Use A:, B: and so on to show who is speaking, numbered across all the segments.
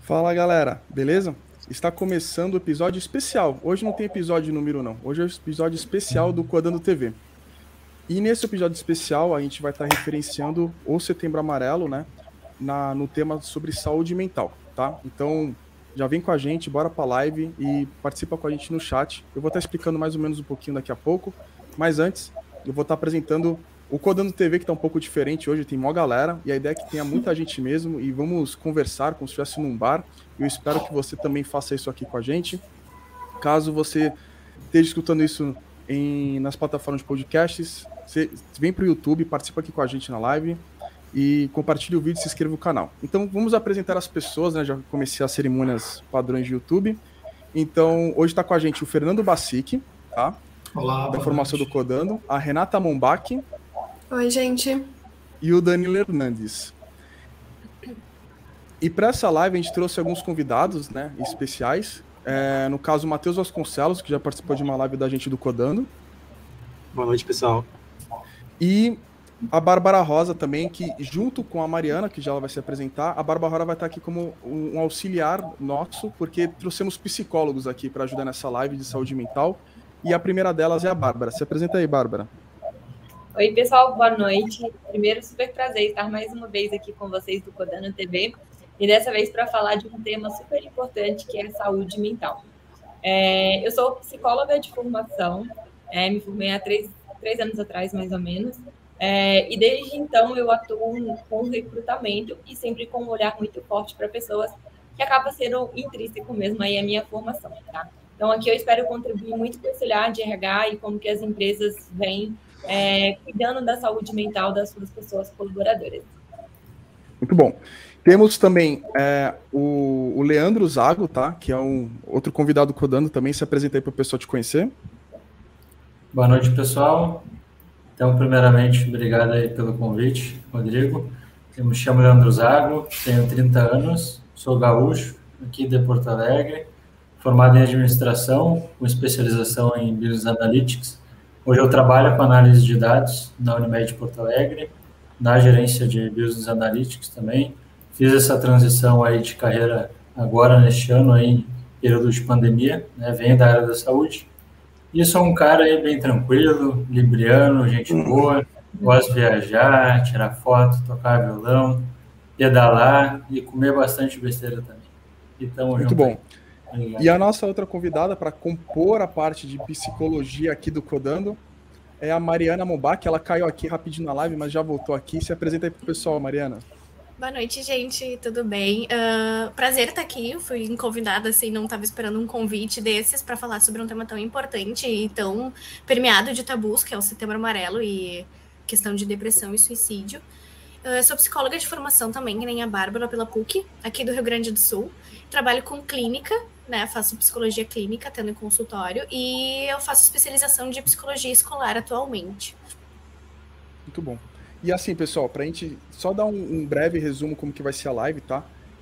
A: Fala galera, beleza? Está começando o episódio especial. Hoje não tem episódio número não. Hoje é o episódio especial do Codando TV. E nesse episódio especial a gente vai estar referenciando o Setembro Amarelo, né? No tema sobre saúde mental, tá? Então já vem com a gente, bora pra live e participa com a gente no chat. Eu vou estar explicando mais ou menos um pouquinho daqui a pouco, mas antes eu vou estar apresentando o Codando TV, que está um pouco diferente hoje, tem mó galera, e a ideia é que tenha muita gente mesmo, e vamos conversar como se estivesse num bar. Eu espero que você também faça isso aqui com a gente. Caso você esteja escutando isso nas plataformas de podcasts, você vem para o YouTube, participa aqui com a gente na live, e compartilhe o vídeo e se inscreva no canal. Então vamos apresentar as pessoas, né? Já comecei as cerimônias padrões de YouTube. Então hoje está com a gente o Fernando Bassic, tá?
B: Olá,
A: Da formação do Codando, a Renata Mombach.
C: Oi, gente.
A: E o Danilo Hernandes. E para essa live a gente trouxe alguns convidados, né, especiais. No caso, o Matheus Vasconcelos, que já participou de uma live da gente do Codando.
B: Boa noite, pessoal.
A: E a Bárbara Rosa também, que junto com a Mariana, que já ela vai se apresentar, a Bárbara Rosa vai estar aqui como um auxiliar nosso, porque trouxemos psicólogos aqui para ajudar nessa live de saúde mental. E a primeira delas é a Bárbara. Se apresenta aí, Bárbara.
D: Oi, pessoal, boa noite. Primeiro, super prazer estar mais uma vez aqui com vocês do Codando TV, e dessa vez para falar de um tema super importante, que é a saúde mental. Eu sou psicóloga de formação, me formei há três anos atrás, mais ou menos, e desde então eu atuo com recrutamento e sempre com um olhar muito forte para pessoas, que acaba sendo intrínseco mesmo aí a minha formação, tá? Então, aqui eu espero contribuir muito com esse olhar de RH e como que as empresas vêm cuidando da saúde mental das suas pessoas colaboradoras.
A: Muito bom. Temos também o Leandro Zago, tá? Que é um outro convidado Codando também. Se apresenta aí para o pessoal te conhecer.
E: Boa noite, pessoal. Então, primeiramente, obrigado aí pelo convite, Rodrigo. Eu me chamo Leandro Zago, tenho 30 anos, sou gaúcho, aqui de Porto Alegre, formado em administração, com especialização em Business Analytics. Hoje eu trabalho com análise de dados na Unimed Porto Alegre, na gerência de Business Analytics também. Fiz essa transição aí de carreira agora neste ano, aí, em período de pandemia, né? Venho da área da saúde. E sou um cara aí bem tranquilo, libriano, gente boa, gosto de viajar, tirar foto, tocar violão, pedalar e comer bastante besteira também. E tamo
A: Muito
E: junto
A: bom.
E: Aí.
A: E a nossa outra convidada para compor a parte de psicologia aqui do Codando é a Mariana Mombach. Ela caiu aqui rapidinho na live, mas já voltou aqui. Se apresenta aí pro pessoal, Mariana.
C: Boa noite, gente. Tudo bem? Prazer estar aqui. Eu fui convidada, assim, não estava esperando um convite desses para falar sobre um tema tão importante e tão permeado de tabus, que é o Setembro Amarelo e questão de depressão e suicídio. Sou psicóloga de formação também, que nem a Bárbara, pela PUC, aqui do Rio Grande do Sul. Trabalho com clínica, né? Faço psicologia clínica, tendo em consultório, e eu faço especialização de psicologia escolar atualmente.
A: Muito bom. E assim, pessoal, para a gente só dar um breve resumo como que vai ser a live, tá?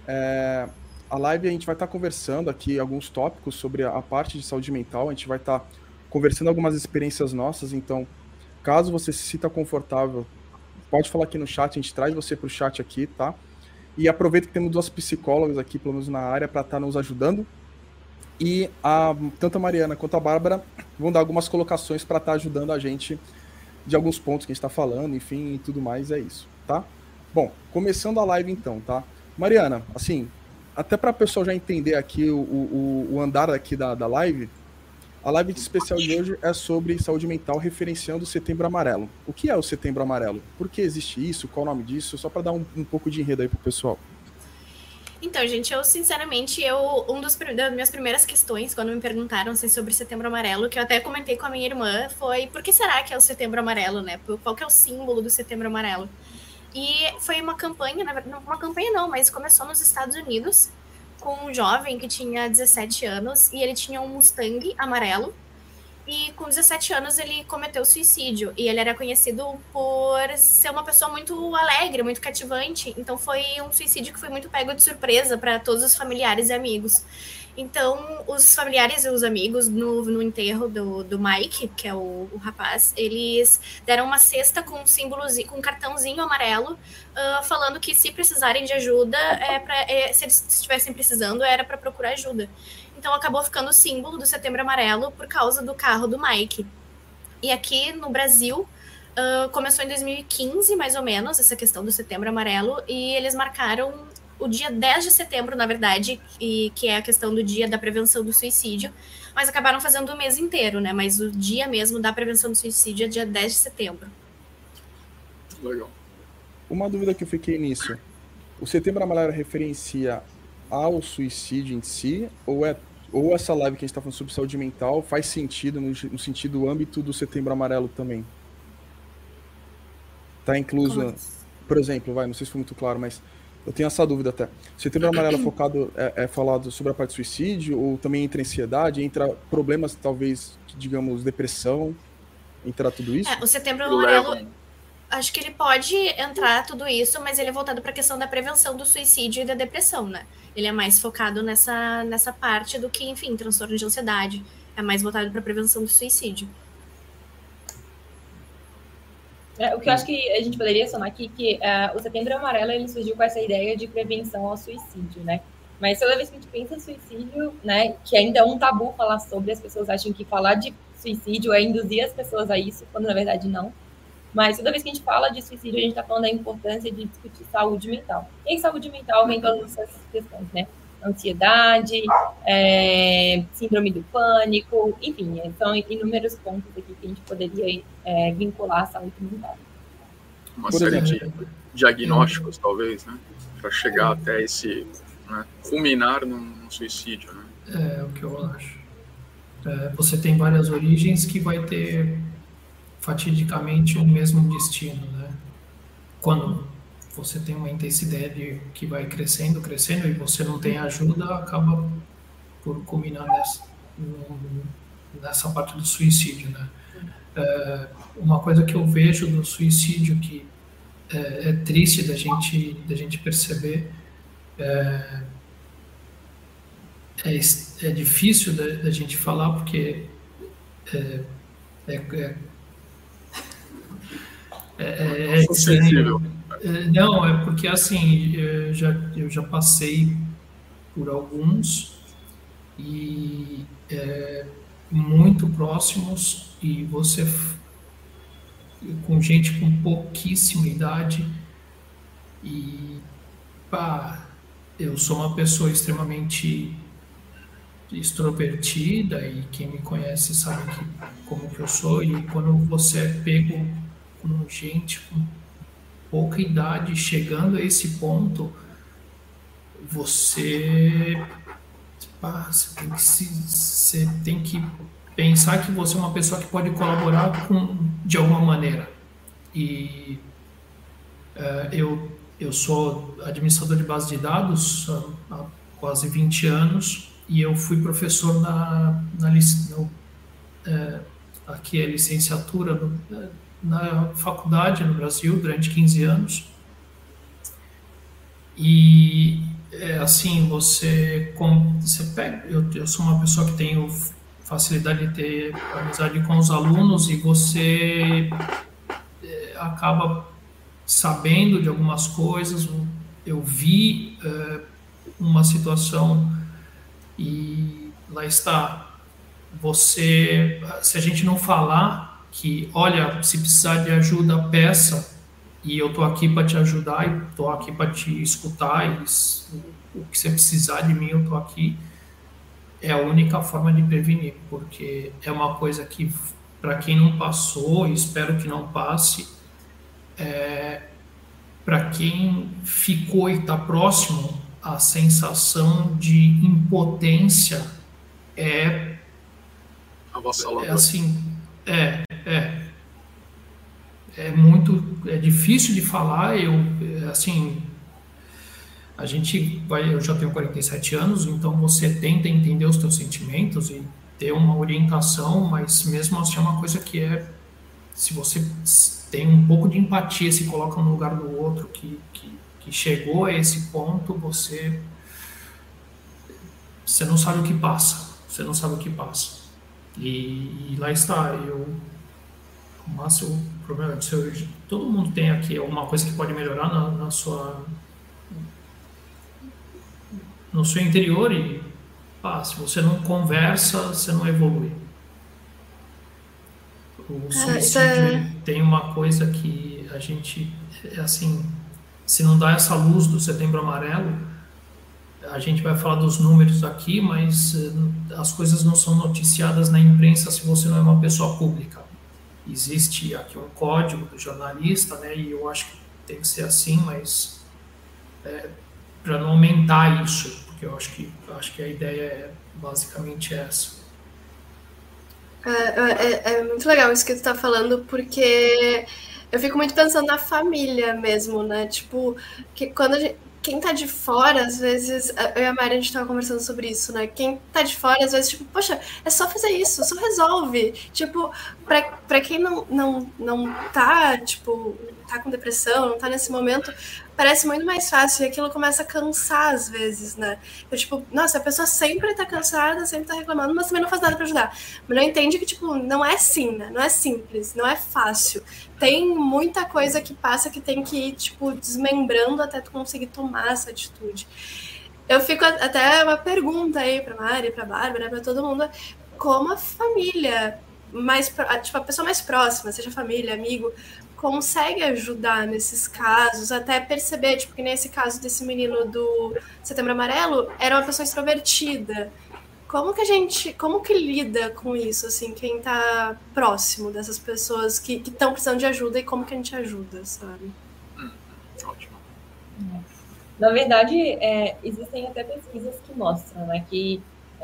A: A live a gente vai estar conversando aqui alguns tópicos sobre a parte de saúde mental. A gente vai estar conversando algumas experiências nossas. Então, caso você se sinta confortável, pode falar aqui no chat, a gente traz você para o chat aqui, tá? E aproveita que temos duas psicólogas aqui, pelo menos na área, para estar nos ajudando. E tanto a Mariana quanto a Bárbara vão dar algumas colocações para estar ajudando a gente de alguns pontos que a gente está falando, enfim, e tudo mais, é isso, tá? Bom, começando a live então, tá? Mariana, assim, até para a pessoa já entender aqui o andar aqui da live, a live especial de hoje é sobre saúde mental, referenciando o Setembro Amarelo. O que é o Setembro Amarelo? Por que existe isso? Qual o nome disso? Só para dar um pouco de enredo aí pro pessoal.
C: Então, gente, eu sinceramente, das minhas primeiras questões, quando me perguntaram sobre Setembro Amarelo, que eu até comentei com a minha irmã, foi por que será que é o Setembro Amarelo, né? Qual que é o símbolo do Setembro Amarelo? E foi uma campanha, na verdade, uma campanha não, mas começou nos Estados Unidos, com um jovem que tinha 17 anos, e ele tinha um Mustang amarelo, e com 17 anos ele cometeu suicídio, e ele era conhecido por ser uma pessoa muito alegre, muito cativante, então foi um suicídio que foi muito pego de surpresa para todos os familiares e amigos. Então, os familiares e os amigos no enterro do Mike, que é o rapaz, eles deram uma cesta com um símbolozinho, com um cartãozinho amarelo, falando que se precisarem de ajuda, se eles estivessem precisando, era para procurar ajuda. Então, acabou ficando o símbolo do Setembro Amarelo por causa do carro do Mike. E aqui no Brasil, começou em 2015, mais ou menos, essa questão do Setembro Amarelo, e eles marcaram o dia 10 de setembro, na verdade, que é a questão do dia da prevenção do suicídio, mas acabaram fazendo o mês inteiro, né? Mas o dia mesmo da prevenção do suicídio é dia 10 de setembro.
A: Legal. Uma dúvida que eu fiquei nisso, o Setembro Amarelo referencia ao suicídio em si, ou essa live que a gente está falando sobre saúde mental faz sentido no sentido âmbito do Setembro Amarelo também? Tá incluso, por exemplo, não sei se foi muito claro, mas eu tenho essa dúvida até. Setembro Amarelo focado é falado sobre a parte do suicídio, ou também entra ansiedade, entra problemas, talvez, digamos, depressão, entra tudo isso?
C: O Setembro Amarelo, acho que ele pode entrar tudo isso, mas ele é voltado para a questão da prevenção do suicídio e da depressão, né? Ele é mais focado nessa parte do que, enfim, transtorno de ansiedade. É mais voltado para a prevenção do suicídio.
D: O que eu acho que a gente poderia somar aqui, que o Setembro Amarelo ele surgiu com essa ideia de prevenção ao suicídio, né? Mas toda vez que a gente pensa em suicídio, né, que ainda é um tabu falar sobre, as pessoas acham que falar de suicídio é induzir as pessoas a isso, quando na verdade não. Mas toda vez que a gente fala de suicídio, a gente está falando da importância de discutir saúde mental. E saúde mental vem todas essas questões, né? Ansiedade, síndrome do pânico, enfim, são inúmeros pontos aqui que a gente poderia vincular à saúde mental.
F: Uma série de diagnósticos, talvez, né? Para chegar até esse, né, culminar num suicídio, né?
G: É o que eu acho. Você tem várias origens que vai ter fatidicamente o mesmo destino, né? Quando você tem uma intensidade que vai crescendo e você não tem ajuda, acaba por culminar nessa parte do suicídio, né? Uma coisa que eu vejo do suicídio que é triste da gente perceber, é difícil da gente falar porque
F: sensível.
G: Não, é porque assim, eu já passei por alguns e muito próximos, e você com gente com pouquíssima idade, e eu sou uma pessoa extremamente extrovertida, e quem me conhece sabe como que eu sou, e quando você é pego com gente com pouca idade, chegando a esse ponto, você tem que pensar que você é uma pessoa que pode colaborar de alguma maneira. E eu sou administrador de base de dados há quase 20 anos, e eu fui professor aqui é licenciatura na faculdade no Brasil durante 15 anos. E assim, você pega, eu sou uma pessoa que tenho facilidade de ter amizade com os alunos, e você acaba sabendo de algumas coisas. Eu vi uma situação, e lá está, se a gente não falar que, olha, se precisar de ajuda, peça, e eu tô aqui para te ajudar, e tô aqui para te escutar, e o que você precisar de mim, eu tô aqui, é a única forma de prevenir, porque é uma coisa que, para quem não passou, e espero que não passe, para quem ficou e está próximo, a sensação de impotência é assim, é difícil de falar. Assim, eu já tenho 47 anos, então você tenta entender os teus sentimentos e ter uma orientação, mas mesmo assim é uma coisa que se você tem um pouco de empatia, se coloca no lugar do outro que chegou a esse ponto, você você não sabe o que passa. Você não sabe o que passa. E lá está. Mas o problema é que todo mundo tem aqui alguma coisa que pode melhorar no seu interior e se você não conversa, você não evolui. O suicídio ele tem uma coisa que a gente, assim, se não dá essa luz do Setembro Amarelo, a gente vai falar dos números aqui, mas as coisas não são noticiadas na imprensa se você não é uma pessoa pública. Existe aqui um código do jornalista, né, e eu acho que tem que ser assim, mas para não aumentar isso, porque eu acho que a ideia é basicamente essa.
H: É muito legal isso que tu tá falando, porque eu fico muito pensando na família mesmo, né? Tipo, que quando quem tá de fora, às vezes, eu e a Mari, a gente tava conversando sobre isso, né? Quem tá de fora, às vezes, tipo, poxa, é só fazer isso, só resolve. Tipo, pra quem não tá, tipo, tá com depressão, não tá nesse momento, parece muito mais fácil e aquilo começa a cansar às vezes, né? Eu, tipo, nossa, a pessoa sempre tá cansada, sempre tá reclamando, mas também não faz nada pra ajudar. Mas não entende que, tipo, não é assim, né? Não é simples, não é fácil. Tem muita coisa que passa que tem que ir, tipo, desmembrando até tu conseguir tomar essa atitude. Eu fico até uma pergunta aí pra Mari, pra Bárbara, pra todo mundo, como a família, tipo, a pessoa mais próxima, seja família, amigo, consegue ajudar nesses casos, até perceber, tipo, que nesse caso desse menino do Setembro Amarelo, era uma pessoa extrovertida. Como que lida com isso, assim, quem tá próximo dessas pessoas que estão precisando de ajuda e como que a gente ajuda, sabe?
F: Ótimo.
D: Na verdade, existem até pesquisas que mostram, né, que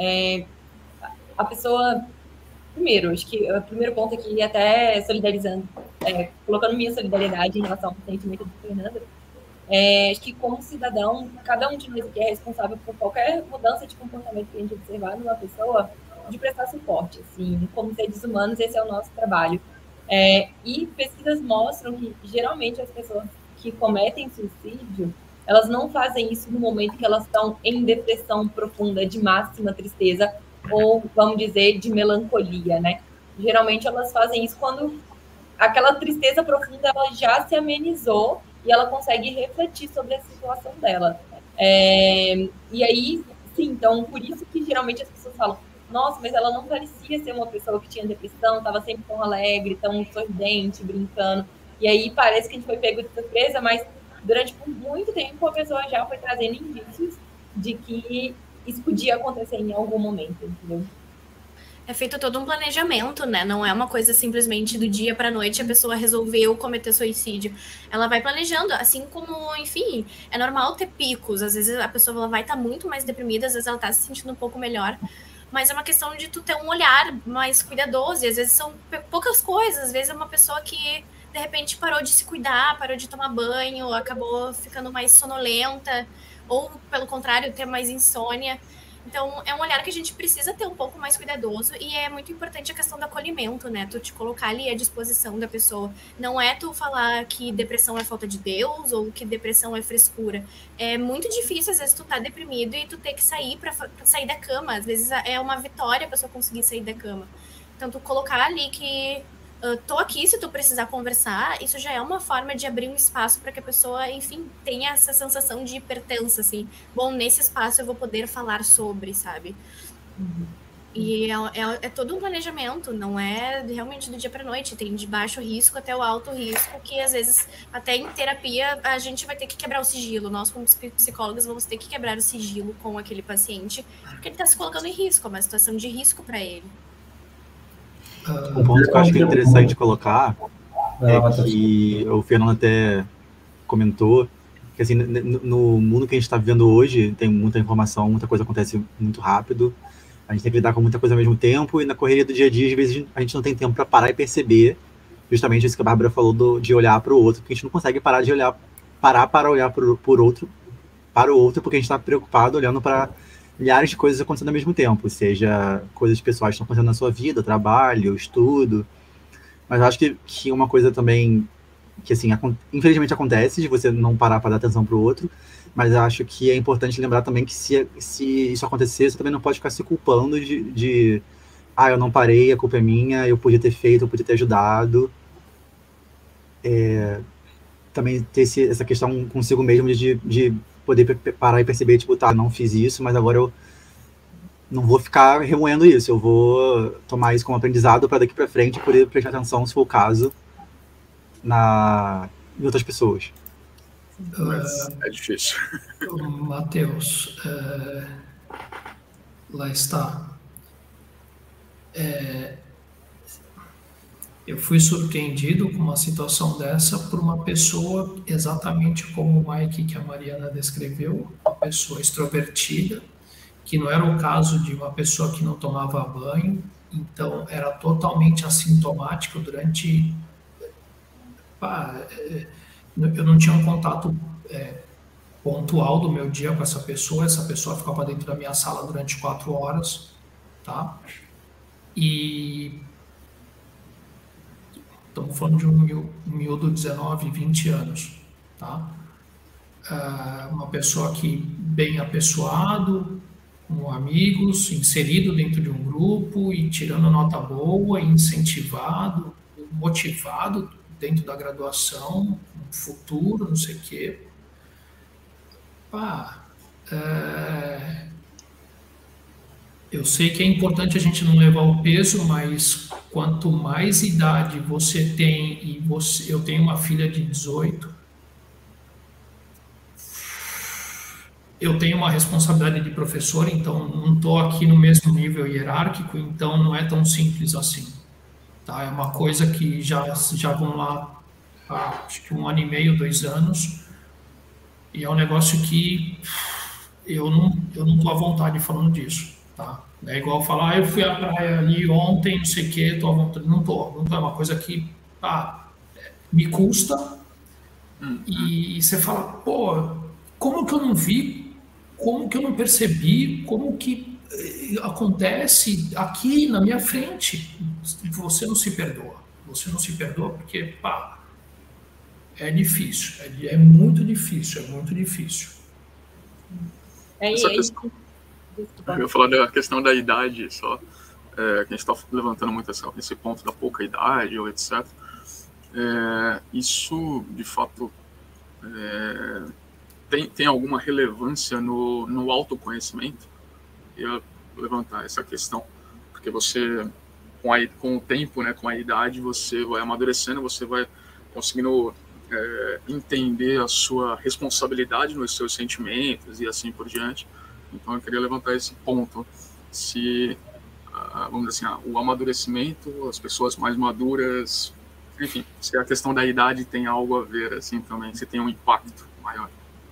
D: a pessoa... Primeiro, acho que o primeiro ponto aqui, até solidarizando, colocando minha solidariedade em relação ao sentimento do Fernando, acho que como cidadão, cada um de nós aqui é responsável por qualquer mudança de comportamento que a gente observar numa pessoa, de prestar suporte, assim, como seres humanos, esse é o nosso trabalho. E pesquisas mostram que, geralmente, as pessoas que cometem suicídio, elas não fazem isso no momento que elas estão em depressão profunda, de máxima tristeza, ou, vamos dizer, de melancolia, né? Geralmente elas fazem isso quando aquela tristeza profunda ela já se amenizou e ela consegue refletir sobre a situação dela. E aí, sim, então, por isso que geralmente as pessoas falam, nossa, mas ela não parecia ser uma pessoa que tinha depressão, estava sempre tão alegre, tão sorridente, brincando. E aí parece que a gente foi pego de surpresa, mas durante muito tempo a pessoa já foi trazendo indícios de que isso podia acontecer em algum momento, entendeu?
C: É feito todo um planejamento, né? Não é uma coisa simplesmente do dia para a noite a pessoa resolveu cometer suicídio. Ela vai planejando, assim como, enfim, é normal ter picos. Às vezes a pessoa ela vai estar muito mais deprimida, às vezes ela está se sentindo um pouco melhor. Mas é uma questão de tu ter um olhar mais cuidadoso. E às vezes são poucas coisas. Às vezes é uma pessoa que, de repente, parou de se cuidar, parou de tomar banho, acabou ficando mais sonolenta. Ou, pelo contrário, ter mais insônia. Então, é um olhar que a gente precisa ter um pouco mais cuidadoso e é muito importante a questão do acolhimento, né? Tu te colocar ali à disposição da pessoa. Não é tu falar que depressão é falta de Deus ou que depressão é frescura. É muito difícil, às vezes, tu tá deprimido e tu ter que sair pra sair da cama. Às vezes, é uma vitória a pessoa conseguir sair da cama. Então, tu colocar ali que tô aqui se tu precisar conversar, isso já é uma forma de abrir um espaço para que a pessoa, enfim, tenha essa sensação de pertença, assim. Bom, nesse espaço eu vou poder falar sobre, sabe? Uhum. E é todo um planejamento, não é realmente do dia para noite, tem de baixo risco até o alto risco, que às vezes, até em terapia, a gente vai ter que quebrar o sigilo. Nós, como psicólogos, vamos ter que quebrar o sigilo com aquele paciente, porque ele está se colocando em risco, é uma situação de risco para ele.
B: Um ponto que eu acho que é interessante colocar é que o Fernando até comentou que assim, no mundo que a gente está vivendo hoje tem muita informação, muita coisa acontece muito rápido, a gente tem que lidar com muita coisa ao mesmo tempo e na correria do dia a dia, às vezes a gente não tem tempo para parar e perceber justamente isso que a Bárbara falou de olhar para o outro, porque a gente não consegue parar para olhar para o outro porque a gente está preocupado olhando para milhares de coisas acontecendo ao mesmo tempo, seja coisas pessoais que estão acontecendo na sua vida, trabalho, estudo, mas eu acho que uma coisa também que, assim, infelizmente acontece, de você não parar para dar atenção para o outro, Mas acho que é importante lembrar também que se isso acontecer, você também não pode ficar se culpando de eu não parei, a culpa é minha, eu podia ter feito, eu podia ter ajudado. Também ter essa questão consigo mesmo de poder parar e perceber, tipo, não fiz isso, mas agora eu não vou ficar remoendo isso, eu vou tomar isso como aprendizado para daqui para frente poder prestar atenção, se for o caso, em outras pessoas.
F: Mas é difícil.
G: Matheus, lá está. Eu fui surpreendido com uma situação dessa por uma pessoa exatamente como o Mike que a Mariana descreveu, uma pessoa extrovertida, que não era o caso de uma pessoa que não tomava banho, então era totalmente assintomático durante... eu não tinha um contato pontual do meu dia com essa pessoa ficava dentro da minha sala durante 4 horas, tá? E estamos falando de um miúdo de 19, 20 anos, tá? Uma pessoa que bem apessoado, com amigos, inserido dentro de um grupo e tirando nota boa, incentivado, motivado dentro da graduação, no futuro, não sei o quê. Eu sei que é importante a gente não levar o peso, mas quanto mais idade você tem, eu tenho uma filha de 18, eu tenho uma responsabilidade de professor, então não estou aqui no mesmo nível hierárquico, então não é tão simples assim. Tá? É uma coisa que já vão lá, acho que 1 ano e meio, 2 anos, e é um negócio que eu não estou à vontade falando disso. Tá? É igual falar, eu fui à praia ali ontem, não sei o que, estou à vontade. Não estou, é uma coisa que me custa, e você fala, pô, como que eu não vi? Como que eu não percebi? Como que acontece aqui na minha frente? Você não se perdoa. Você não se perdoa porque, é difícil. É muito difícil, é muito difícil.
F: Essa questão, eu ia falar da questão da idade só, que a gente está levantando muito esse ponto da pouca idade, ou etc. Isso, de fato, tem alguma relevância no autoconhecimento? Eu ia levantar essa questão, porque você, com o tempo, né, com a idade, você vai amadurecendo, você vai conseguindo entender a sua responsabilidade nos seus sentimentos e assim por diante. Então eu queria levantar esse ponto, se, vamos dizer assim, o amadurecimento, as pessoas mais maduras, enfim, se a questão da idade tem algo a ver, assim, também, se tem um impacto maior.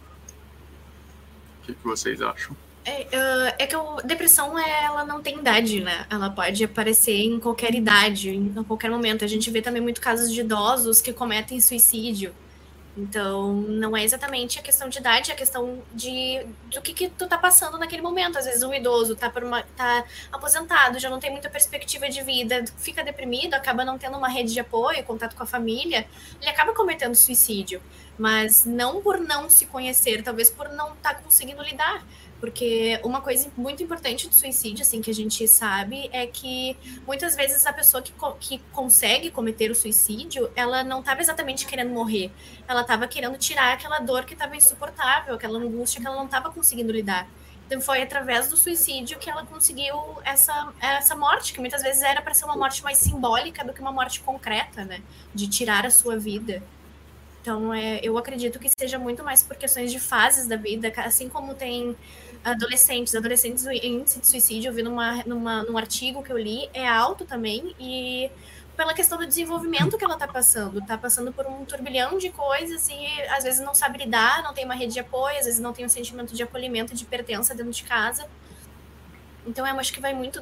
F: O que vocês acham?
C: É que a depressão, ela não tem idade, né? Ela pode aparecer em qualquer idade, em qualquer momento. A gente vê também muito casos de idosos que cometem suicídio. Então, não é exatamente a questão de idade, é a questão do que tu tá passando naquele momento. Às vezes um idoso tá aposentado, já não tem muita perspectiva de vida, fica deprimido, acaba não tendo uma rede de apoio, contato com a família, ele acaba cometendo suicídio. Mas não por não se conhecer, talvez por não estar conseguindo lidar. Porque uma coisa muito importante do suicídio, assim, que a gente sabe, é que muitas vezes a pessoa que consegue cometer o suicídio, ela não estava exatamente querendo morrer. Ela estava querendo tirar aquela dor que estava insuportável, aquela angústia que ela não estava conseguindo lidar. Então foi através do suicídio que ela conseguiu essa morte, que muitas vezes era para ser uma morte mais simbólica do que uma morte concreta, né? De tirar a sua vida. Então, eu acredito que seja muito mais por questões de fases da vida, assim como tem adolescentes, o índice de suicídio, eu vi num artigo que eu li, é alto também, e pela questão do desenvolvimento que ela está passando por um turbilhão de coisas e às vezes não sabe lidar, não tem uma rede de apoio, às vezes não tem um sentimento de acolhimento, de pertença dentro de casa. Então, eu acho que vai muito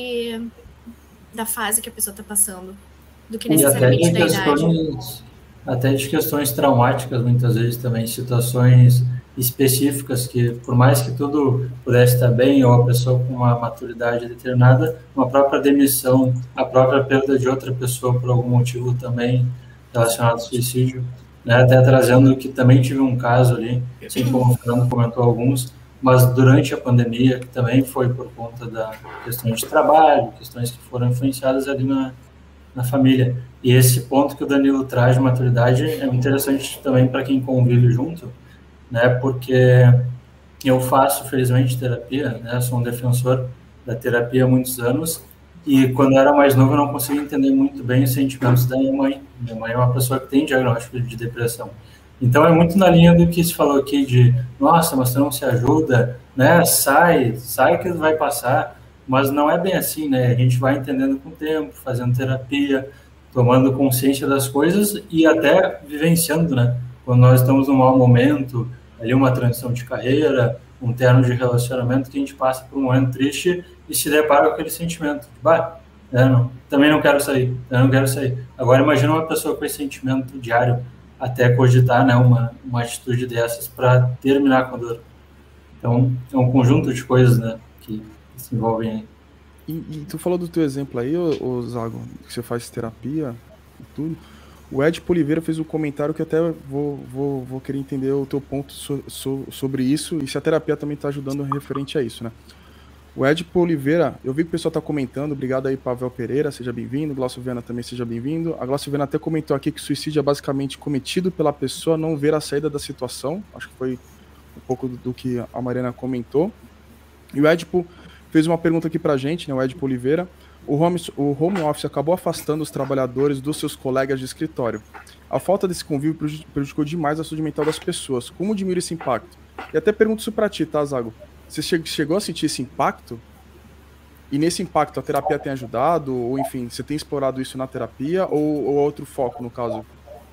C: da fase que a pessoa está passando, do que necessariamente da idade.
E: Até de questões traumáticas, muitas vezes também, situações específicas que, por mais que tudo pudesse estar bem, ou a pessoa com uma maturidade determinada, uma própria demissão, a própria perda de outra pessoa por algum motivo também relacionado ao suicídio, né, até trazendo que também tive um caso ali, assim como o Fernando comentou alguns, mas durante a pandemia, que também foi por conta da questão de trabalho, questões que foram influenciadas ali na família. E esse ponto que o Danilo traz de maturidade é interessante também para quem convive junto, né, porque eu faço, felizmente, terapia, né, sou um defensor da terapia há muitos anos, e quando eu era mais novo eu não conseguia entender muito bem os sentimentos da minha mãe. Minha mãe é uma pessoa que tem diagnóstico de depressão. Então é muito na linha do que se falou aqui de, nossa, mas você não se ajuda, né? Sai que vai passar. Mas não é bem assim, né? A gente vai entendendo com o tempo, fazendo terapia, tomando consciência das coisas e até vivenciando, né? Quando nós estamos num mau momento, ali uma transição de carreira, um término de relacionamento, que a gente passa por um momento triste e se depara com aquele sentimento de, também não quero sair. Agora imagina uma pessoa com esse sentimento diário, até cogitar, né, uma atitude dessas para terminar com a dor. Então, é um conjunto de coisas, né, que se envolvem aí.
A: E tu falou do teu exemplo aí, ô Zago, que você faz terapia e tudo. O Ed Oliveira fez um comentário que até vou querer entender o teu ponto sobre isso e se a terapia também está ajudando referente a isso, né? O Ed Oliveira, eu vi que o pessoal está comentando, obrigado aí, Pavel Pereira, seja bem-vindo, Glaucio Viana também seja bem-vindo. A Glaucio Viana até comentou aqui que suicídio é basicamente cometido pela pessoa não ver a saída da situação, acho que foi um pouco do que a Mariana comentou. E o Ed fez uma pergunta aqui pra gente, né, o Ed Oliveira. O home office acabou afastando os trabalhadores dos seus colegas de escritório. A falta desse convívio prejudicou demais a saúde mental das pessoas. Como diminuir esse impacto? E até pergunto isso pra ti, tá, Zago? Você chegou a sentir esse impacto? E nesse impacto a terapia tem ajudado? Ou, enfim, você tem explorado isso na terapia? Ou outro foco, no caso?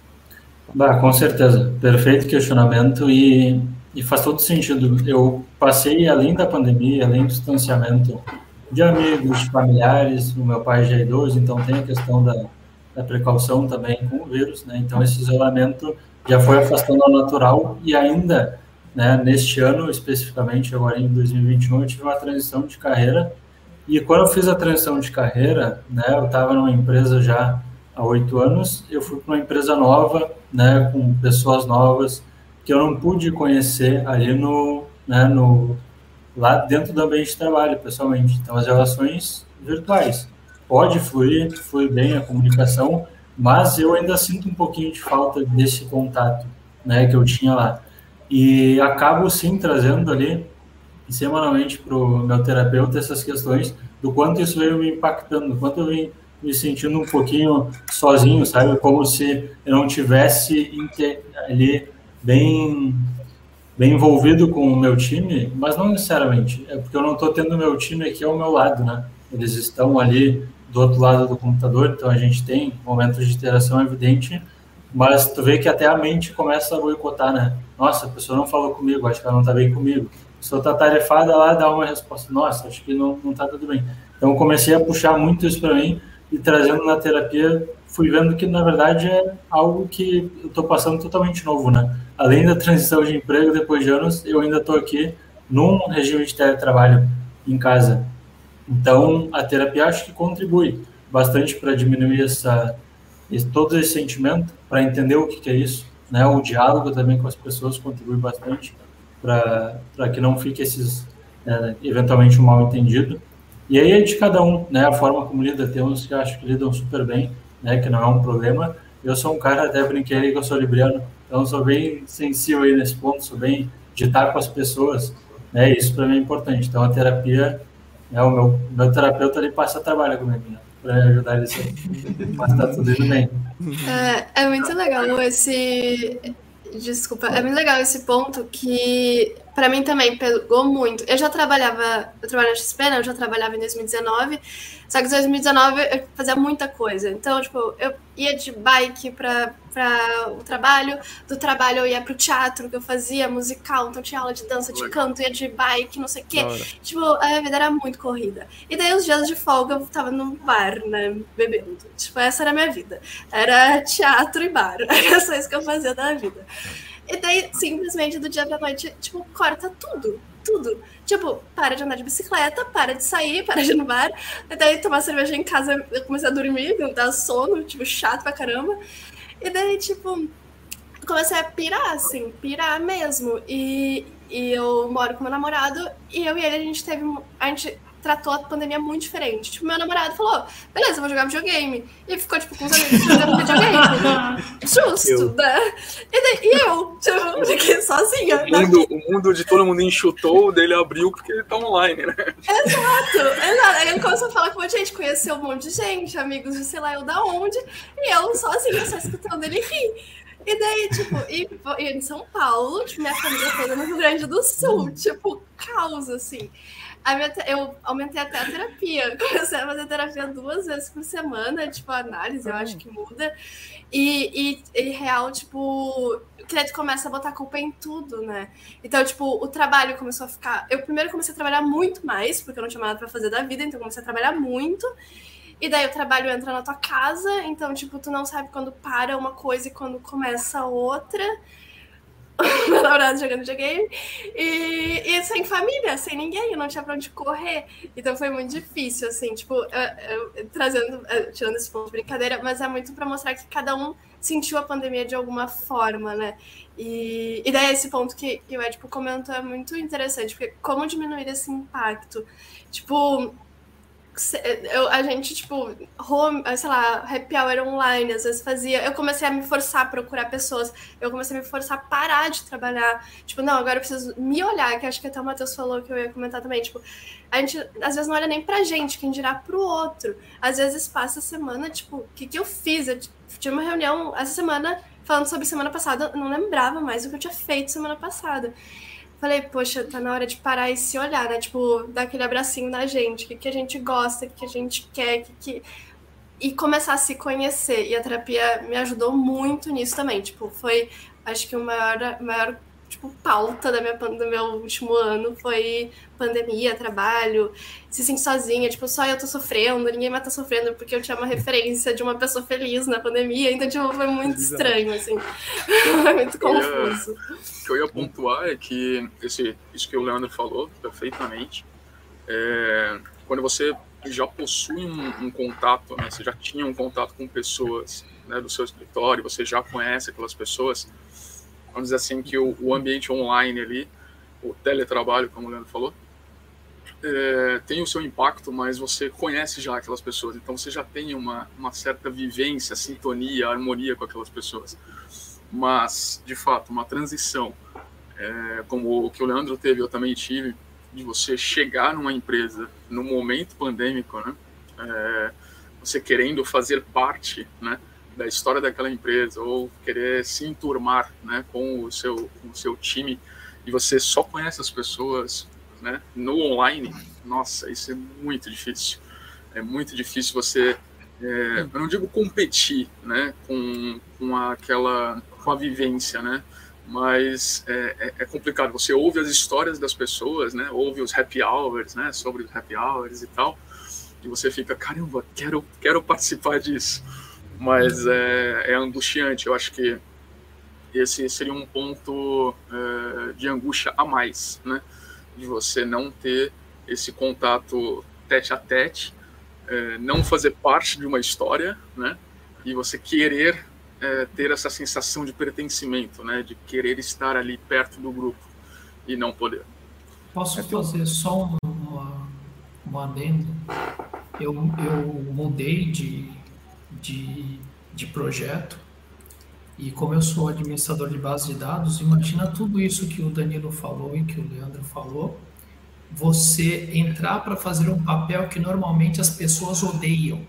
E: Com certeza. Perfeito questionamento e faz todo sentido. Eu passei, além da pandemia, além do distanciamento de amigos, de familiares, o meu pai já é idoso, então tem a questão da precaução também com o vírus, né? Então esse isolamento já foi afastando ao natural e ainda, né, neste ano, especificamente agora em 2021, eu tive uma transição de carreira e quando eu fiz a transição de carreira, né, eu estava numa empresa já há 8 anos, eu fui para uma empresa nova, né, com pessoas novas que eu não pude conhecer ali lá dentro do ambiente de trabalho, pessoalmente. Então, as relações virtuais. Pode fluir bem a comunicação, mas eu ainda sinto um pouquinho de falta desse contato, né, que eu tinha lá. E acabo, sim, trazendo ali, semanalmente, para o meu terapeuta essas questões do quanto isso veio me impactando, do quanto eu vim me sentindo um pouquinho sozinho, sabe? Como se eu não tivesse ali bem envolvido com o meu time, mas não necessariamente, é porque eu não estou tendo o meu time aqui ao meu lado, né? Eles estão ali do outro lado do computador, então a gente tem momentos de interação evidente, mas tu vê que até a mente começa a boicotar, né? Nossa, a pessoa não falou comigo, acho que ela não está bem comigo. A pessoa está tarefada lá, dá uma resposta, nossa, acho que não está tudo bem. Então eu comecei a puxar muito isso para mim e trazendo na terapia, fui vendo que na verdade é algo que eu estou passando totalmente novo, né? Além da transição de emprego, depois de anos, eu ainda estou aqui num regime de teletrabalho em casa. Então, a terapia acho que contribui bastante para diminuir todo esse sentimento, para entender o que é isso, né? O diálogo também com as pessoas contribui bastante para que não fique eventualmente um mal-entendido. E aí é de cada um, né? A forma como lida. Tem uns que acho que lidam super bem, né? Que não é um problema. Eu sou um cara, até brinquei que eu sou libriano, então sou bem sensível aí nesse ponto, sou bem de estar com as pessoas, né? Isso para mim é importante. Então a terapia, né? O meu terapeuta ele passa trabalho comigo, né? Para ajudar ele a passar tudo indo bem.
H: É muito legal Desculpa, é muito legal esse ponto que pra mim também pegou muito. Eu trabalhava na XP, né? Eu já trabalhava em 2019, só que em 2019 eu fazia muita coisa. Então, tipo, eu ia de bike para o trabalho, do trabalho eu ia pro teatro, que eu fazia musical, então tinha aula de dança, de canto, ia de bike, não sei o quê. Tipo, a minha vida era muito corrida. E daí os dias de folga eu tava no bar, né, bebendo. Tipo, essa era a minha vida. Era teatro e bar. Era só isso que eu fazia da vida. E daí, simplesmente, do dia pra noite, tipo, corta tudo. Tipo, para de andar de bicicleta, para de sair, para de ir no bar. E daí, tomar cerveja em casa, eu comecei a dormir, dar sono, tipo, chato pra caramba. E daí, tipo, comecei a pirar, assim, pirar mesmo. E eu moro com meu namorado e eu e ele, a gente tratou a pandemia muito diferente. Tipo, meu namorado falou, beleza, eu vou jogar videogame. E ficou, tipo, com os amigos jogando videogame. Justo, né? E eu, tipo, fiquei sozinha.
F: O mundo de todo mundo enxutou, o dele abriu porque ele tá online, né?
H: Exato. Aí ele começou a falar com um monte de gente, conheceu um monte de gente, amigos de sei lá eu da onde, e eu sozinha, só escutando ele rir. E daí, tipo, e em São Paulo, tipo, minha família toda no Rio Grande do Sul, tipo, caos, assim. Eu aumentei até a terapia, comecei a fazer terapia 2 vezes por semana, tipo, a análise, eu acho que muda. E real, tipo, o crédito começa a botar culpa em tudo, né? Então, tipo, o trabalho começou a ficar... Eu primeiro comecei a trabalhar muito mais, porque eu não tinha nada pra fazer da vida, então eu comecei a trabalhar muito. E daí o trabalho entra na tua casa, então, tipo, tu não sabe quando para uma coisa e quando começa outra. Meu namorado jogando videogame. E sem família, sem ninguém, eu não tinha pra onde correr. Então foi muito difícil, assim, tipo, tirando esse ponto de brincadeira, mas é muito pra mostrar que cada um sentiu a pandemia de alguma forma, né? E daí esse ponto que o Edipo comentou é muito interessante, porque como diminuir esse impacto? Tipo... a gente, tipo, sei lá, happy hour online, às vezes fazia. Eu comecei a me forçar a procurar pessoas, eu comecei a me forçar a parar de trabalhar. Tipo, não, agora eu preciso me olhar, que acho que até o Matheus falou que eu ia comentar também. Tipo, a gente às vezes não olha nem pra gente, quem dirá pro outro. Às vezes passa a semana, tipo, o que eu fiz? Eu tive uma reunião essa semana falando sobre semana passada, eu não lembrava mais o que eu tinha feito semana passada. Falei, poxa, tá na hora de parar e se olhar, né? Tipo, dar aquele abracinho na gente, o que a gente gosta, o que a gente quer, e começar a se conhecer. E a terapia me ajudou muito nisso também. Tipo, foi, acho que o maior tipo, pauta do meu último ano foi pandemia, trabalho, se sentir sozinha, tipo, só eu tô sofrendo, ninguém mais tá sofrendo, porque eu tinha uma referência de uma pessoa feliz na pandemia, então, tipo, foi muito estranho, assim. Foi muito confuso.
F: O que eu ia pontuar é que isso que o Leandro falou perfeitamente, quando você já possui um contato, né, você já tinha um contato com pessoas, né, do seu escritório, você já conhece aquelas pessoas, vamos dizer assim, que o ambiente online ali, o teletrabalho, como o Leandro falou, tem o seu impacto, mas você conhece já aquelas pessoas, então você já tem uma certa vivência, sintonia, harmonia com aquelas pessoas. Mas, de fato, uma transição, como o que o Leandro teve, eu também tive, de você chegar numa empresa no momento pandêmico, né, você querendo fazer parte, né, da história daquela empresa, ou querer se enturmar, né, com o seu time, e você só conhece as pessoas, né, no online. Nossa, isso é muito difícil. É muito difícil você, eu não digo competir, né, com a vivência, né, mas é complicado. Você ouve as histórias das pessoas, né, ouve os happy hours, né, sobre os happy hours e tal, e você fica, caramba, quero participar disso. Mas é angustiante. Eu acho que esse seria um ponto de angústia a mais, né? De você não ter esse contato tete a tete, não fazer parte de uma história, né? E você querer ter essa sensação de pertencimento, né? De querer estar ali perto do grupo e não poder.
G: Posso fazer só um adendo? Eu mudei de projeto, e como eu sou administrador de base de dados, imagina tudo isso que o Danilo falou e que o Leandro falou, você entrar para fazer um papel que normalmente as pessoas odeiam.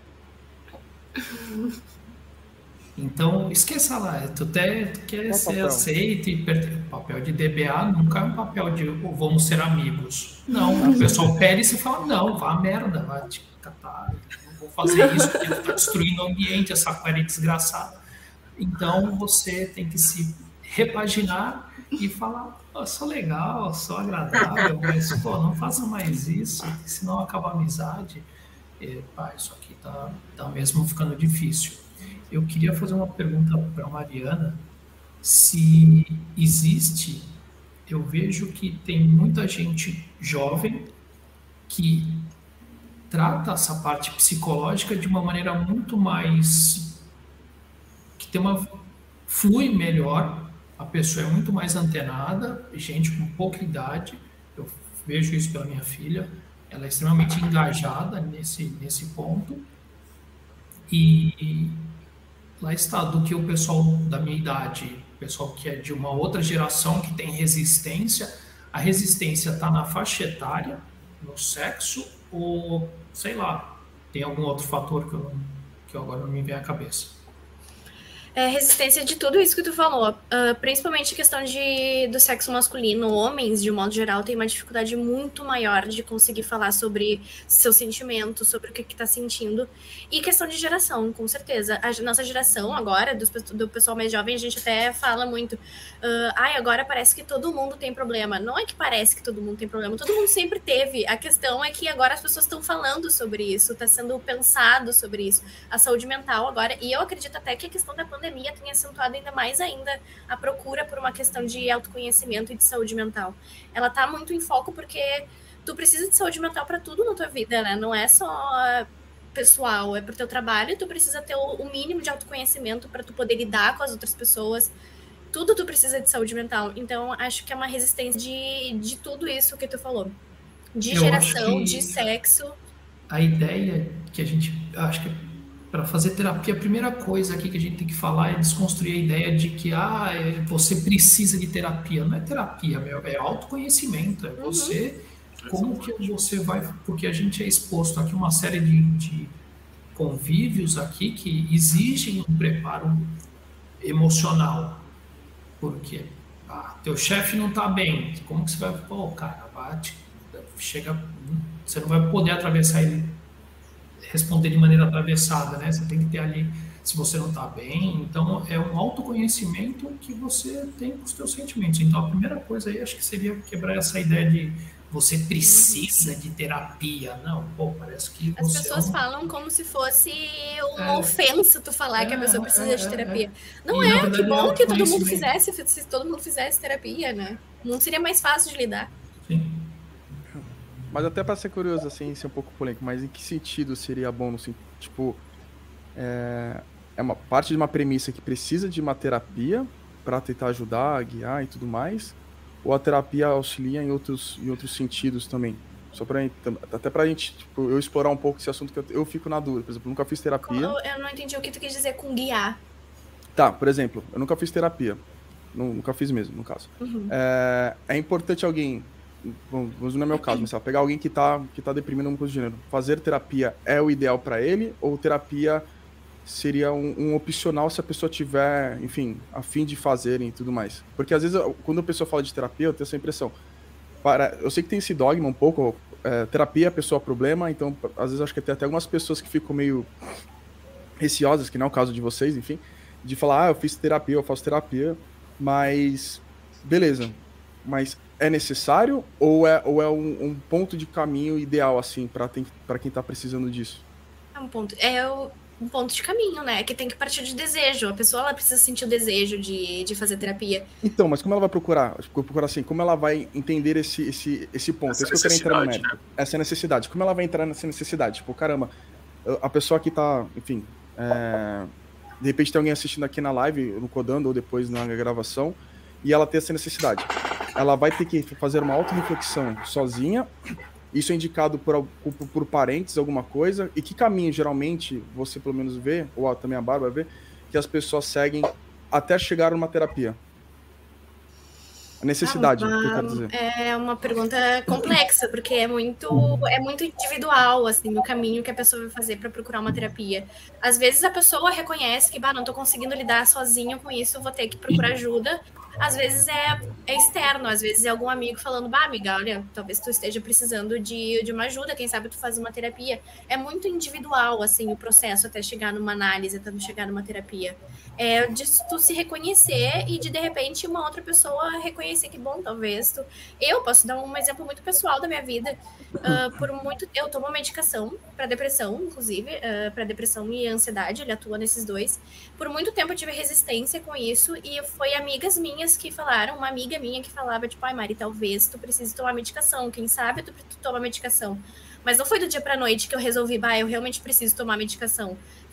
G: Então, esqueça lá, tu quer ser aceito e papel de DBA nunca é um papel de vamos ser amigos. Não, o pessoal pede e você fala, não, vá a merda, vai te catar, não vou fazer isso porque tu tá destruindo o ambiente, essa parede desgraçada. Então, você tem que se repaginar e falar, sou legal, sou agradável, mas, pô, não faça mais isso, senão acaba a amizade. Isso aqui tá mesmo ficando difícil. Eu queria fazer uma pergunta para a Mariana, se existe, eu vejo que tem muita gente jovem que trata essa parte psicológica de uma maneira muito mais, flui melhor a pessoa é muito mais antenada, gente com pouca idade, eu vejo isso pela minha filha, ela é extremamente engajada nesse ponto, e lá está, do que o pessoal da minha idade, o pessoal que é de uma outra geração, que tem resistência, a resistência está na faixa etária, no sexo, ou, sei lá, tem algum outro fator que agora não me vem à cabeça.
C: Resistência de tudo isso que tu falou, principalmente a questão do sexo masculino. Homens, de um modo geral, têm uma dificuldade muito maior de conseguir falar sobre seus sentimentos, sobre o que tá sentindo, e questão de geração, com certeza. A nossa geração agora, do pessoal mais jovem, a gente até fala muito, agora parece que todo mundo tem problema. Não é que parece que todo mundo tem problema, todo mundo sempre teve. A questão é que agora as pessoas estão falando sobre isso, está sendo pensado sobre isso, a saúde mental agora, e eu acredito até que a questão da pandemia tem acentuado ainda mais ainda a procura por uma questão de autoconhecimento e de saúde mental. Ela tá muito em foco porque tu precisa de saúde mental para tudo na tua vida, né? Não é só pessoal, é pro teu trabalho, tu precisa ter o mínimo de autoconhecimento para tu poder lidar com as outras pessoas. Tudo tu precisa de saúde mental. Então, acho que é uma resistência de tudo isso que tu falou. De geração, de sexo.
G: A ideia que a gente... Acho que para fazer terapia, a primeira coisa aqui que a gente tem que falar é desconstruir a ideia de que você precisa de terapia. Não é terapia, é autoconhecimento. É você, como que você vai... Porque a gente é exposto aqui a uma série de convívios aqui que exigem um preparo emocional. Porque teu chefe não está bem. Como que você vai... Pô, cara, chega... Você não vai poder atravessar ele, responder de maneira atravessada, né? Você tem que ter ali, se você não está bem, então é um autoconhecimento que você tem com os seus sentimentos. Então a primeira coisa aí acho que seria quebrar essa ideia de você precisa de terapia. Não, parece que
C: as pessoas falam como se fosse uma ofensa tu falar que a pessoa precisa de terapia. Não é, verdade, que bom que todo mundo fizesse, se todo mundo fizesse terapia, né? Não seria mais fácil de lidar.
G: Sim.
A: Mas até para ser curioso, assim, ser um pouco polêmico, mas em que sentido seria bom? Tipo, é uma parte de uma premissa que precisa de uma terapia para tentar ajudar, guiar e tudo mais, ou a terapia auxilia em outros sentidos também? Só até pra gente, tipo, eu explorar um pouco esse assunto que eu fico na dúvida. Por exemplo, eu nunca fiz terapia.
C: Eu não entendi o que tu quis dizer com guiar.
A: Tá, por exemplo, eu nunca fiz terapia. Nunca fiz mesmo, no caso. É importante alguém... Vamos no meu caso, mas pegar alguém que tá deprimindo alguma coisa do gênero. Fazer terapia é o ideal para ele, ou terapia seria um opcional se a pessoa tiver, enfim, a fim de fazer e tudo mais? Porque às vezes, quando a pessoa fala de terapia, eu tenho essa impressão. Eu sei que tem esse dogma um pouco, terapia é a pessoa problema, então às vezes acho que tem até algumas pessoas que ficam meio receosas, que não é o caso de vocês, enfim, de falar, eu fiz terapia, eu faço terapia, mas beleza, mas é necessário ou é um ponto de caminho ideal, assim, para quem tá precisando disso?
C: Um ponto de caminho, né? Que tem que partir de desejo. A pessoa, ela precisa sentir o desejo de fazer terapia.
A: Então, mas como ela vai procurar? Procurar assim, como ela vai entender esse ponto? Essa é isso que eu quero entrar no mérito. Né? Essa necessidade. Como ela vai entrar nessa necessidade? Tipo, caramba, a pessoa que tá, enfim, de repente tem alguém assistindo aqui na live, no Codando, ou depois na gravação, e ela tem essa necessidade. Ela vai ter que fazer uma autorreflexão sozinha. Isso é indicado por parentes, alguma coisa. E que caminho, geralmente, você pelo menos vê, ou também a Bárbara vê, que as pessoas seguem até chegar numa terapia? A necessidade, que eu quero dizer.
C: É uma pergunta complexa, porque é muito individual, assim, o caminho que a pessoa vai fazer para procurar uma terapia. Às vezes a pessoa reconhece que, não tô conseguindo lidar sozinho com isso, vou ter que procurar ajuda. Às vezes é externo, às vezes é algum amigo falando, amiga, olha, talvez tu esteja precisando de uma ajuda, quem sabe tu faz uma terapia. É muito individual, assim, o processo até chegar numa análise, até chegar numa terapia. É de tu se reconhecer e de repente, uma outra pessoa reconhecer que, bom, talvez tu... Eu posso dar um exemplo muito pessoal da minha vida. Eu tomo medicação para depressão, inclusive, para depressão e ansiedade, ele atua nesses dois. Por muito tempo eu tive resistência com isso e foi amigas minhas que falaram, uma amiga minha que falava, tipo, Mari, talvez tu precise tomar medicação, quem sabe tu toma medicação. Mas não foi do dia pra noite que eu resolvi, eu realmente preciso tomar medicação.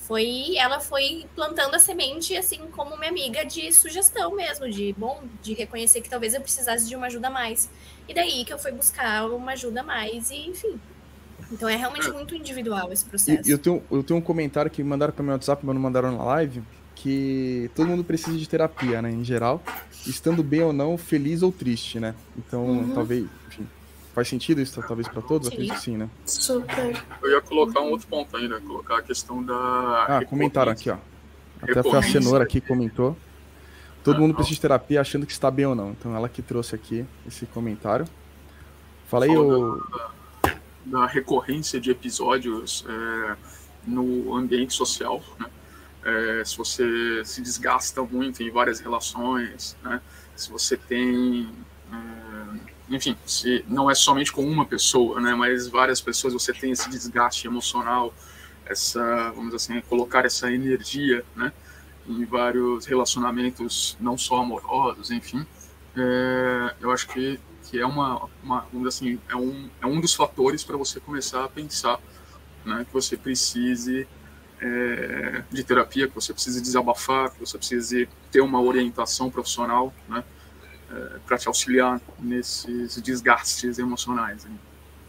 C: ela foi plantando a semente, assim, como minha amiga, de sugestão mesmo, de reconhecer que talvez eu precisasse de uma ajuda a mais. E daí que eu fui buscar uma ajuda a mais, e enfim. Então é realmente muito individual esse processo.
A: E eu tenho um comentário que me mandaram para meu WhatsApp, mas não mandaram na live, que todo mundo precisa de terapia, né, em geral, estando bem ou não, feliz ou triste, né? Então, talvez, enfim, faz sentido isso, talvez, para todos? Acredito que sim, né?
H: Super.
F: Eu ia colocar um outro ponto ainda, colocar a questão da...
A: comentaram aqui, ó. Até foi a Cenoura aqui que comentou. Todo mundo precisa de terapia achando que está bem ou não. Então, ela que trouxe aqui esse comentário. Fala aí,
F: da recorrência de episódios no ambiente social, né? Se você se desgasta muito em várias relações, né? Se você tem, enfim, se não é somente com uma pessoa, né? Mas várias pessoas, você tem esse desgaste emocional, vamos dizer assim, colocar essa energia, né? Em vários relacionamentos, não só amorosos, enfim, eu acho que é vamos dizer assim, é um dos fatores para você começar a pensar, né, que você precise de terapia, que você precise desabafar, que você precise ter uma orientação profissional, né, para te auxiliar nesses desgastes emocionais. Né?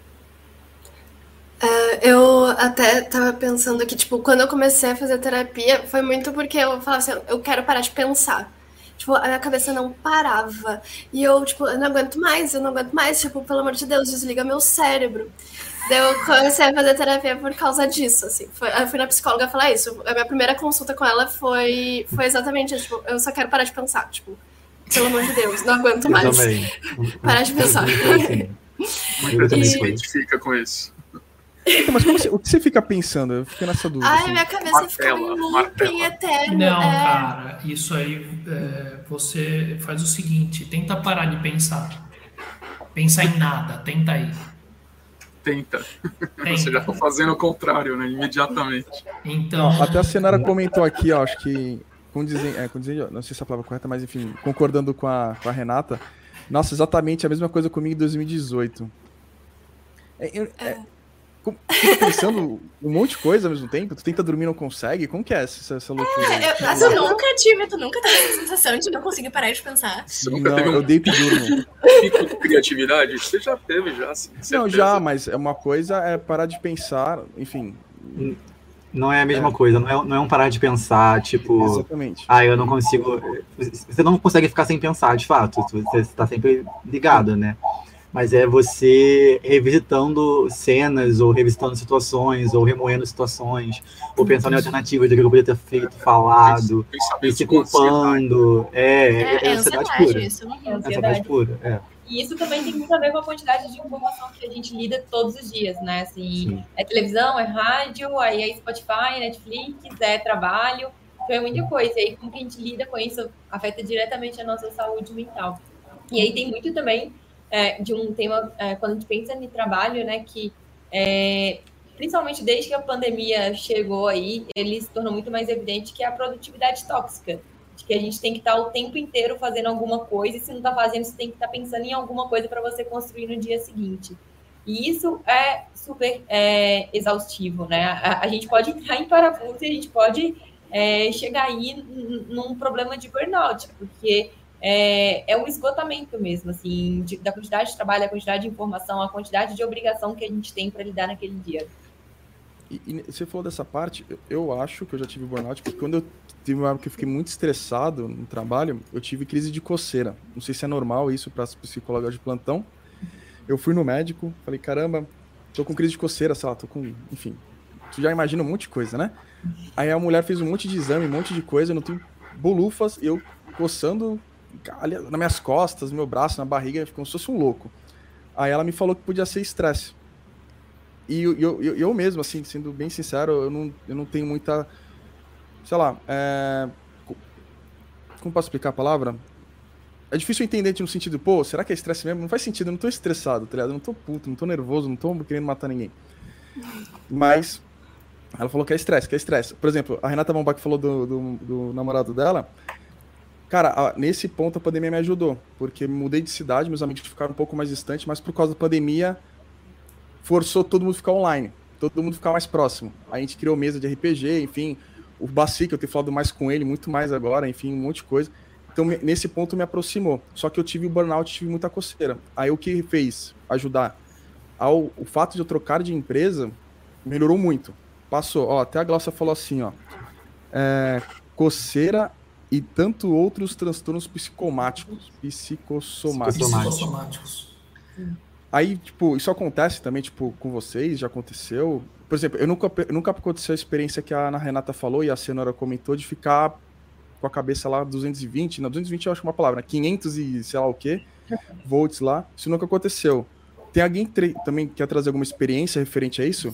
H: Eu até tava pensando que, tipo, quando eu comecei a fazer terapia, foi muito porque eu falava assim, eu quero parar de pensar. Tipo, a minha cabeça não parava. E eu, tipo, eu não aguento mais, tipo, pelo amor de Deus, desliga meu cérebro. Daí eu comecei a fazer terapia por causa disso, assim. Eu fui na psicóloga falar isso. A minha primeira consulta com ela foi exatamente isso, tipo, eu só quero parar de pensar, tipo, pelo amor de Deus, não aguento mais. Parar de pensar.
F: Muita gente se identifica com isso.
A: Então, mas o que você fica pensando? Eu fico nessa dúvida.
H: Ai, minha cabeça fica em looping eterno.
G: Não, cara, isso aí você faz o seguinte, tenta parar de pensar. Pensa em nada, tenta aí.
F: Tenta. Você já tá fazendo o contrário, né? Imediatamente.
G: Então...
A: Até a Senara comentou aqui, ó, acho que, não sei se é a palavra correta, mas enfim, concordando com a Renata, nossa, exatamente a mesma coisa comigo em 2018. Fica pensando um monte de coisa ao mesmo tempo? Tu tenta dormir e não consegue? Como que é essa loucura?
C: Tu nunca teve essa sensação de não conseguir parar de pensar?
F: Você nunca teve
A: eu deito e durmo.
F: Pico de criatividade? Você já teve, já. Sim,
A: não, já, mas uma coisa é parar de pensar, enfim...
B: Não é a mesma coisa, não é um parar de pensar, tipo...
A: Exatamente.
B: Eu não consigo... Você não consegue ficar sem pensar, de fato. Você está sempre ligado, né? Mas é você revisitando cenas, ou revisitando situações, ou remoendo situações, ou pensando em alternativas do que eu poderia ter feito, falado, e se culpando. É ansiedade pura. Ansiedade pura,
D: E isso também tem muito a ver com a quantidade de informação que a gente lida todos os dias, né? Assim, é televisão, é rádio, aí é Spotify, Netflix, é trabalho, então é muita coisa. E aí como que a gente lida com isso afeta diretamente a nossa saúde mental. E aí tem muito também de um tema, quando a gente pensa em trabalho, né, que principalmente desde que a pandemia chegou aí, ele se tornou muito mais evidente que é a produtividade tóxica, de que a gente tem que estar o tempo inteiro fazendo alguma coisa, e se não está fazendo, você tem que estar pensando em alguma coisa para você construir no dia seguinte. E isso é super exaustivo, né? A gente pode entrar em parafuso e a gente pode chegar aí num problema de burnout, porque é um esgotamento mesmo, assim, da quantidade de trabalho, a quantidade de informação, a quantidade de obrigação que a gente tem para lidar naquele dia.
A: E você falou dessa parte, eu acho que eu já tive burnout, porque quando eu tive uma época que eu fiquei muito estressado no trabalho, eu tive crise de coceira. Não sei se é normal isso para psicóloga de plantão. Eu fui no médico, falei, caramba, tô com crise de coceira, sei lá, tô com... Enfim, tu já imagina um monte de coisa, né? Aí a mulher fez um monte de exame, um monte de coisa, eu não tenho bolufas, eu coçando ali nas minhas costas, no meu braço, na barriga, como se fosse um louco. Aí ela me falou que podia ser estresse. E eu mesmo, assim, sendo bem sincero, eu não tenho muita... Sei lá, como posso explicar a palavra? É difícil entender no sentido, pô, será que é estresse mesmo? Não faz sentido, eu não tô estressado, tá ligado? Eu não tô puto, não tô nervoso, não tô querendo matar ninguém. Mas ela falou que é estresse. Por exemplo, a Renata Bombach falou do namorado dela. Cara, nesse ponto a pandemia me ajudou, porque mudei de cidade, meus amigos ficaram um pouco mais distantes, mas por causa da pandemia forçou todo mundo a ficar online. todo mundo ficar mais próximo. A gente criou mesa de RPG, enfim, o Baci, que eu tenho falado mais com ele, muito mais agora, enfim, um monte de coisa. Então, nesse ponto, me aproximou. Só que eu tive burnout, tive muita coceira. Aí, o que fez ajudar? O fato de eu trocar de empresa, melhorou muito. Passou, ó, até a Glaucia falou assim, ó, coceira e tanto outros transtornos psicossomáticos. Aí, tipo, isso acontece também, tipo, com vocês, já aconteceu? Por exemplo, nunca aconteceu a experiência que a Ana Renata falou e a Senhora comentou de ficar com a cabeça lá 220, não, 220 eu acho uma palavra, 500 e sei lá o que, volts lá, isso nunca aconteceu. Tem alguém também que quer trazer alguma experiência referente a isso?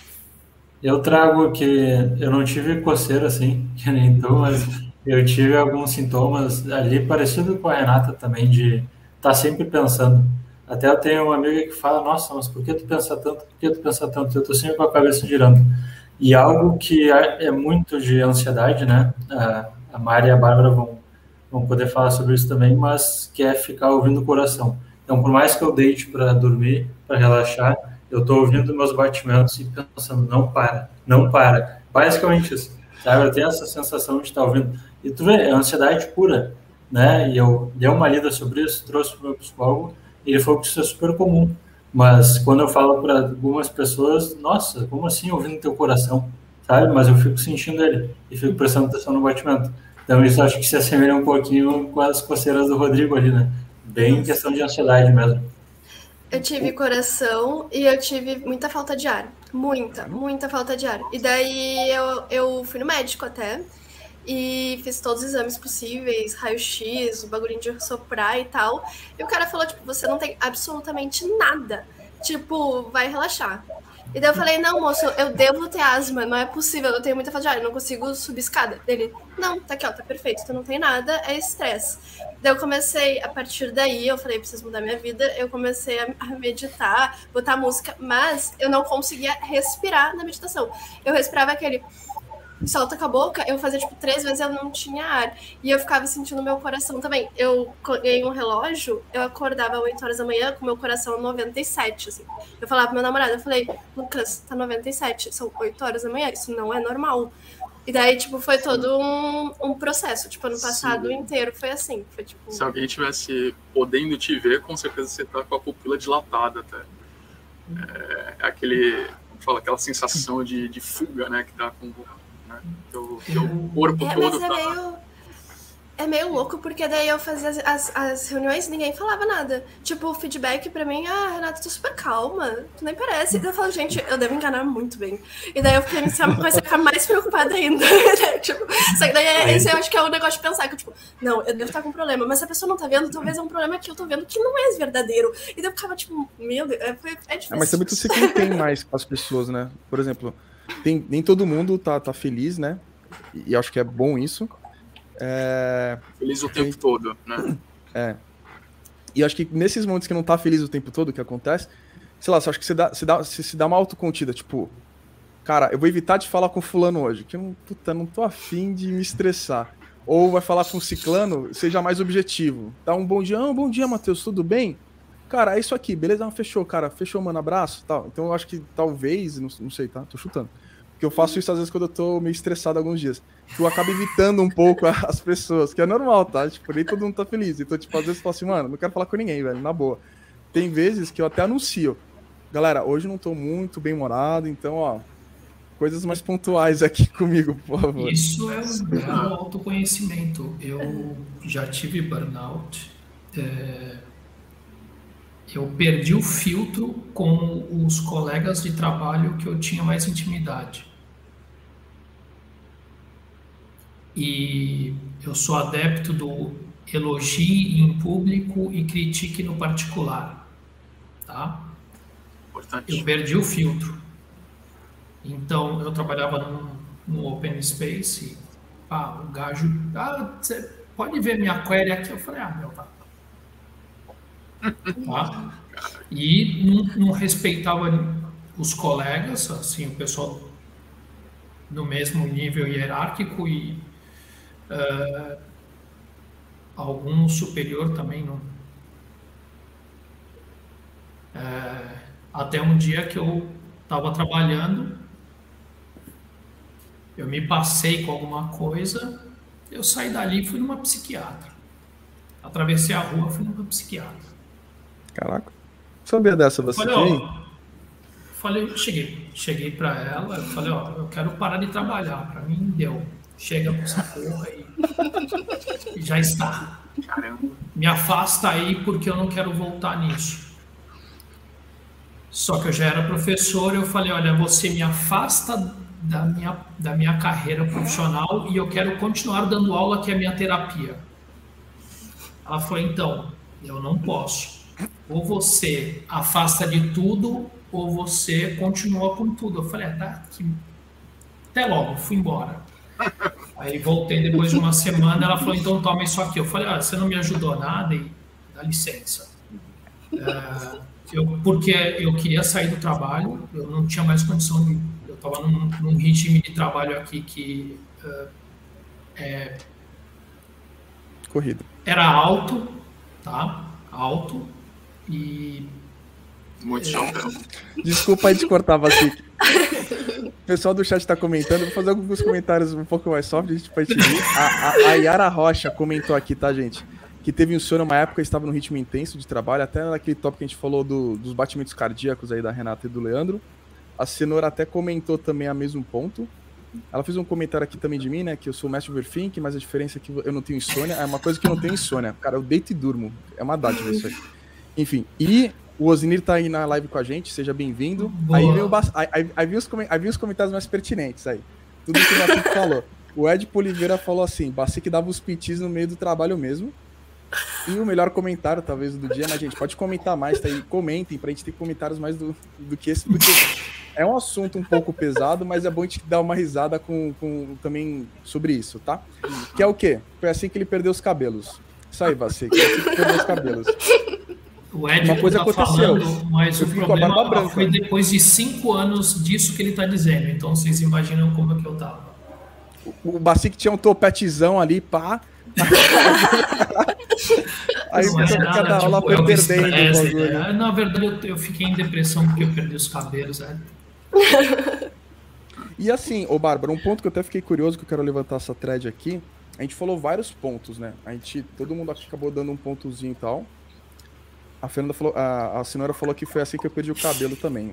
E: Eu trago que eu não tive coceira assim, que nem tu, mas eu tive alguns sintomas ali parecido com a Renata também, de estar sempre pensando. Até eu tenho uma amiga que fala, nossa, mas por que tu pensa tanto? Por que tu pensa tanto? Eu tô sempre com a cabeça girando. E algo que é muito de ansiedade, né? A Mari e a Bárbara vão poder falar sobre isso também, mas que é ficar ouvindo o coração. Então, por mais que eu deite para dormir, para relaxar, eu estou ouvindo meus batimentos e pensando, não para. Basicamente isso, sabe? Eu tenho essa sensação de estar ouvindo. E tu vê, é ansiedade pura, né? E eu dei uma lida sobre isso, trouxe para o meu psicólogo, e ele falou que isso é super comum. Mas quando eu falo para algumas pessoas, nossa, como assim ouvindo teu coração? Sabe? Mas eu fico sentindo ele e fico prestando atenção no batimento. Então isso acho que se assemelha um pouquinho com as coceiras do Rodrigo ali, né? Bem questão de ansiedade mesmo.
H: Eu tive coração e eu tive muita falta de ar. Muita falta de ar. E daí eu fui no médico até e fiz todos os exames possíveis, raio-x, o bagulhinho de soprar e tal. E o cara falou, tipo, você não tem absolutamente nada. Tipo, vai relaxar. E daí eu falei, não, moço, eu devo ter asma, não é possível, eu tenho muita falta de ar, eu não consigo subir escada. Ele, não, tá aqui, ó, tá perfeito, tu não tem nada, é estresse. Daí eu comecei, a partir daí, eu falei, preciso mudar minha vida, eu comecei a meditar, botar música, mas eu não conseguia respirar na meditação. Eu respirava aquele... solta com a boca, eu fazia, tipo, 3 vezes eu não tinha ar. E eu ficava sentindo meu coração também. Eu ganhei um relógio, eu acordava às 8 horas da manhã com meu coração 97, assim. Eu falava pro meu namorado, eu falei, Lucas, tá 97, são 8 horas da manhã, isso não é normal. E daí, tipo, foi todo um processo. Tipo, ano passado inteiro foi assim. Foi, tipo...
F: Se alguém tivesse podendo te ver, com certeza você tá com a pupila dilatada até. É aquela sensação de fuga, né, que dá com... o corpo todo tá...
H: É meio louco, porque daí eu fazia as reuniões e ninguém falava nada. Tipo, o feedback pra mim, Renata, tu super calma, tu nem parece. E daí eu falo, gente, eu devo enganar muito bem. E daí eu comecei a ficar mais preocupada ainda. Tipo, só que daí esse eu acho que é o negócio de pensar, que tipo, não, eu devo estar com um problema, mas se a pessoa não tá vendo, talvez é um problema que eu tô vendo que não é verdadeiro. E daí eu ficava tipo, meu Deus, é difícil.
A: Mas também tu se contém mais com as pessoas, né? Por exemplo, nem todo mundo tá feliz, né? E acho que é bom isso.
F: Feliz o tempo todo, né?
A: E acho que nesses momentos que não tá feliz o tempo todo, que acontece, sei lá, só acho que você se dá uma autocontida, tipo, cara, eu vou evitar de falar com fulano hoje, que eu não tô afim de me estressar. Ou vai falar com o ciclano, seja mais objetivo. Dá um bom dia, Matheus, tudo bem? Cara, é isso aqui, beleza? Fechou, cara, fechou, mano, abraço, tal. Então eu acho que talvez, não sei, tá? Tô chutando. Porque eu faço isso às vezes quando eu tô meio estressado alguns dias. Que eu acabo evitando um pouco as pessoas, que é normal, tá? Tipo, nem todo mundo tá feliz. Então, tipo, às vezes eu falo assim, mano, não quero falar com ninguém, velho, na boa. Tem vezes que eu até anuncio. Galera, hoje não tô muito bem-humorado, então, ó, coisas mais pontuais aqui comigo, por favor.
G: Isso é um autoconhecimento. Eu já tive burnout. Eu perdi o filtro com os colegas de trabalho que eu tinha mais intimidade. E eu sou adepto do elogie em público e critique no particular. Tá?
F: Importante.
G: Eu perdi o filtro. Então, eu trabalhava num open space. O gajo... você pode ver minha query aqui? Eu falei, meu, tá. Tá? E não respeitava os colegas, assim, o pessoal no mesmo nível hierárquico e algum superior também não. Até um dia que eu estava trabalhando, eu me passei com alguma coisa, eu saí dali e fui numa psiquiatra. Atravessei a rua, fui numa psiquiatra.
A: Caraca. Sabia dessa você
G: cheguei para ela, eu falei, ó, eu quero parar de trabalhar, para mim deu. Chega com essa porra e já está.
F: Caramba.
G: Me afasta aí porque eu não quero voltar nisso. Só que eu já era professor, eu falei, olha, você me afasta da minha carreira profissional e eu quero continuar dando aula, que é a minha terapia. Ela falou, então, eu não posso. Ou você afasta de tudo, ou você continua com tudo. Eu falei, tá, até logo, fui embora. Aí voltei depois de uma semana, ela falou, então toma isso aqui. Eu falei, você não me ajudou nada e dá licença. Porque eu queria sair do trabalho, eu não tinha mais condição de... Eu estava num ritmo de trabalho aqui que...
A: corrido.
G: Era alto, tá? Alto e...
F: Muito chapéu.
A: Desculpa aí te cortar, Vacique. O pessoal do chat tá comentando, vou fazer alguns comentários um pouco mais soft, a gente vai te ver. A Yara Rocha comentou aqui, tá, gente? Que teve um sonho numa época, estava num ritmo intenso de trabalho, até naquele tópico que a gente falou dos batimentos cardíacos aí da Renata e do Leandro. A Cenoura até comentou também a mesmo ponto. Ela fez um comentário aqui também de mim, né, que eu sou o mestre overthink, mas a diferença é que eu não tenho insônia. É uma coisa que eu não tenho insônia. Cara, eu deito e durmo. É uma dádiva isso aí. Enfim, e o Osnir tá aí na live com a gente, seja bem-vindo. Aí vi os comentários mais pertinentes aí. Tudo que o Bacique falou. O Ed Oliveira falou assim, Bacique dava os pitis no meio do trabalho mesmo. E o melhor comentário, talvez, do dia, mas, gente, pode comentar mais, tá aí, comentem pra gente ter comentários mais do que esse, porque é um assunto um pouco pesado, mas é bom a gente dar uma risada também sobre isso, tá? Que é o quê? Foi assim que ele perdeu os cabelos. Isso aí, Bacique, foi assim que perdeu os cabelos.
G: O Ed
A: uma coisa
G: tá
A: aconteceu.
G: Falando, mas
A: eu
G: o
A: fico com a barba
G: problema
A: branca.
G: foi depois de 5 anos disso que ele tá dizendo, então vocês imaginam como é que eu tava.
A: O Bacique tinha um topetezão ali, pá. Aí cada aula foi perdendo.
G: Né? Na verdade, eu fiquei em depressão porque eu perdi os cabelos.
A: E assim, ô Bárbara, um ponto que eu até fiquei curioso, que eu quero levantar essa thread aqui. A gente falou vários pontos, né? Todo mundo aqui acabou dando um pontozinho e tal. A Fernanda falou, a senhora falou que foi assim que eu perdi o cabelo também.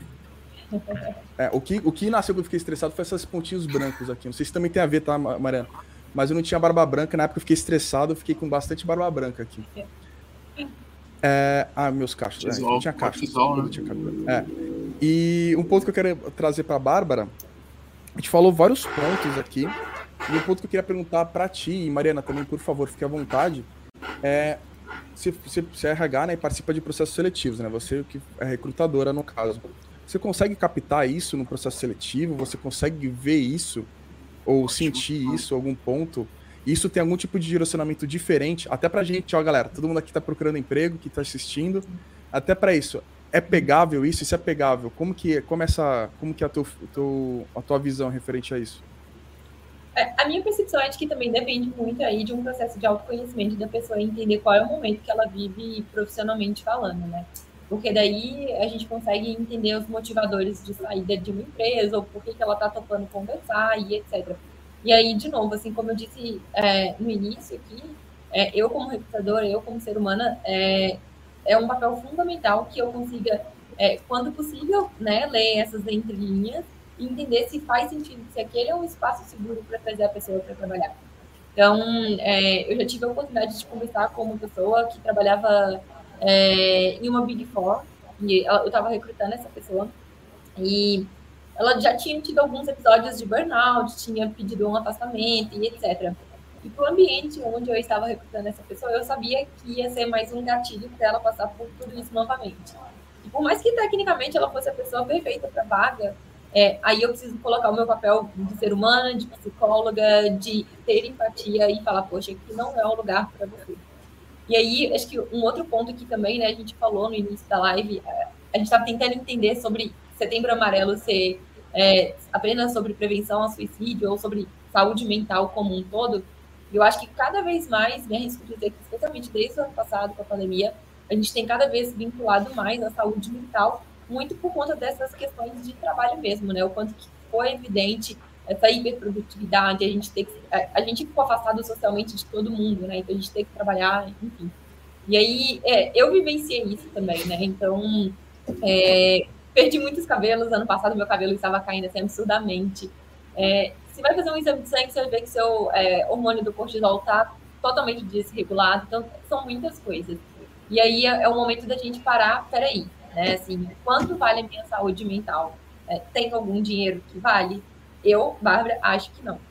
A: O que nasceu que eu fiquei estressado foi esses pontinhos brancos aqui. Não sei se também tem a ver, tá, Mariana? Mas eu não tinha barba branca, na época eu fiquei estressado, eu fiquei com bastante barba branca aqui. Meus cachos. Não tinha cachos. E um ponto que eu quero trazer pra Bárbara, a gente falou vários pontos aqui, e um ponto que eu queria perguntar pra ti, e Mariana também, por favor, fique à vontade, você é RH, né, e participa de processos seletivos, né, você que é recrutadora no caso. Você consegue captar isso no processo seletivo? Você consegue ver isso? Ou sentir isso, algum ponto? Isso tem algum tipo de direcionamento diferente? Até pra gente, ó, galera, todo mundo aqui tá procurando emprego, que tá assistindo. Até pra isso, é pegável isso? Isso é pegável? Como que é a tua visão referente a isso?
D: A minha percepção é de que também depende muito aí de um processo de autoconhecimento da pessoa entender qual é o momento que ela vive profissionalmente falando, né? Porque daí a gente consegue entender os motivadores de saída de uma empresa, ou por que ela está topando conversar, e etc. E aí, de novo, assim como eu disse no início aqui, eu como recrutadora, eu como ser humana, é um papel fundamental que eu consiga, quando possível, né, ler essas entrelinhas e entender se faz sentido, se aquele é um espaço seguro para trazer a pessoa para trabalhar. Então, eu já tive a oportunidade de conversar com uma pessoa que trabalhava em uma Big Four, e eu estava recrutando essa pessoa, e ela já tinha tido alguns episódios de burnout, tinha pedido um afastamento e etc. E para o ambiente onde eu estava recrutando essa pessoa, eu sabia que ia ser mais um gatilho para ela passar por tudo isso novamente. E por mais que tecnicamente ela fosse a pessoa perfeita para a vaga, aí eu preciso colocar o meu papel de ser humana, de psicóloga, de ter empatia e falar, poxa, aqui não é um lugar para você. E aí, acho que um outro ponto que também, né, a gente falou no início da live, a gente estava tentando entender sobre Setembro Amarelo ser apenas sobre prevenção ao suicídio ou sobre saúde mental como um todo. E eu acho que cada vez mais, me arrisco dizer que, especialmente desde o ano passado, com a pandemia, a gente tem cada vez vinculado mais a saúde mental muito por conta dessas questões de trabalho mesmo, né? O quanto que foi evidente essa hiperprodutividade, a gente ficou afastado socialmente de todo mundo, né? Então a gente tem que trabalhar, enfim. E aí, eu vivenciei isso também, né? Então, perdi muitos cabelos. Ano passado, meu cabelo estava caindo assim, absurdamente. Você vai fazer um exame de sangue, você vai ver que seu hormônio do cortisol está totalmente desregulado. Então, são muitas coisas. E aí, é o momento da gente parar, peraí, né? Assim, quanto vale a minha saúde mental? Tem algum dinheiro que vale? Eu, Bárbara, acho que não.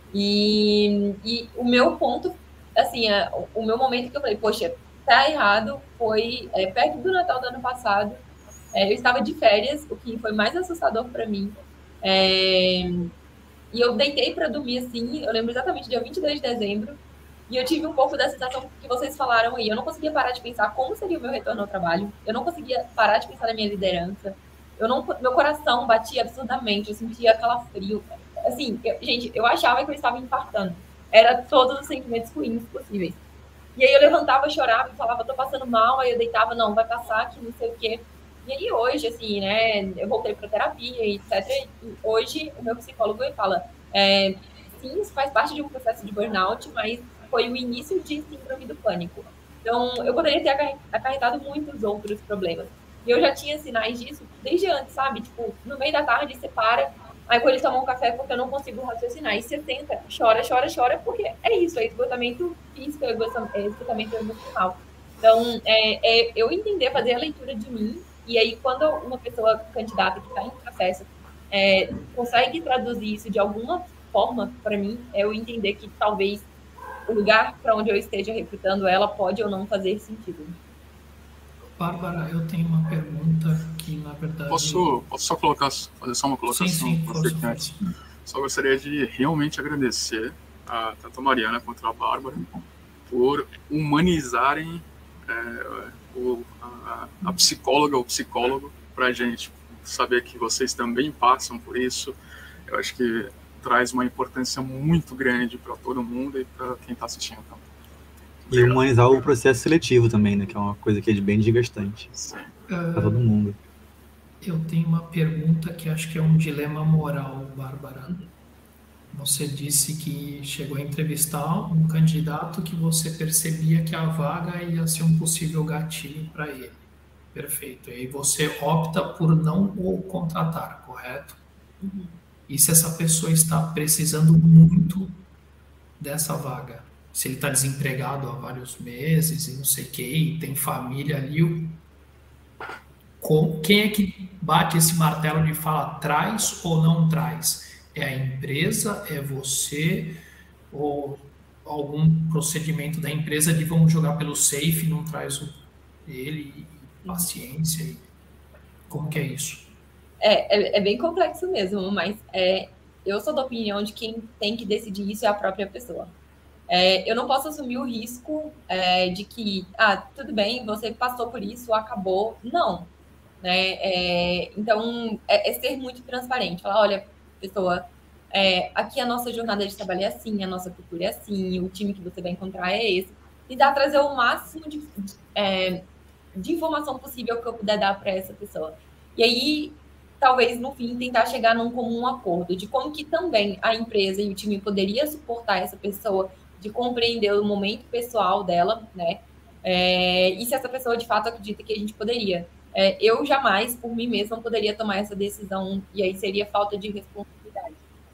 D: E o meu ponto, assim, o meu momento que eu falei, poxa, tá errado, foi perto do Natal do ano passado. Eu estava de férias, o que foi mais assustador para mim. E eu deitei para dormir, assim, eu lembro exatamente, dia 22 de dezembro, e eu tive um pouco da sensação que vocês falaram aí. Eu não conseguia parar de pensar como seria o meu retorno ao trabalho, eu não conseguia parar de pensar na minha liderança, meu coração batia absurdamente, eu sentia calafrio. Assim, gente, eu achava que eu estava infartando. Era todos os sentimentos ruins possíveis. E aí eu levantava, chorava e falava, tô passando mal, aí eu deitava, não, vai passar, que não sei o quê. E aí hoje, assim, né, eu voltei para terapia, etc. E hoje o meu psicólogo fala, sim, isso faz parte de um processo de burnout, mas foi o início de síndrome do pânico. Então, eu poderia ter acarretado muitos outros problemas. E eu já tinha sinais disso desde antes, sabe? Tipo, no meio da tarde você para, aí quando eles tomam um café porque eu não consigo raciocinar, e você tenta, chora, porque é isso, é esgotamento físico, é esgotamento emocional. Então, eu entender, fazer a leitura de mim, e aí quando uma pessoa candidata que está em processo consegue traduzir isso de alguma forma para mim, eu entender que talvez o lugar para onde eu esteja recrutando ela pode ou não fazer sentido.
G: Bárbara, eu tenho uma pergunta que, na verdade...
F: Posso só fazer só uma colocação?
G: Sim,
F: força. Só gostaria de realmente agradecer tanto a Mariana quanto a Bárbara por humanizarem a psicóloga ou psicólogo para a gente saber que vocês também passam por isso. Eu acho que traz uma importância muito grande para todo mundo e para quem está assistindo também.
B: E humanizar o processo seletivo também, né? Que é uma coisa que é bem desgastante para todo mundo.
G: Eu tenho uma pergunta que acho que é um dilema moral, Bárbara. Você disse que chegou a entrevistar um candidato que você percebia que a vaga ia ser um possível gatilho para ele. Perfeito. E aí você opta por não o contratar, correto?
D: Uhum.
G: E se essa pessoa está precisando muito dessa vaga? Se ele está desempregado há vários meses e não sei o que, e tem família ali, quem é que bate esse martelo de fala traz ou não traz? É a empresa, é você, ou algum procedimento da empresa de vamos jogar pelo safe, não traz ele, paciência? Como que é isso?
D: É bem complexo mesmo, mas eu sou da opinião de quem tem que decidir isso é a própria pessoa. Eu não posso assumir o risco de que, tudo bem, você passou por isso, acabou. Não. Né? Então, ser muito transparente. Falar, olha, pessoa, aqui a nossa jornada de trabalho é assim, a nossa cultura é assim, o time que você vai encontrar é esse. E trazer o máximo de informação possível que eu puder dar para essa pessoa. E aí, talvez, no fim, tentar chegar num comum acordo de como que também a empresa e o time poderia suportar essa pessoa, de compreender o momento pessoal dela, né? E se essa pessoa, de fato, acredita que a gente poderia. Eu jamais, por mim mesma, poderia tomar essa decisão, e aí seria falta de responsabilidade.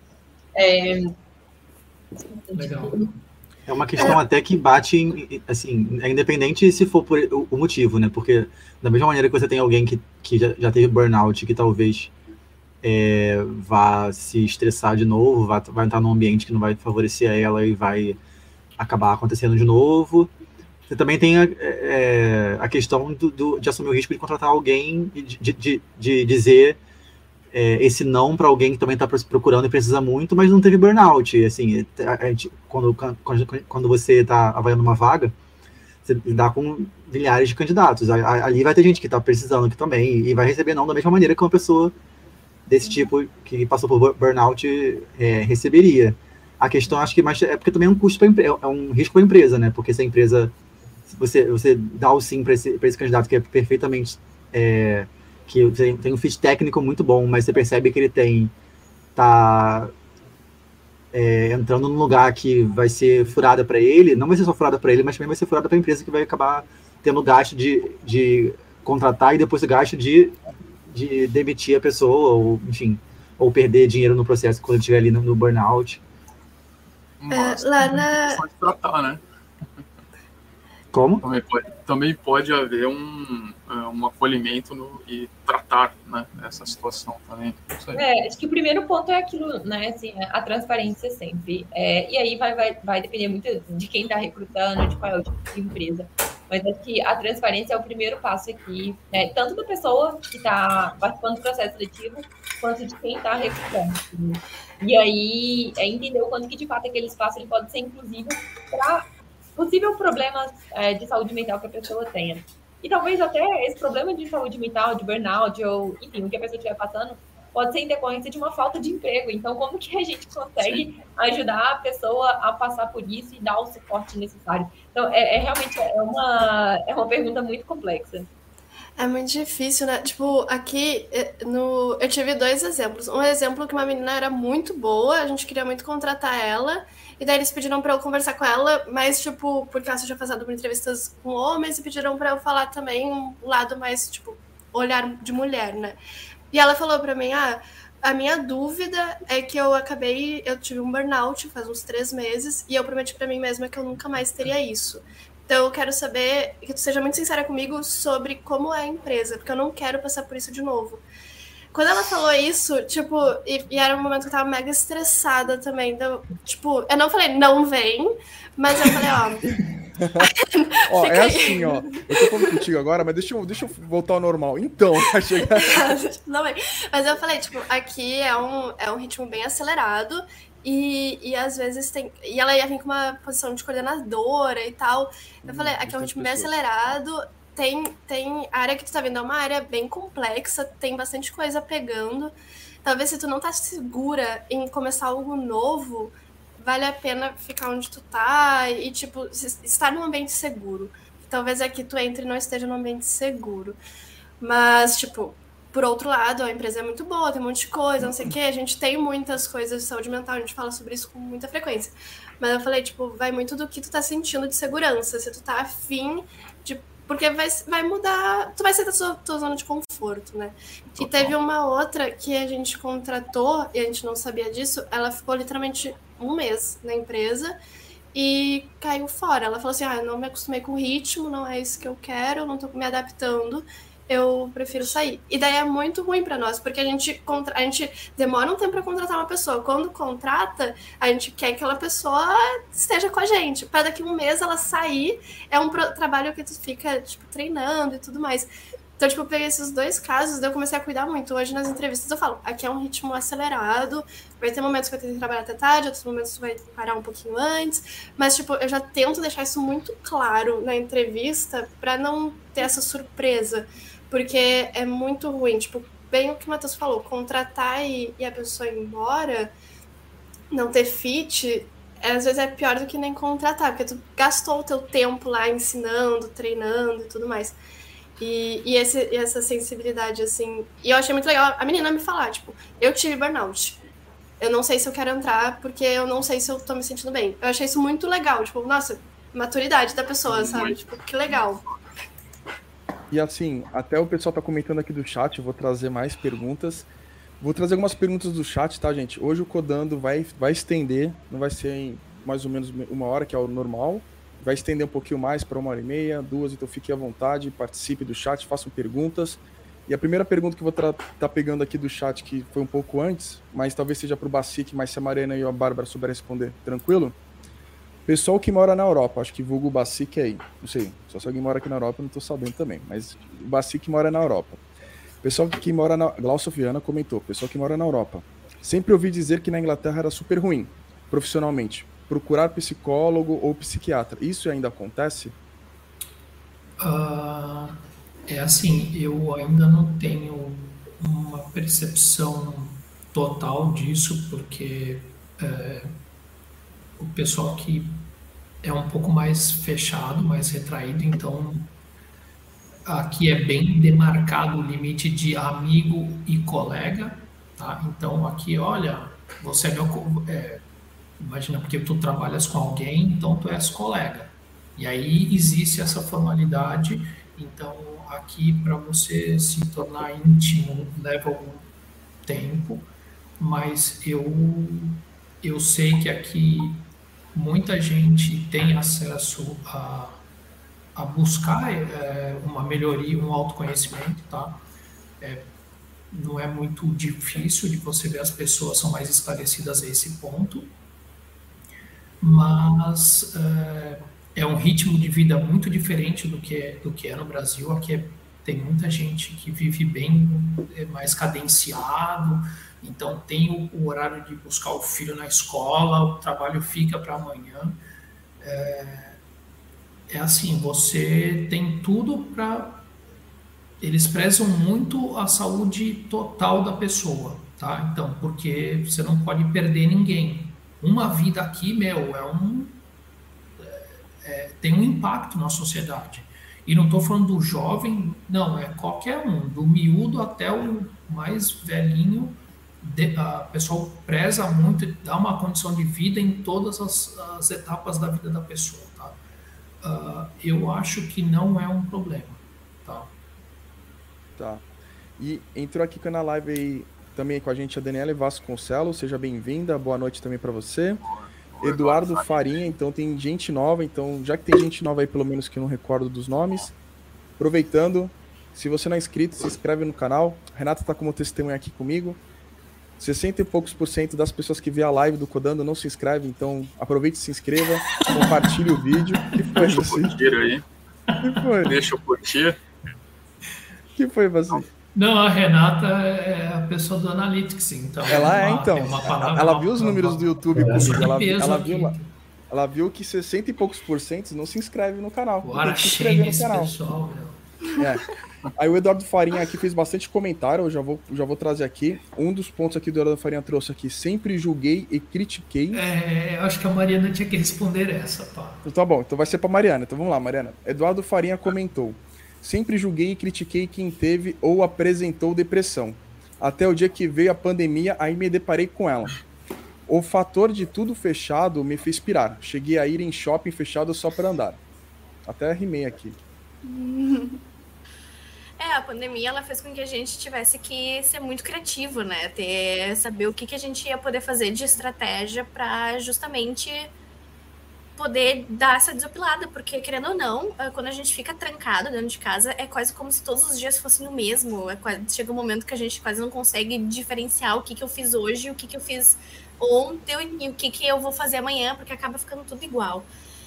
G: Legal.
B: É uma questão até que bate, assim, independente se for por o motivo, né? Porque da mesma maneira que você tem alguém que já teve burnout, que talvez vá se estressar de novo, vai entrar num ambiente que não vai favorecer ela e vai acabar acontecendo de novo. Você também tem a questão de assumir o risco de contratar alguém, de dizer esse não para alguém que também está procurando e precisa muito, mas não teve burnout. Assim, quando você está avaliando uma vaga, você dá com milhares de candidatos. Ali vai ter gente que está precisando aqui também e vai receber não da mesma maneira que uma pessoa desse tipo que passou por burnout receberia. A questão, acho que mais é porque também é um custo é um risco para a empresa, né? Porque se a empresa, você dá o sim para esse candidato que é perfeitamente que tem um fit técnico muito bom, mas você percebe que ele tá entrando num lugar que vai ser furada para ele, não vai ser só furada para ele, mas também vai ser furada para a empresa, que vai acabar tendo o gasto de contratar e depois o gasto de demitir a pessoa, ou enfim, ou perder dinheiro no processo quando ele estiver ali no burnout.
F: Mas
H: lá na...
F: pode tratar, né?
B: Como?
F: Também pode haver um acolhimento e tratar, né, essa situação também.
D: Acho que o primeiro ponto é aquilo, né, assim, a transparência sempre. E aí vai depender muito de quem está recrutando, de qual é o tipo de empresa. Mas acho que a transparência é o primeiro passo aqui, né, tanto da pessoa que está participando do processo seletivo, quanto de quem está recrutando. E aí entender o quanto que, de fato, aquele espaço ele pode ser inclusivo para possível problemas de saúde mental que a pessoa tenha. E talvez até esse problema de saúde mental, de burnout, ou enfim, o que a pessoa estiver passando, pode ser em decorrência de uma falta de emprego. Então, como que a gente consegue ajudar a pessoa a passar por isso e dar o suporte necessário? Então, realmente uma pergunta muito complexa.
H: É muito difícil, né? Tipo, aqui eu tive 2 exemplos. Um exemplo que uma menina era muito boa, a gente queria muito contratar ela, e daí eles pediram pra eu conversar com ela, mas, tipo, porque ela tinha passado por entrevistas com homens, e pediram pra eu falar também um lado mais, tipo, olhar de mulher, né? E ela falou pra mim, a minha dúvida é que eu tive um burnout faz uns 3 meses, e eu prometi pra mim mesma que eu nunca mais teria isso. Então eu quero saber que tu seja muito sincera comigo sobre como é a empresa, porque eu não quero passar por isso de novo. Quando ela falou isso, tipo, e era um momento que eu tava mega estressada também, então, tipo, eu não falei, não vem, mas eu falei,
A: Ó, é assim, ó, eu tô falando contigo agora, mas deixa eu voltar ao normal. Então, vai chegar...
H: Não vem. Mas eu falei, tipo, aqui é um ritmo bem acelerado, e às vezes e ela ia vir com uma posição de coordenadora e tal. Eu falei, aqui é um ritmo bem acelerado, tem a área que tu tá vendo, é uma área bem complexa, tem bastante coisa pegando. Talvez se tu não tá segura em começar algo novo, vale a pena ficar onde tu tá e, tipo, estar num ambiente seguro. Talvez aqui tu entre e não esteja num ambiente seguro. Mas, tipo, por outro lado, a empresa é muito boa, tem um monte de coisa, não sei o quê. A gente tem muitas coisas de saúde mental, a gente fala sobre isso com muita frequência. Mas eu falei, tipo, vai muito do que tu tá sentindo de segurança. Se tu tá afim de... Porque vai mudar... Tu vai sair da tua zona de conforto, né? E teve uma outra que a gente contratou, e a gente não sabia disso, ela ficou literalmente 1 mês na empresa e caiu fora. Ela falou assim, eu não me acostumei com o ritmo, não é isso que eu quero, eu não tô me adaptando, eu prefiro sair. E daí é muito ruim para nós, porque a gente demora um tempo para contratar uma pessoa. Quando contrata, a gente quer que aquela pessoa esteja com a gente. Para daqui 1 mês ela sair, é um trabalho que tu fica, tipo, treinando e tudo mais. Então, tipo, eu peguei esses 2 casos, daí eu comecei a cuidar muito. Hoje, nas entrevistas, eu falo, aqui é um ritmo acelerado, vai ter momentos que vai ter que trabalhar até tarde, outros momentos que vai parar um pouquinho antes, mas, tipo, eu já tento deixar isso muito claro na entrevista para não ter essa surpresa, porque é muito ruim. Tipo, bem o que o Matheus falou, contratar e a pessoa ir embora, não ter fit, às vezes é pior do que nem contratar, porque tu gastou o teu tempo lá ensinando, treinando e tudo mais. E essa sensibilidade, assim... E eu achei muito legal a menina me falar, tipo, eu tive burnout. Eu não sei se eu quero entrar, porque eu não sei se eu tô me sentindo bem. Eu achei isso muito legal, tipo, nossa, maturidade da pessoa, sabe? Tipo, que legal.
A: E assim, até o pessoal tá comentando aqui do chat, eu vou trazer mais perguntas. Vou trazer algumas perguntas do chat, tá, gente? Hoje o Codando vai estender, não vai ser em mais ou menos 1 hora, que é o normal. Vai estender um pouquinho mais para 1h30, 2, então fique à vontade, participe do chat, façam perguntas. E a primeira pergunta que eu vou tá pegando aqui do chat, que foi um pouco antes, mas talvez seja para o Bacic, mas se a Mariana e a Bárbara souberem responder, tranquilo? Pessoal que mora na Europa, acho que vulgo o Bacic aí, não sei, só se alguém mora aqui na Europa, eu não estou sabendo também, mas o Bacic mora na Europa. Pessoal que mora na... Glaucio Viana comentou, pessoal que mora na Europa. Sempre ouvi dizer que na Inglaterra era super ruim, profissionalmente. Procurar psicólogo ou psiquiatra. Isso ainda acontece?
G: É assim, eu ainda não tenho uma percepção total disso, porque o pessoal que é um pouco mais fechado, mais retraído, então aqui é bem demarcado o limite de amigo e colega, tá? Então aqui, olha, você é imagina, porque tu trabalhas com alguém, então tu és colega. E aí existe essa formalidade, então aqui para você se tornar íntimo leva algum tempo, mas eu sei que aqui muita gente tem acesso a buscar uma melhoria, um autoconhecimento, tá? Não é muito difícil de você ver, as pessoas são mais esclarecidas a esse ponto, mas é um ritmo de vida muito diferente do que é no Brasil. Aqui tem muita gente que vive bem, mais cadenciado, então tem o horário de buscar o filho na escola, o trabalho fica para amanhã. É assim, você tem tudo para... Eles prezam muito a saúde total da pessoa, tá? Então, porque você não pode perder ninguém. Uma vida aqui, tem um impacto na sociedade. E não estou falando do jovem, não, é qualquer um, do miúdo até o mais velhinho. O pessoal preza muito, dá uma condição de vida em todas as etapas da vida da pessoa, tá? Eu acho que não é um problema, tá?
A: Tá. E entrou aqui na live aí também com a gente a Daniela Vasconcelos, seja bem-vinda, boa noite também para você. Eduardo Farinha, então tem gente nova, então já que tem gente nova aí, pelo menos que eu não recordo dos nomes, aproveitando, se você não é inscrito, se inscreve no canal. A Renata está como testemunha aqui comigo. 60 e poucos % das pessoas que vê a live do Codando não se inscrevem, então aproveite e se inscreva, compartilhe o vídeo. Que foi,
F: deixa eu curtir aí.
A: Que foi?
F: Deixa eu curtir.
A: Que foi, você?
G: Não, a Renata é a pessoa do Analytics, então.
A: Então. Ela viu os números do YouTube comigo. Ela viu que 60 e poucos % não se inscreve no canal.
G: Agora cheio esse pessoal, meu.
A: Aí o Eduardo Farinha aqui fez bastante comentário, eu já vou trazer aqui. Um dos pontos aqui do Eduardo Farinha trouxe aqui: sempre julguei e critiquei.
G: Eu acho que a Mariana tinha que responder essa, pá.
A: Então, tá bom, então vai ser pra Mariana. Então vamos lá, Mariana. Eduardo Farinha comentou: sempre julguei e critiquei quem teve ou apresentou depressão. Até o dia que veio a pandemia, aí me deparei com ela. O fator de tudo fechado me fez pirar. Cheguei a ir em shopping fechado só para andar. Até rimei aqui.
C: A pandemia ela fez com que a gente tivesse que ser muito criativo, né? Saber o que a gente ia poder fazer de estratégia para justamente poder dar essa desopilada, porque querendo ou não, quando a gente fica trancado dentro de casa, é quase como se todos os dias fossem o mesmo. Chega um momento que a gente quase não consegue diferenciar o que eu fiz hoje, o que eu fiz ontem e o que eu vou fazer amanhã, porque acaba ficando tudo igual.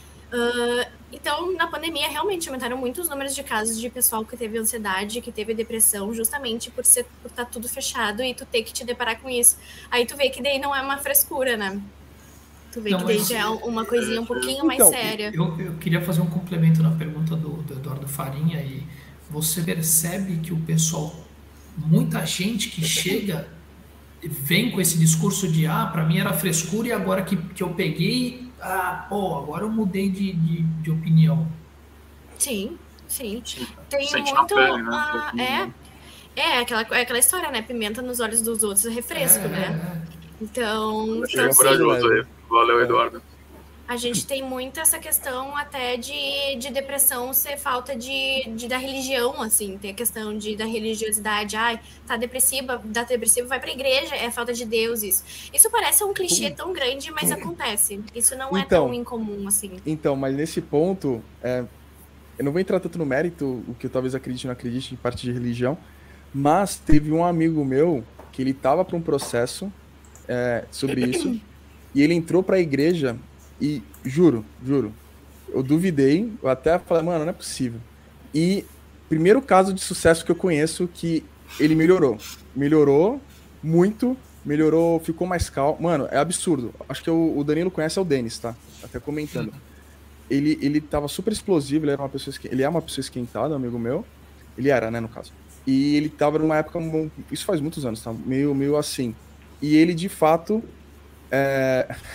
C: Então, na pandemia, realmente aumentaram muito os números de casos de pessoal que teve ansiedade, que teve depressão, justamente por estar tudo fechado e tu ter que te deparar com isso. Aí tu vê que daí não é uma frescura, né? Tu vê que daí já é uma coisinha um pouquinho mais séria.
G: Eu queria fazer um complemento na pergunta do Eduardo Farinha. E você percebe que o pessoal, muita gente que chega, vem com esse discurso de para mim era frescura e agora que eu peguei, agora eu mudei de opinião.
C: Sim. Tem
F: sente
C: muito...
F: pele, né?
C: Aquela história, né? Pimenta nos olhos dos outros é refresco, né? Então...
F: Achei corajoso aí. Valeu, Eduardo.
C: A gente tem muito essa questão até de depressão ser falta da religião, assim. Tem a questão da religiosidade. Tá depressivo, vai pra igreja, é falta de Deus, isso. Isso parece um clichê tão grande, mas acontece. Isso não é tão incomum, assim.
A: Então, mas nesse ponto, eu não vou entrar tanto no mérito, o que eu talvez acredite ou não acredite em parte de religião, mas teve um amigo meu que ele tava para um processo sobre isso, e ele entrou pra igreja e, juro, eu duvidei, eu até falei, mano, não é possível. E primeiro caso de sucesso que eu conheço que ele melhorou muito, ficou mais calmo. Mano, é absurdo. Acho que o Danilo conhece, é o Denis, tá? Até comentando. Ele tava super explosivo, ele é uma pessoa esquentada, amigo meu. Ele era, né, no caso. E ele tava numa época, isso faz muitos anos, tá? Meio assim. E ele, de fato,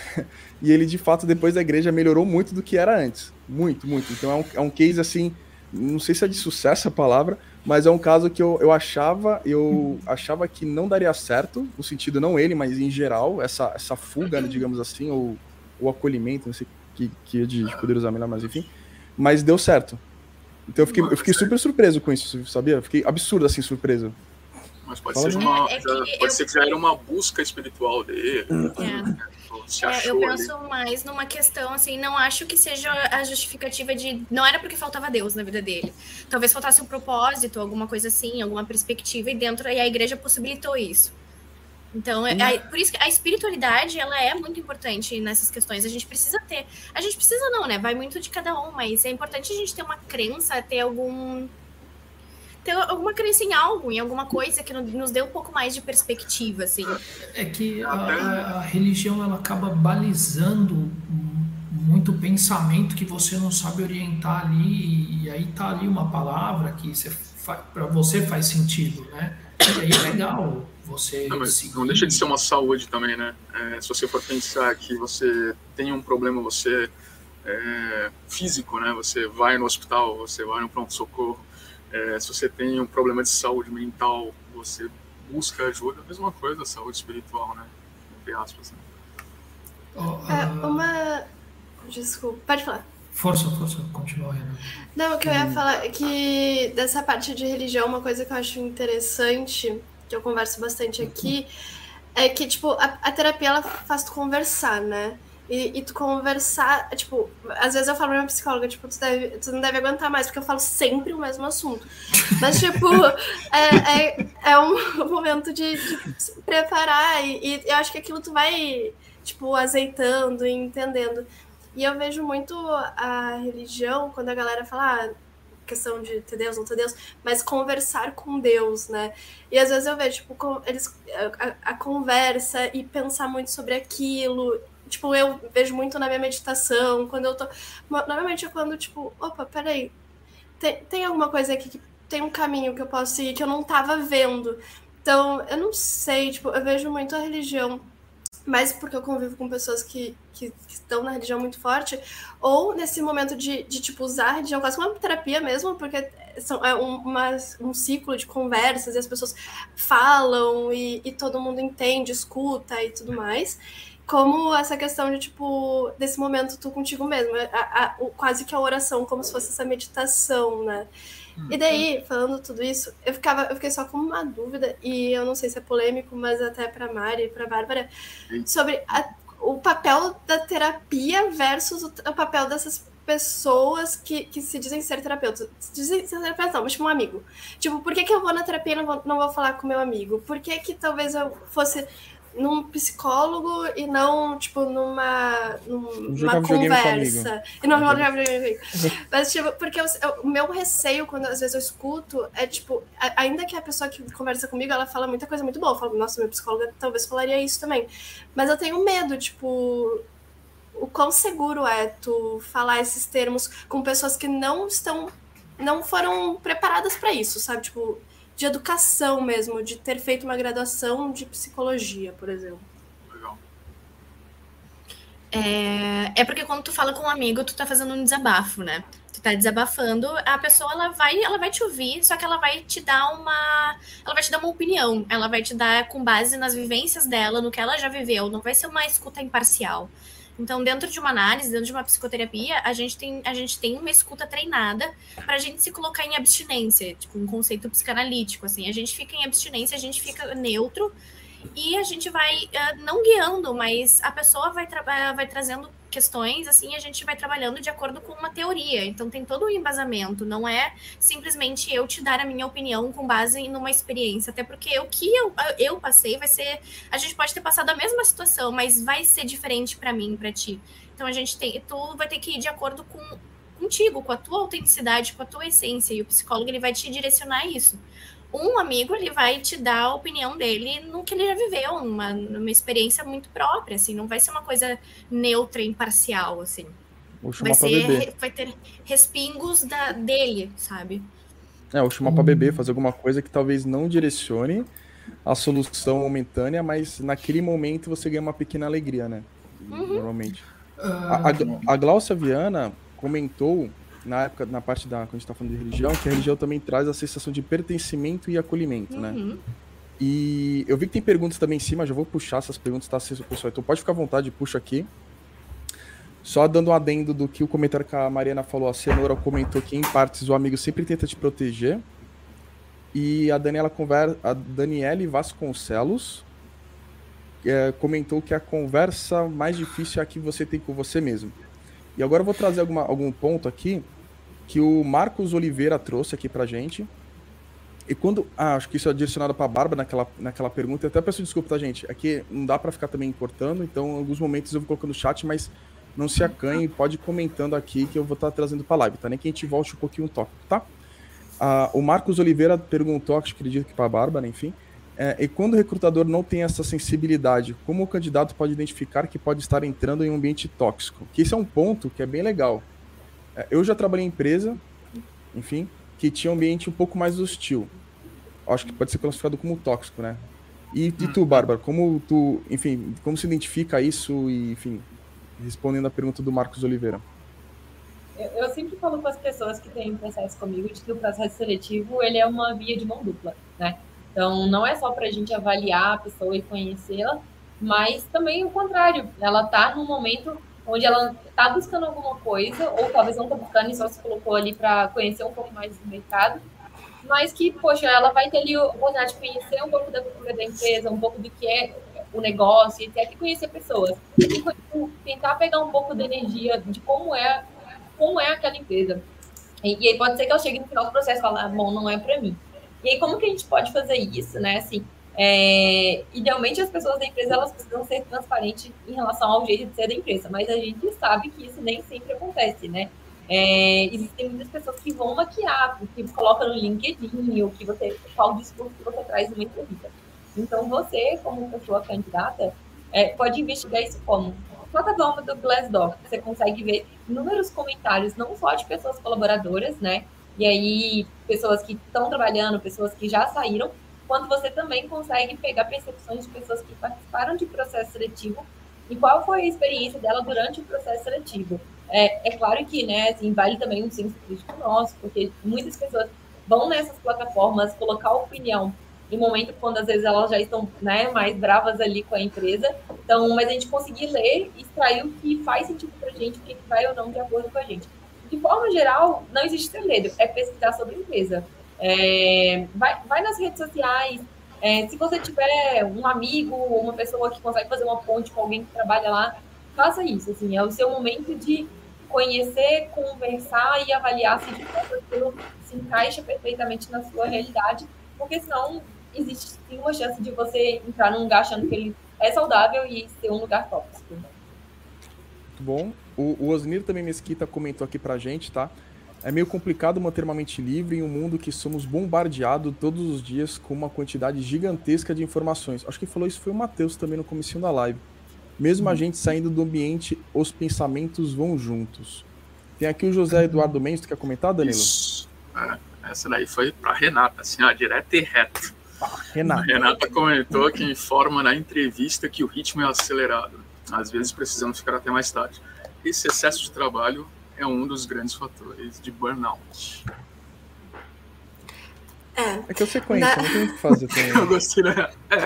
A: depois da igreja, melhorou muito do que era antes. Muito. Então é um case, assim, não sei se é de sucesso a palavra, mas é um caso que eu achava que não daria certo, no sentido não ele, mas em geral, essa fuga, digamos assim, ou o acolhimento, não sei que é de poder usar melhor, mas enfim, mas deu certo. Então eu fiquei super surpreso com isso, sabia? Eu fiquei absurdo assim, surpreso.
F: Mas pode ser que já era uma busca espiritual dele.
C: Eu penso mais numa questão, assim, não acho que seja a justificativa de... Não era porque faltava Deus na vida dele. Talvez faltasse um propósito, alguma coisa assim, alguma perspectiva, e a igreja possibilitou isso. Então, por isso que a espiritualidade, ela é muito importante nessas questões. A gente precisa ter... A gente precisa não, né? Vai muito de cada um, mas é importante a gente ter uma crença, ter alguma crença em algo, em alguma coisa que nos dê um pouco mais de perspectiva, assim.
G: É que a religião, ela acaba balizando muito pensamento que você não sabe orientar ali, e aí tá ali uma palavra que para você faz sentido, né? E aí é legal você...
F: Não deixa de ser uma saúde também, né? Se você for pensar que você tem um problema, físico, né? Você vai no hospital, você vai no pronto-socorro. Se você tem um problema de saúde mental, você busca ajuda, a mesma coisa, saúde espiritual, né? Entre aspas.
H: Né? Desculpa, pode falar.
G: Força, continua, Renan.
H: Não, o que eu ia falar é que dessa parte de religião, uma coisa que eu acho interessante, que eu converso bastante aqui, é que, tipo, a terapia, ela faz tu conversar, né? E tu conversar, tipo, às vezes eu falo pra minha psicóloga, tipo, tu não deve aguentar mais, porque eu falo sempre o mesmo assunto. Mas, tipo, é um momento de se preparar, e eu acho que aquilo tu vai, tipo, azeitando e entendendo. E eu vejo muito a religião, quando a galera fala, questão de ter Deus, não ter Deus, mas conversar com Deus, né? E às vezes eu vejo, tipo, a conversa e pensar muito sobre aquilo. Tipo, eu vejo muito na minha meditação, quando eu tô... Normalmente é quando, tipo, opa, peraí, tem alguma coisa aqui que tem um caminho que eu posso seguir que eu não tava vendo. Então, eu não sei, tipo, eu vejo muito a religião, mas porque eu convivo com pessoas que estão na religião muito forte, ou nesse momento de tipo, usar a religião quase como uma terapia mesmo, porque é um ciclo de conversas, e as pessoas falam, e todo mundo entende, escuta e tudo mais. Como essa questão de, tipo, desse momento tu contigo mesmo, quase que a oração, como se fosse essa meditação, né? E daí, falando tudo isso, eu fiquei só com uma dúvida, e eu não sei se é polêmico, mas até pra Mari e pra Bárbara, sobre o papel da terapia versus o papel dessas pessoas que se dizem ser terapeutas. Dizem ser terapeutas não, mas tipo um amigo. Tipo, por que eu vou na terapia e não vou falar com meu amigo? Por que talvez eu fosse num psicólogo e não, tipo, numa conversa. E não jogar videogame comigo. Mas, tipo, porque o meu receio, quando às vezes eu escuto, é, tipo, ainda que a pessoa que conversa comigo, ela fala muita coisa muito boa. Eu falo, nossa, minha psicóloga talvez falaria isso também. Mas eu tenho medo, tipo, o quão seguro é tu falar esses termos com pessoas que não foram preparadas para isso, sabe? Tipo, de educação mesmo, de ter feito uma graduação de psicologia, por exemplo.
F: Legal.
C: É porque quando tu fala com um amigo, tu tá fazendo um desabafo, né? Tu tá desabafando, a pessoa ela vai te ouvir, só que ela vai te dar uma opinião, ela vai te dar com base nas vivências dela, no que ela já viveu, não vai ser uma escuta imparcial. Então, dentro de uma análise, dentro de uma psicoterapia, a gente tem uma escuta treinada para a gente se colocar em abstinência, tipo um conceito psicanalítico, assim. A gente fica em abstinência, a gente fica neutro e a gente vai, não guiando, mas a pessoa vai trazendo questões, assim, a gente vai trabalhando de acordo com uma teoria. Então, tem todo um embasamento, não é simplesmente eu te dar a minha opinião com base em uma experiência, até porque o que eu passei vai ser... A gente pode ter passado a mesma situação, mas vai ser diferente para mim, para ti. Então, tu vai ter que ir de acordo contigo, com a tua autenticidade, com a tua essência, e o psicólogo ele vai te direcionar a isso. Um amigo, ele vai te dar a opinião dele no que ele já viveu, uma experiência muito própria, assim, não vai ser uma coisa neutra, imparcial, assim. Vai ter respingos dele, sabe?
A: Ou chamar pra beber, fazer alguma coisa que talvez não direcione a solução momentânea, mas naquele momento você ganha uma pequena alegria, né? Normalmente. A Glaucia Viana comentou na parte quando a gente tá falando de religião, que a religião também traz a sensação de pertencimento e acolhimento, né? E eu vi que tem perguntas também em cima, já vou puxar essas perguntas, tá, pessoal? Então pode ficar à vontade, puxa aqui. Só dando um adendo do que o comentário que a Mariana falou, a Cenoura comentou que em partes o amigo sempre tenta te proteger. E a Daniele Vasconcelos comentou que a conversa mais difícil é a que você tem com você mesmo. E agora eu vou trazer algum ponto aqui que o Marcos Oliveira trouxe aqui pra gente. E quando... acho que isso é direcionado pra Bárbara naquela pergunta. Eu até peço desculpa, tá, gente? Aqui não dá pra ficar também cortando, então em alguns momentos eu vou colocando no chat, mas não se acanhe, pode ir comentando aqui que eu vou estar trazendo pra live, tá? Nem que a gente volte um pouquinho no tópico, tá? O Marcos Oliveira perguntou, acredito que pra Bárbara, enfim, e quando o recrutador não tem essa sensibilidade, como o candidato pode identificar que pode estar entrando em um ambiente tóxico? Que esse é um ponto que é bem legal. Eu já trabalhei em empresa, enfim, que tinha um ambiente um pouco mais hostil. Acho que pode ser classificado como tóxico, né? E tu, Bárbara, como se identifica isso e, enfim, respondendo a pergunta do Marcos Oliveira.
D: Eu sempre falo com as pessoas que têm processo comigo de que o processo seletivo ele é uma via de mão dupla, né? Então, não é só para a gente avaliar a pessoa e conhecê-la, mas também o contrário. Ela está num momento onde ela está buscando alguma coisa, ou talvez não está buscando e só se colocou ali para conhecer um pouco mais do mercado, mas que, poxa, ela vai ter ali a oportunidade de conhecer um pouco da cultura da empresa, um pouco do que é o negócio, e até que conhecer pessoas. E tentar pegar um pouco da energia de como é aquela empresa. E aí pode ser que ela chegue no final do processo e fale, bom, não é para mim. E aí como que a gente pode fazer isso, né? Assim, idealmente as pessoas da empresa elas precisam ser transparentes em relação ao jeito de ser da empresa, mas a gente sabe que isso nem sempre acontece, né? Existem muitas pessoas que vão maquiar, que coloca no LinkedIn, ou qual discurso que você traz numa entrevista. Então você, como pessoa candidata, pode investigar isso como plataforma do Glassdoor, você consegue ver inúmeros comentários, não só de pessoas colaboradoras, né? E aí, pessoas que estão trabalhando, pessoas que já saíram, quanto você também consegue pegar percepções de pessoas que participaram de processo seletivo e qual foi a experiência dela durante o processo seletivo. É claro que, né, assim, vale também um senso crítico nosso, porque muitas pessoas vão nessas plataformas colocar opinião em momento quando às vezes elas já estão, né, mais bravas ali com a empresa. Então, mas a gente conseguir ler e extrair o que faz sentido pra gente, o que vai ou não de acordo com a gente. De forma geral, não existe segredo, é pesquisar sobre a empresa. Vai nas redes sociais, se você tiver um amigo ou uma pessoa que consegue fazer uma ponte com alguém que trabalha lá, faça isso, assim, é o seu momento de conhecer, conversar e avaliar se de fato aquilo se encaixa perfeitamente na sua realidade, porque senão existe sim uma chance de você entrar num lugar achando que ele é saudável e ser um lugar tóxico.
A: Muito bom. O Osnir também Mesquita comentou aqui pra gente, tá? É meio complicado manter uma mente livre em um mundo que somos bombardeados todos os dias com uma quantidade gigantesca de informações. Acho que falou isso foi o Matheus também no comecinho da live. Mesmo a gente saindo do ambiente, os pensamentos vão juntos. Tem aqui o José Eduardo Mendes, tu quer comentar, Danilo?
F: Isso. Essa daí foi pra Renata, assim, ó, direto e reto.
A: Renata.
F: A Renata comentou que informa na entrevista que o ritmo é acelerado. Às vezes precisamos ficar até mais tarde. Esse excesso de trabalho é um dos grandes fatores de burnout.
A: É que eu sequência, não tem o que fazer também.
F: Eu gostei, né?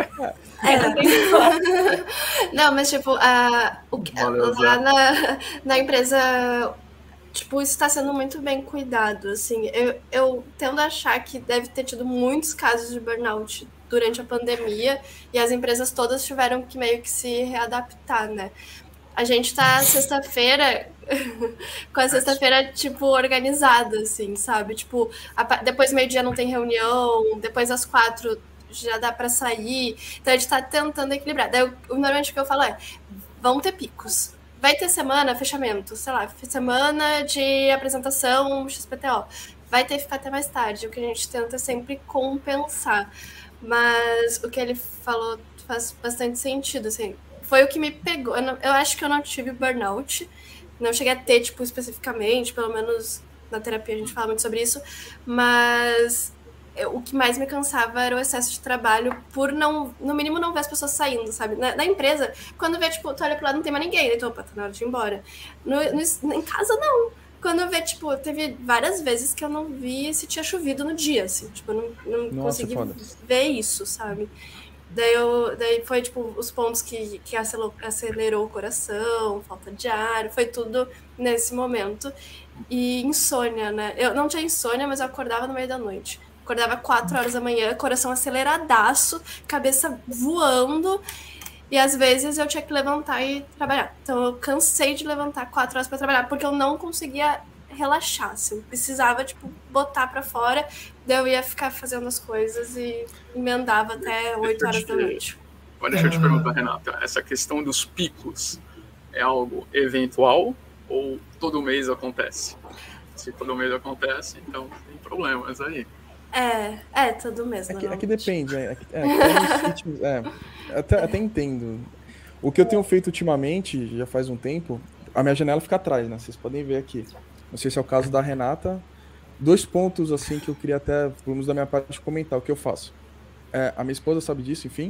H: Não, mas tipo, lá na empresa, tipo, isso está sendo muito bem cuidado, assim. Eu tendo a achar que deve ter tido muitos casos de burnout durante a pandemia e as empresas todas tiveram que meio que se readaptar, né? A gente tá sexta-feira com a sexta-feira, tipo, organizada, assim, sabe? Tipo, depois meio-dia não tem reunião, depois às 4 já dá pra sair. Então a gente tá tentando equilibrar. Daí, normalmente o que eu falo vão ter picos. Vai ter semana, fechamento, sei lá, semana de apresentação XPTO. Vai ter que ficar até mais tarde. O que a gente tenta sempre compensar. Mas o que ele falou faz bastante sentido, assim. Foi o que me pegou. Eu acho que eu não tive burnout. Não cheguei a ter, tipo, especificamente. Pelo menos na terapia a gente fala muito sobre isso. Mas o que mais me cansava era o excesso de trabalho por não, no mínimo, não ver as pessoas saindo, sabe? Na empresa, quando vê, tipo, tu olha pro lado, não tem mais ninguém. Daí tu, opa, tá na hora de ir embora. Em casa, não. quando eu vi, tipo, teve várias vezes que eu não vi se tinha chovido no dia, assim. Tipo, eu não consegui ver isso, sabe? Daí foi, tipo, os pontos que acelerou o coração, falta de ar, foi tudo nesse momento. E insônia, né? Eu não tinha insônia, mas eu acordava no meio da noite. Acordava 4 horas da manhã, coração aceleradaço, cabeça voando. E às vezes eu tinha que levantar e trabalhar. Então eu cansei de levantar 4 horas para trabalhar, porque eu não conseguia relaxar. Assim. Eu precisava, tipo, botar para fora. Daí eu ia ficar fazendo as coisas e emendava até 8 horas da noite.
F: Deixa eu te perguntar, Renata. Essa questão dos picos é algo eventual ou todo mês acontece? Se todo mês acontece, então tem problemas aí.
H: Todo mês.
A: É que depende. Até entendo. O que eu tenho feito ultimamente, já faz um tempo, a minha janela fica atrás, né? Vocês podem ver aqui. Não sei se é o caso da Renata. 2 pontos, assim, que eu queria até, pelo menos da minha parte, comentar o que eu faço. A minha esposa sabe disso, enfim.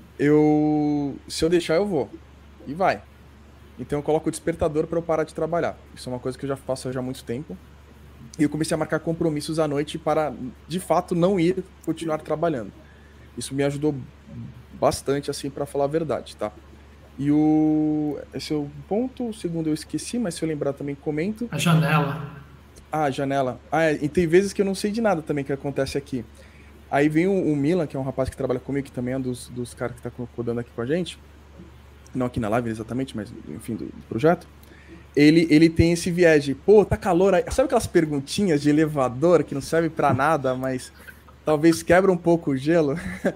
A: Se eu deixar, eu vou. E vai. Então eu coloco o despertador para eu parar de trabalhar. Isso é uma coisa que eu já faço há muito tempo. E eu comecei a marcar compromissos à noite para, de fato, não ir continuar trabalhando. Isso me ajudou bastante, assim, para falar a verdade, tá? E esse é o ponto. O segundo eu esqueci, mas se eu lembrar também comento.
G: A janela.
A: A janela. E tem vezes que eu não sei de nada também que acontece aqui. Aí vem o Milan, que é um rapaz que trabalha comigo, que também é um dos caras que tá codando aqui com a gente. Não aqui na live exatamente, mas enfim, do projeto. Ele tem esse viés de, pô, tá calor aí. Sabe aquelas perguntinhas de elevador que não serve pra nada, mas talvez quebra um pouco o gelo?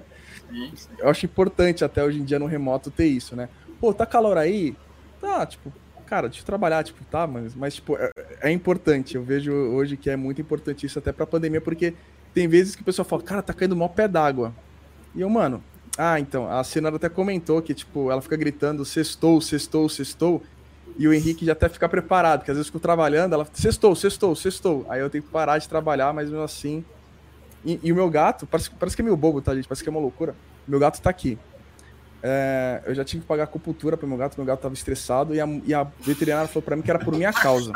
A: Eu acho importante até hoje em dia no remoto ter isso, né? Pô, tá calor aí? Tá, tipo, cara, deixa eu trabalhar, tipo, tá, mas tipo, é importante. Eu vejo hoje que é muito importante isso até pra pandemia, porque tem vezes que o pessoal fala, cara, tá caindo mó pé d'água. E eu, mano, então, a senhora até comentou que, tipo, ela fica gritando sextou, sextou, sextou, e o Henrique já até fica preparado, porque às vezes eu fico trabalhando, ela sextou, sextou, sextou. Aí eu tenho que parar de trabalhar, mas mesmo assim... E o meu gato, parece que é meio bobo, tá, gente? Parece que é uma loucura. Meu gato tá aqui. Eu já tive que pagar acupuntura pro meu gato tava estressado, e a veterinária falou pra mim que era por minha causa.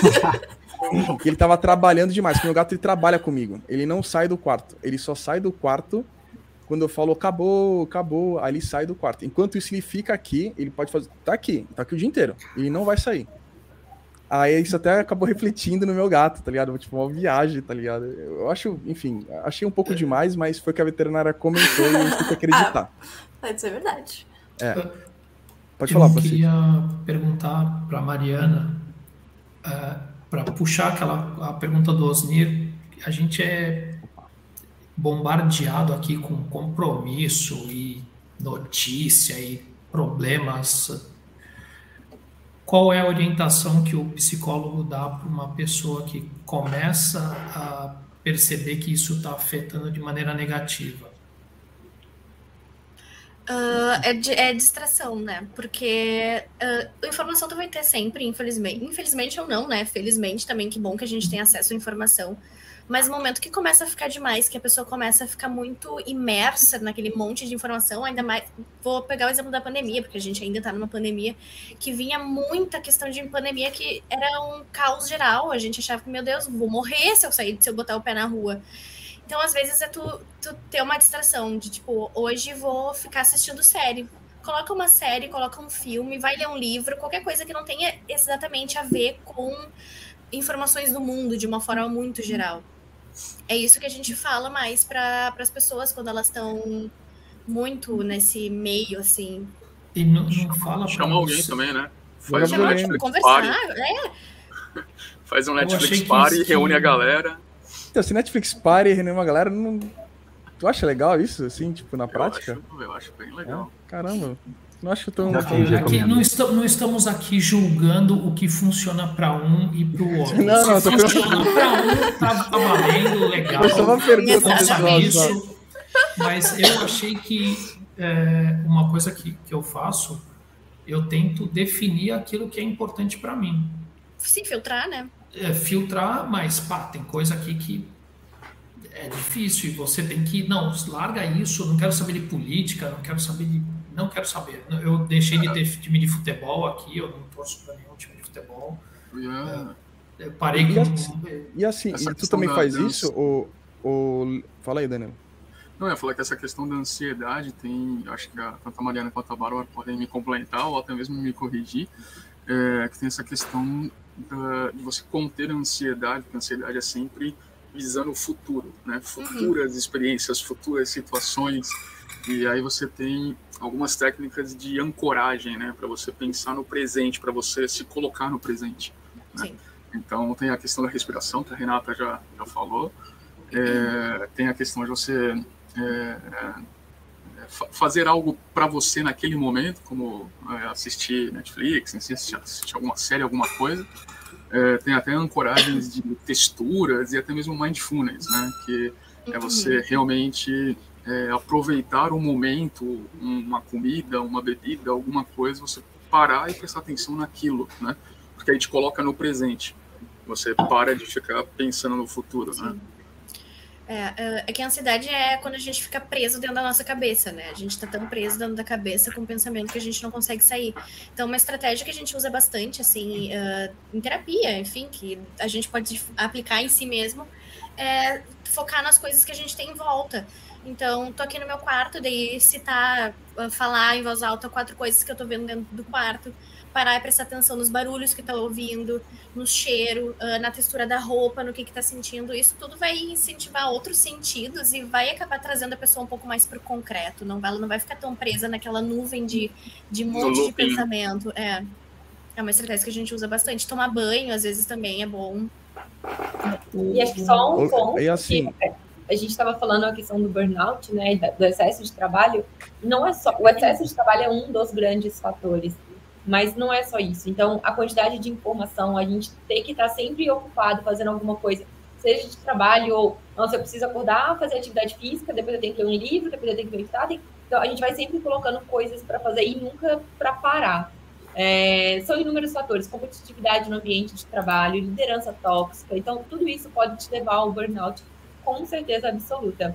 A: Que ele tava trabalhando demais, porque meu gato ele trabalha comigo. Ele não sai do quarto. Ele só sai do quarto quando eu falo, acabou, aí ele sai do quarto. Enquanto isso, ele fica aqui, ele pode fazer... Tá aqui o dia inteiro. Ele não vai sair. Aí isso até acabou refletindo no meu gato, tá ligado? Tipo, uma viagem, tá ligado? Eu acho, enfim, achei um pouco demais, mas foi o que a veterinária comentou e eu tenho que acreditar.
H: Pode ser verdade.
A: Pode falar,
G: Eu queria perguntar pra Mariana, para puxar a pergunta do Osnir. A gente é bombardeado aqui com compromisso e notícia e problemas. Qual é a orientação que o psicólogo dá para uma pessoa que começa a perceber que isso está afetando de maneira negativa?
C: É distração, né? Porque a informação tu vai ter sempre, infelizmente. Infelizmente ou não, né? Felizmente também, que bom que a gente tem acesso à informação. Mas no momento que começa a ficar demais, que a pessoa começa a ficar muito imersa naquele monte de informação, ainda mais... Vou pegar o exemplo da pandemia, porque a gente ainda tá numa pandemia, que vinha muita questão de pandemia que era um caos geral. A gente achava que, meu Deus, vou morrer se eu botar o pé na rua. Então, às vezes, tu ter uma distração de, tipo, hoje vou ficar assistindo série. Coloca uma série, coloca um filme, vai ler um livro, qualquer coisa que não tenha exatamente a ver com informações do mundo de uma forma muito geral. É isso que a gente fala mais para as pessoas quando elas estão muito nesse meio, assim.
G: E não fala para
F: Chama alguém também, né?
A: Faz um Netflix
C: conversar,
F: Faz um Netflix Party, reúne a galera.
A: Então, se Netflix Party, reúne uma galera, não... Tu acha legal isso, assim, tipo, na prática?
F: Eu acho bem legal.
A: Caramba. Não acho tão...
G: Aqui, não estamos aqui julgando o que funciona para um e para o outro.
A: Não,
G: se funciona para um, tá valendo, legal.
A: Foi só uma pergunta
G: isso. Mas eu achei que uma coisa que eu faço, eu tento definir aquilo que é importante para mim.
C: Se filtrar, né?
G: Filtrar, mas tem coisa aqui que é difícil e você tem que... Não, larga isso, não quero saber de política, não quero saber. Eu deixei de ter time de futebol aqui, eu não torço para nenhum time de futebol. Eu parei com...
A: E assim, e tu também faz isso? Ou... Fala aí, Danilo.
F: Não, eu ia falar que essa questão da ansiedade tem, acho que tanto a Mariana quanto a Bárbara podem me complementar ou até mesmo me corrigir, que tem essa questão de você conter a ansiedade, porque a ansiedade é sempre visando o futuro, né? Futuras experiências, futuras situações, e aí você tem algumas técnicas de ancoragem, né? Para você pensar no presente, para você se colocar no presente, né?
C: Sim.
F: Então tem a questão da respiração, que a Renata já falou, tem a questão de você fazer algo para você naquele momento, como assistir Netflix, assistir alguma série, alguma coisa. Tem até ancoragens de texturas e até mesmo mindfulness, né? Que é você realmente aproveitar o momento, uma comida, uma bebida, alguma coisa, você parar e prestar atenção naquilo, né? Porque aí te coloca no presente. Você para de ficar pensando no futuro, né?
C: É que a ansiedade é quando a gente fica preso dentro da nossa cabeça, né? A gente tá tão preso dentro da cabeça com o pensamento que a gente não consegue sair. Então, uma estratégia que a gente usa bastante, assim, em terapia, enfim, que a gente pode aplicar em si mesmo, é focar nas coisas que a gente tem em volta. Então, tô aqui no meu quarto, daí falar em voz alta 4 coisas que eu tô vendo dentro do quarto, parar e prestar atenção nos barulhos que tá ouvindo, no cheiro, na textura da roupa, no que tá sentindo. Isso tudo vai incentivar outros sentidos e vai acabar trazendo a pessoa um pouco mais pro concreto. Ela não vai ficar tão presa naquela nuvem de monte de pensamento. É uma estratégia que a gente usa bastante. Tomar banho, às vezes, também é bom.
D: E acho que só um ponto,
A: assim,
D: a gente estava falando a questão do burnout, né, do excesso de trabalho. Não é só, o excesso de trabalho é um dos grandes fatores, mas não é só isso. Então, a quantidade de informação, a gente tem que estar sempre ocupado fazendo alguma coisa, seja de trabalho ou, nossa, eu preciso acordar, fazer atividade física, depois eu tenho que ler um livro, depois eu tenho que meditar. Então, a gente vai sempre colocando coisas para fazer e nunca para parar. São inúmeros fatores, competitividade no ambiente de trabalho, liderança tóxica. Então, tudo isso pode te levar ao burnout com certeza absoluta.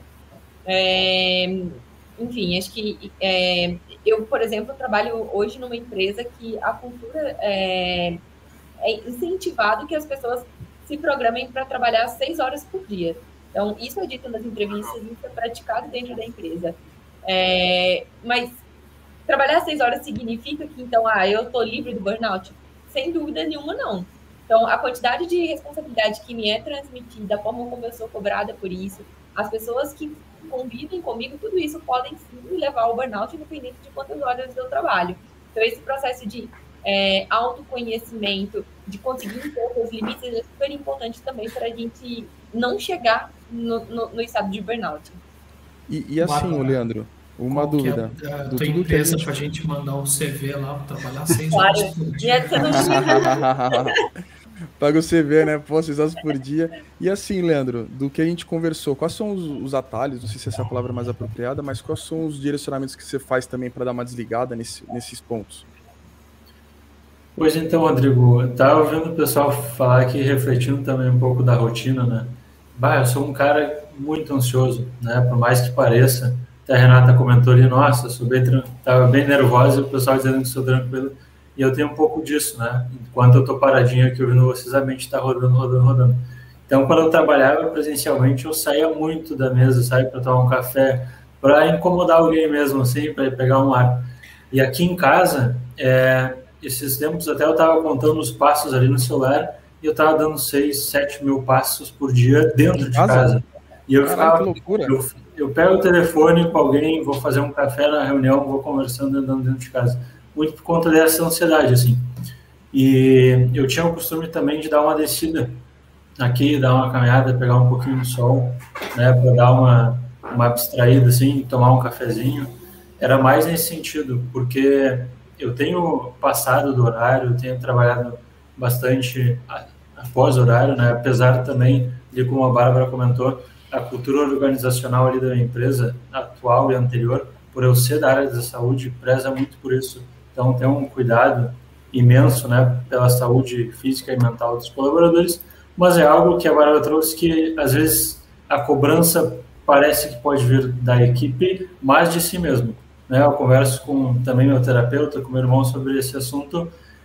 D: Enfim, acho que eu, por exemplo, trabalho hoje numa empresa que a cultura é incentivado que as pessoas se programem para trabalhar 6 horas por dia. Então, isso é dito nas entrevistas, isso é praticado dentro da empresa. Mas trabalhar 6 horas significa que, então, eu estou livre do burnout? Sem dúvida nenhuma, não. Então, a quantidade de responsabilidade que me é transmitida, a forma como eu sou cobrada por isso, as pessoas que convivem comigo, tudo isso podem sim levar ao burnout, independente de quantas horas eu trabalho. Então, esse processo de autoconhecimento, de conseguir impor seus limites, é super importante também para a gente não chegar no estado de burnout.
A: E assim, Leandro, uma dúvida.
G: A tua empresa para a gente mandar um CV lá para trabalhar 6 horas por dia.
A: Paga o CV, né? Pô, 6 horas por dia. E assim, Leandro, do que a gente conversou, quais são os atalhos? Não sei se essa é a palavra mais apropriada, mas quais são os direcionamentos que você faz também para dar uma desligada nesses pontos?
E: Pois então, Rodrigo, eu estava ouvindo o pessoal falar aqui, refletindo também um pouco da rotina, né? Eu sou um cara muito ansioso, né? Por mais que pareça. Até a Renata comentou ali, nossa, estava bem nervosa, e o pessoal dizendo que sou tranquilo. E eu tenho um pouco disso, né? Enquanto eu estou paradinho aqui ouvindo vocês, a mente está rodando. Então, quando eu trabalhava presencialmente, eu saía muito da mesa, saía para tomar um café, para incomodar alguém mesmo, assim, para pegar um ar. E aqui em casa, esses tempos até eu estava contando os passos ali no celular e eu estava dando 6, 7 mil passos por dia dentro de casa. E eu ficava... Que loucura. Eu pego o telefone com alguém, vou fazer um café na reunião, vou conversando, andando dentro de casa. Muito por conta dessa ansiedade, assim. E eu tinha o costume também de dar uma descida aqui, dar uma caminhada, pegar um pouquinho de sol, né, para dar uma abstraída, assim, tomar um cafezinho. Era mais nesse sentido, porque eu tenho passado do horário, eu tenho trabalhado bastante após o horário, né, apesar também de, como a Bárbara comentou, a cultura organizacional ali da empresa atual e anterior, por eu ser da área da saúde, preza muito por isso. Então, tem um cuidado imenso, né, pela saúde física e mental dos colaboradores, mas é algo que a Bárbara trouxe que, às vezes, a cobrança parece que pode vir da equipe, mas de si mesmo. Né? Eu converso com também meu terapeuta, com meu irmão sobre esse assunto,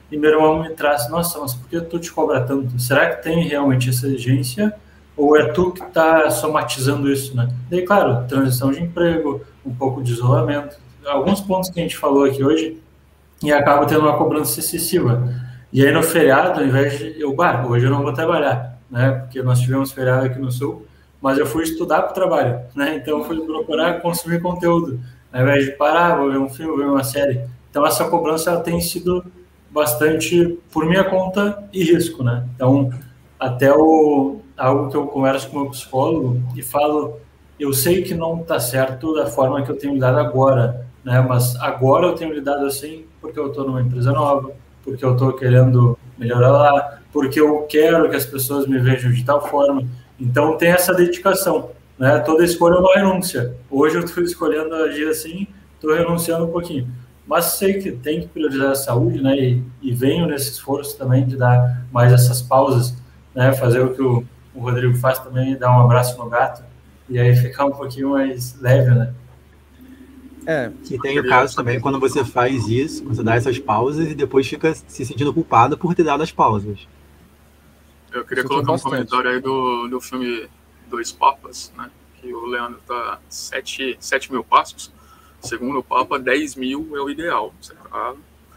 E: e meu irmão me traz, nossa, mas por que tu te cobra tanto? Será que tem realmente essa exigência? Ou é tu que está somatizando isso, né? Daí, claro, transição de emprego, um pouco de isolamento, alguns pontos que a gente falou aqui hoje, e acaba tendo uma cobrança excessiva. E aí no feriado, ao invés de hoje eu não vou trabalhar, né? Porque nós tivemos feriado aqui no Sul, mas eu fui estudar para o trabalho, né? Então eu fui procurar consumir conteúdo, ao invés de parar, vou ver um filme, vou ver uma série. Então essa cobrança ela tem sido bastante por minha conta e risco, né? Então até algo que eu converso com o meu psicólogo e falo, eu sei que não está certo da forma que eu tenho lidado agora, né? Mas agora eu tenho lidado assim porque eu estou numa empresa nova, porque eu estou querendo melhorar lá, porque eu quero que as pessoas me vejam de tal forma. Então tem essa dedicação, né? Toda escolha é uma renúncia. Hoje eu estou escolhendo agir assim, estou renunciando um pouquinho. Mas sei que tem que priorizar a saúde, né? E venho nesse esforço também de dar mais essas pausas, né? Fazer o que o Rodrigo faz também, dar um abraço no gato, e aí ficar um pouquinho mais leve, né?
B: E tem o caso também quando você faz isso, você dá essas pausas e depois fica se sentindo culpado por ter dado as pausas.
F: Eu queria colocar um comentário aí do filme Dois Papas, né? Que o Leandro tá 7 mil passos. Segundo o Papa, 10 mil é o ideal. Você tá...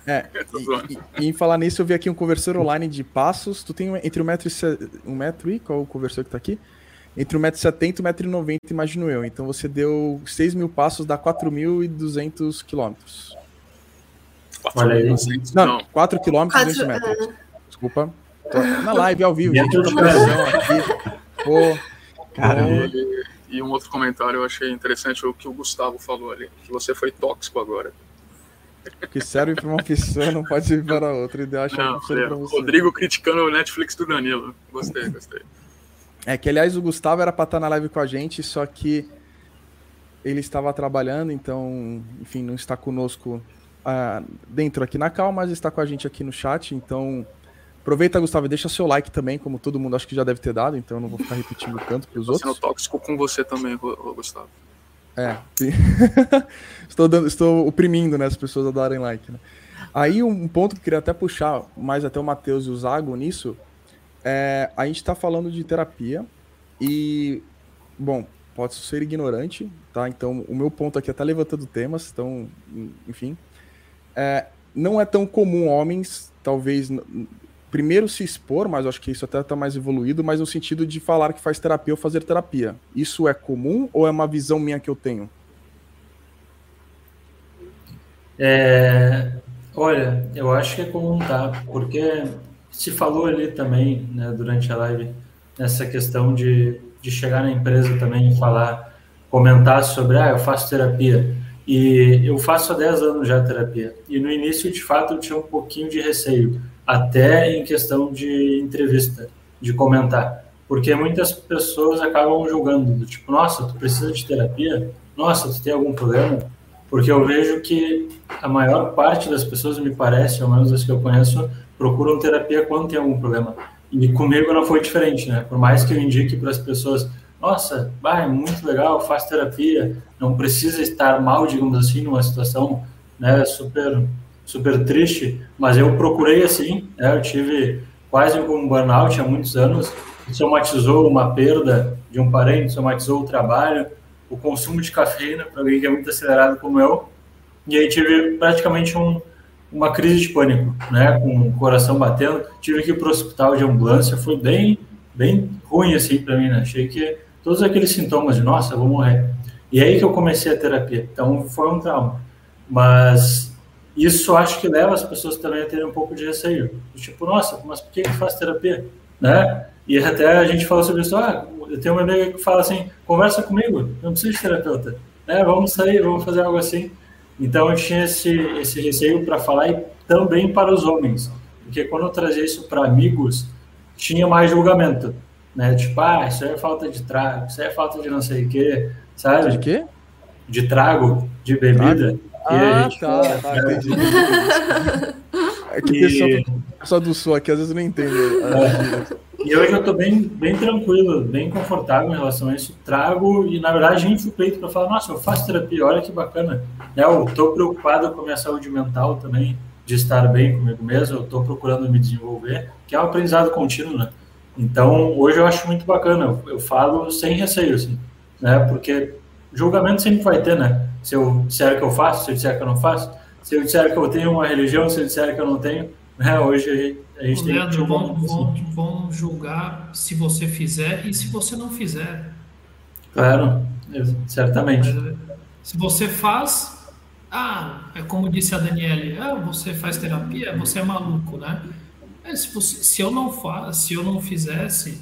A: E em falar nisso, eu vi aqui um conversor online de passos. Tu tem entre 1 metro e qual o conversor que tá aqui? Entre 1,70 m e 1,90 m, imagino eu. Então você deu 6 mil passos, dá 4.200 quilômetros.
E: Olha aí.
A: Não, 4 quilômetros e 20 metros. Desculpa. Tô na live, ao vivo, gente. Aqui. Pô,
B: Caramba.
F: E um outro comentário eu achei interessante, o que o Gustavo falou ali, que você foi tóxico agora.
A: O que serve para uma pessoa não pode servir para outra. E eu acho que serve para você.
F: Rodrigo criticando o Netflix do Danilo. Gostei.
A: Que, aliás, o Gustavo era para estar na live com a gente, só que ele estava trabalhando, então, enfim, não está conosco dentro aqui na Cal, mas está com a gente aqui no chat. Então, aproveita, Gustavo, e deixa seu like também, como todo mundo acho que já deve ter dado, então eu não vou ficar repetindo tanto para os outros.
F: Estou sendo tóxico com você também, Gustavo.
A: Estou oprimindo, né, as pessoas a darem like, né? Aí um ponto que eu queria até puxar mais até o Matheus e o Zago nisso, a gente está falando de terapia e, bom, pode ser ignorante, tá? Então o meu ponto aqui é estar levantando temas, então, enfim, não é tão comum homens, talvez, primeiro se expor, mas eu acho que isso até está mais evoluído, mas no sentido de falar que faz terapia ou fazer terapia. Isso é comum ou é uma visão minha que eu tenho?
E: Olha, eu acho que é comum, tá? Porque se falou ali também, né, durante a live, nessa questão de chegar na empresa também e comentar sobre, eu faço terapia. E eu faço há 10 anos já terapia. E no início, de fato, eu tinha um pouquinho de receio, até em questão de entrevista, de comentar. Porque muitas pessoas acabam julgando, do tipo, nossa, tu precisa de terapia? Nossa, tu tem algum problema? Porque eu vejo que a maior parte das pessoas, me parece, ao menos as que eu conheço, procuram terapia quando tem algum problema. E comigo não foi diferente, né? Por mais que eu indique para as pessoas, nossa, é muito legal, faz terapia, não precisa estar mal, digamos assim, numa situação, né, super triste, mas eu procurei assim, eu tive quase um burnout há muitos anos, somatizou uma perda de um parente, somatizou o trabalho, o consumo de cafeína, para alguém que é muito acelerado como eu, e aí tive praticamente uma crise de pânico, né, com o coração batendo, tive que ir para o hospital de ambulância, foi bem ruim assim para mim, né, achei que todos aqueles sintomas de, nossa, vou morrer, e aí que eu comecei a terapia, então foi um trauma, mas isso acho que leva as pessoas também a terem um pouco de receio, tipo, nossa, mas por que faz terapia, né, e até a gente falou sobre isso, eu tenho uma amiga que fala assim, conversa comigo, não precisa de terapeuta, né, vamos sair, vamos fazer algo assim. Então eu tinha esse receio para falar e também para os homens, porque quando eu trazia isso para amigos, tinha mais julgamento, né? Tipo, isso aí é falta de trago, isso aí é falta de não sei o quê, sabe?
A: De quê?
E: De trago, de bebida.
A: Entendi. É que o pessoal do Sul aqui às vezes não entende.
E: E hoje eu estou bem tranquilo, bem confortável em relação a isso. Trago e, na verdade, inflo o peito para falar, nossa, eu faço terapia, olha que bacana. Eu estou preocupado com a minha saúde mental também, de estar bem comigo mesmo, eu estou procurando me desenvolver, que é um aprendizado contínuo, né? Então, hoje eu acho muito bacana, eu falo sem receio, assim, né? Porque julgamento sempre vai ter, né? Se eu disser que eu faço, se eu disser que eu não faço, se eu disser que eu tenho uma religião, se eu disser que eu não tenho, né? Hoje a gente tem
G: Leandro,
E: que...
G: vão julgar se você fizer e se você não fizer.
E: Claro, certamente.
G: Se você faz... é como disse a Daniele, você faz terapia, você é maluco, né? Se eu não fizesse,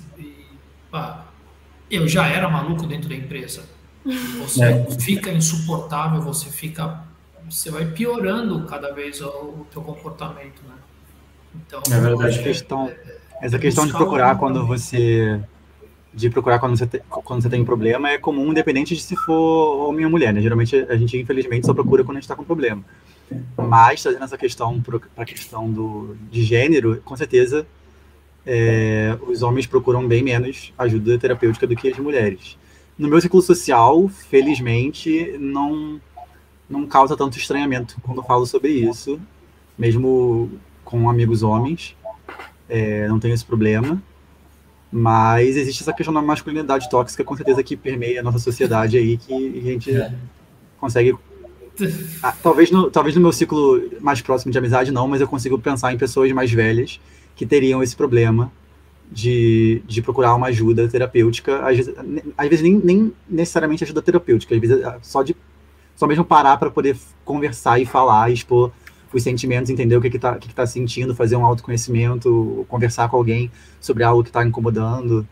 G: eu já era maluco dentro da empresa. Você fica insuportável, você vai piorando cada vez o teu comportamento, né? Então,
E: é verdade.
B: Essa questão de procurar quando você tem um problema é comum, independente de se for homem ou mulher, né? Geralmente a gente, infelizmente, só procura quando a gente está com problema. Mas, trazendo essa questão para a questão de gênero, com certeza, os homens procuram bem menos ajuda terapêutica do que as mulheres. No meu ciclo social, felizmente, não causa tanto estranhamento quando eu falo sobre isso, mesmo com amigos homens, não tenho esse problema. Mas existe essa questão da masculinidade tóxica, com certeza, que permeia a nossa sociedade aí, que a gente consegue... Talvez no meu ciclo mais próximo de amizade não, mas eu consigo pensar em pessoas mais velhas que teriam esse problema de procurar uma ajuda terapêutica, às vezes nem necessariamente ajuda terapêutica, às vezes só mesmo parar para poder conversar e falar, expor os sentimentos, entender o que tá sentindo, fazer um autoconhecimento, conversar com alguém sobre algo que está incomodando.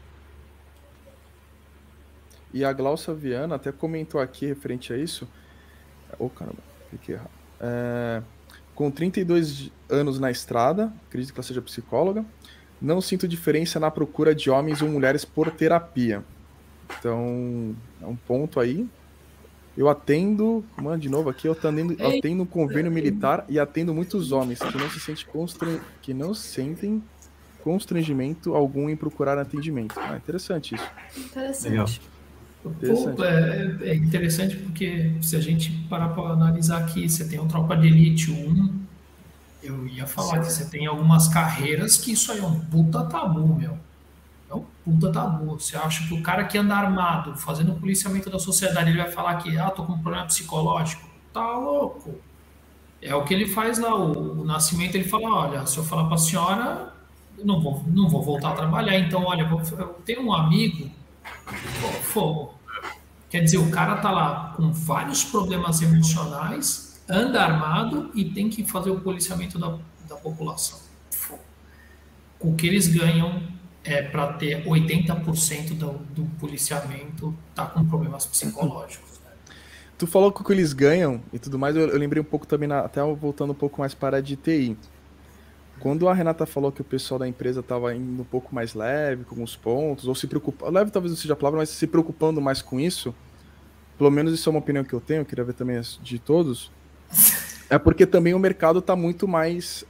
A: E a Glaucia Viana até comentou aqui, referente a isso, caramba, fiquei errado. Com 32 anos na estrada, acredito que ela seja psicóloga, não sinto diferença na procura de homens ou mulheres por terapia. Então, é um ponto aí. Eu atendo, de novo aqui, eu atendo um convênio militar e atendo muitos homens que não sentem constrangimento algum em procurar atendimento. Interessante isso.
H: Interessante.
B: Legal.
G: É interessante porque se a gente parar para analisar aqui, você tem um Tropa de Elite 1, eu ia falar que você tem algumas carreiras que isso aí é um puta tabu, meu. É um puta tabu. Você acha que o cara que anda armado, fazendo policiamento da sociedade, ele vai falar que, tô com um problema psicológico? Tá louco. É o que ele faz lá. O Nascimento, ele fala, olha, se eu falar pra senhora, eu não vou voltar a trabalhar. Então, olha, eu tenho um amigo, fogo. Quer dizer, o cara tá lá com vários problemas emocionais, anda armado e tem que fazer o policiamento da população. O que eles ganham para ter 80% do policiamento tá com problemas psicológicos. Né?
A: Tu falou que o que eles ganham e tudo mais, eu lembrei um pouco também, até voltando um pouco mais para a de TI. Quando a Renata falou que o pessoal da empresa estava indo um pouco mais leve com os pontos, ou se preocupando, leve talvez não seja a palavra, mas se preocupando mais com isso, pelo menos isso é uma opinião que eu tenho, eu queria ver também de todos, é porque também o mercado está muito mais...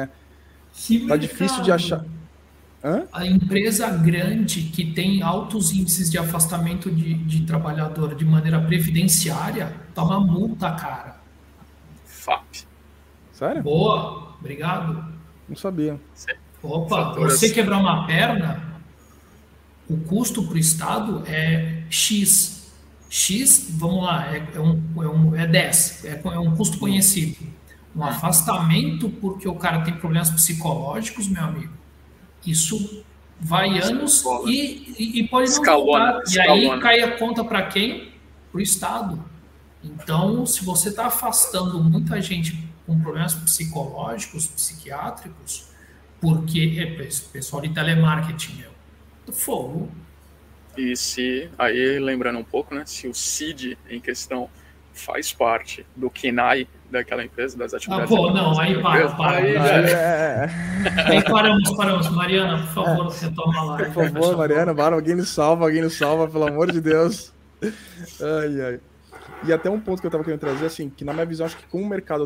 A: tá difícil de achar...
G: A empresa grande que tem altos índices de afastamento de trabalhador de maneira previdenciária toma multa, cara.
F: FAP.
A: Sério?
G: Boa, obrigado.
A: Não sabia.
G: Opa, você quebrar uma perna, o custo para o Estado é X. X, vamos lá, é 10. É um custo conhecido. Um afastamento porque o cara tem problemas psicológicos, meu amigo. Isso vai anos e pode não voltar. E aí cai a conta para quem? Para o Estado. Então, se você está afastando muita gente com problemas psicológicos, psiquiátricos, porque pessoal de telemarketing, fogo.
F: E aí lembrando um pouco, né, se o CID em questão faz parte do KNAI daquela empresa, das atividades...
G: Aí paramos. Mariana, por favor, retoma lá.
A: Por favor, Mariana, alguém nos salva, pelo amor de Deus. Ai. E até um ponto que eu tava querendo trazer, assim, que na minha visão, acho que como o mercado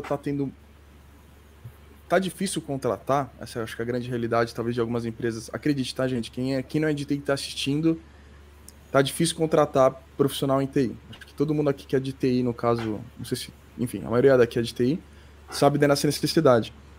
A: tá difícil contratar, essa acho que é a grande realidade, talvez, de algumas empresas. Acredite, tá, gente? Quem não é de TI que tá assistindo, tá difícil contratar profissional em TI. Acho que todo mundo aqui que é de TI, no caso, não sei se... Enfim, a maioria daqui é de TI, sabe dessa necessidade.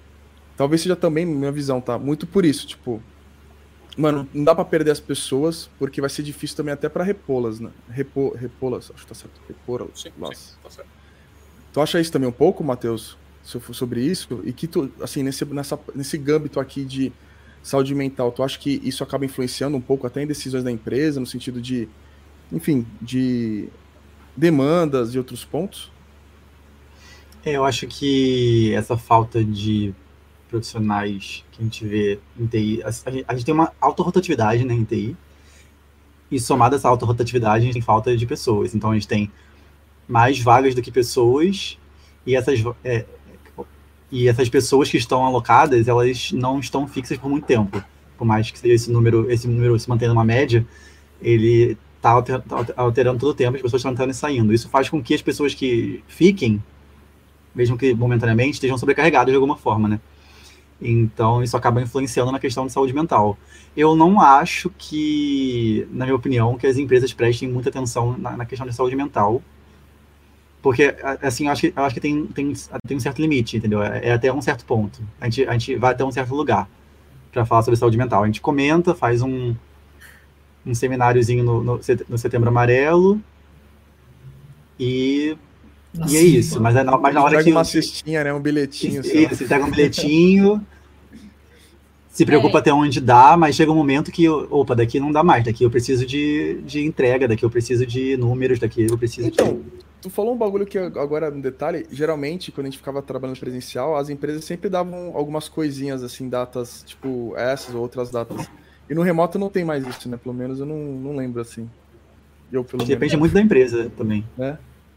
A: talvez seja também, minha visão, tá? Muito por isso, tipo, mano, não dá pra perder as pessoas, porque vai ser difícil também até pra repô-las, né? Repô-las, acho que tá certo. Repô-las.
F: Sim, tá certo.
A: Tu acha isso também um pouco, Matheus, sobre isso? E que tu, assim, nesse gâmbito aqui de saúde mental, tu acha que isso acaba influenciando um pouco até em decisões da empresa, no sentido de, enfim, de demandas e outros pontos?
B: Eu acho que essa falta de profissionais que a gente vê em TI, a gente tem uma alta rotatividade, né, em TI, e somada a essa alta rotatividade, a gente tem falta de pessoas. Então a gente tem mais vagas do que pessoas, e essas pessoas que estão alocadas, elas não estão fixas por muito tempo. Por mais que seja esse número se mantenha numa média, ele está alterando todo o tempo, as pessoas estão entrando e saindo. Isso faz com que as pessoas que fiquem, mesmo que momentaneamente, estejam sobrecarregadas de alguma forma, né? Então, isso acaba influenciando na questão de saúde mental. Eu não acho que, na minha opinião, que as empresas prestem muita atenção na questão de saúde mental, porque, assim, eu acho que tem um certo limite, entendeu? É até um certo ponto. A gente vai até um certo lugar para falar sobre saúde mental. A gente comenta, faz um semináriozinho no Setembro Amarelo e é isso. Mas na hora
A: pega
B: que...
A: uma cestinha, né? Um bilhetinho.
B: Você pega um bilhetinho, se preocupa até onde dá, mas chega um momento que, opa, daqui não dá mais. Daqui eu preciso de entrega, daqui eu preciso de números, daqui eu preciso
A: Tu falou um bagulho que agora, no detalhe, geralmente, quando a gente ficava trabalhando presencial, as empresas sempre davam algumas coisinhas, assim, datas, tipo, essas ou outras datas. E no remoto não tem mais isso, né? Pelo menos eu não lembro, assim.
B: Depende muito da empresa também.
A: Né?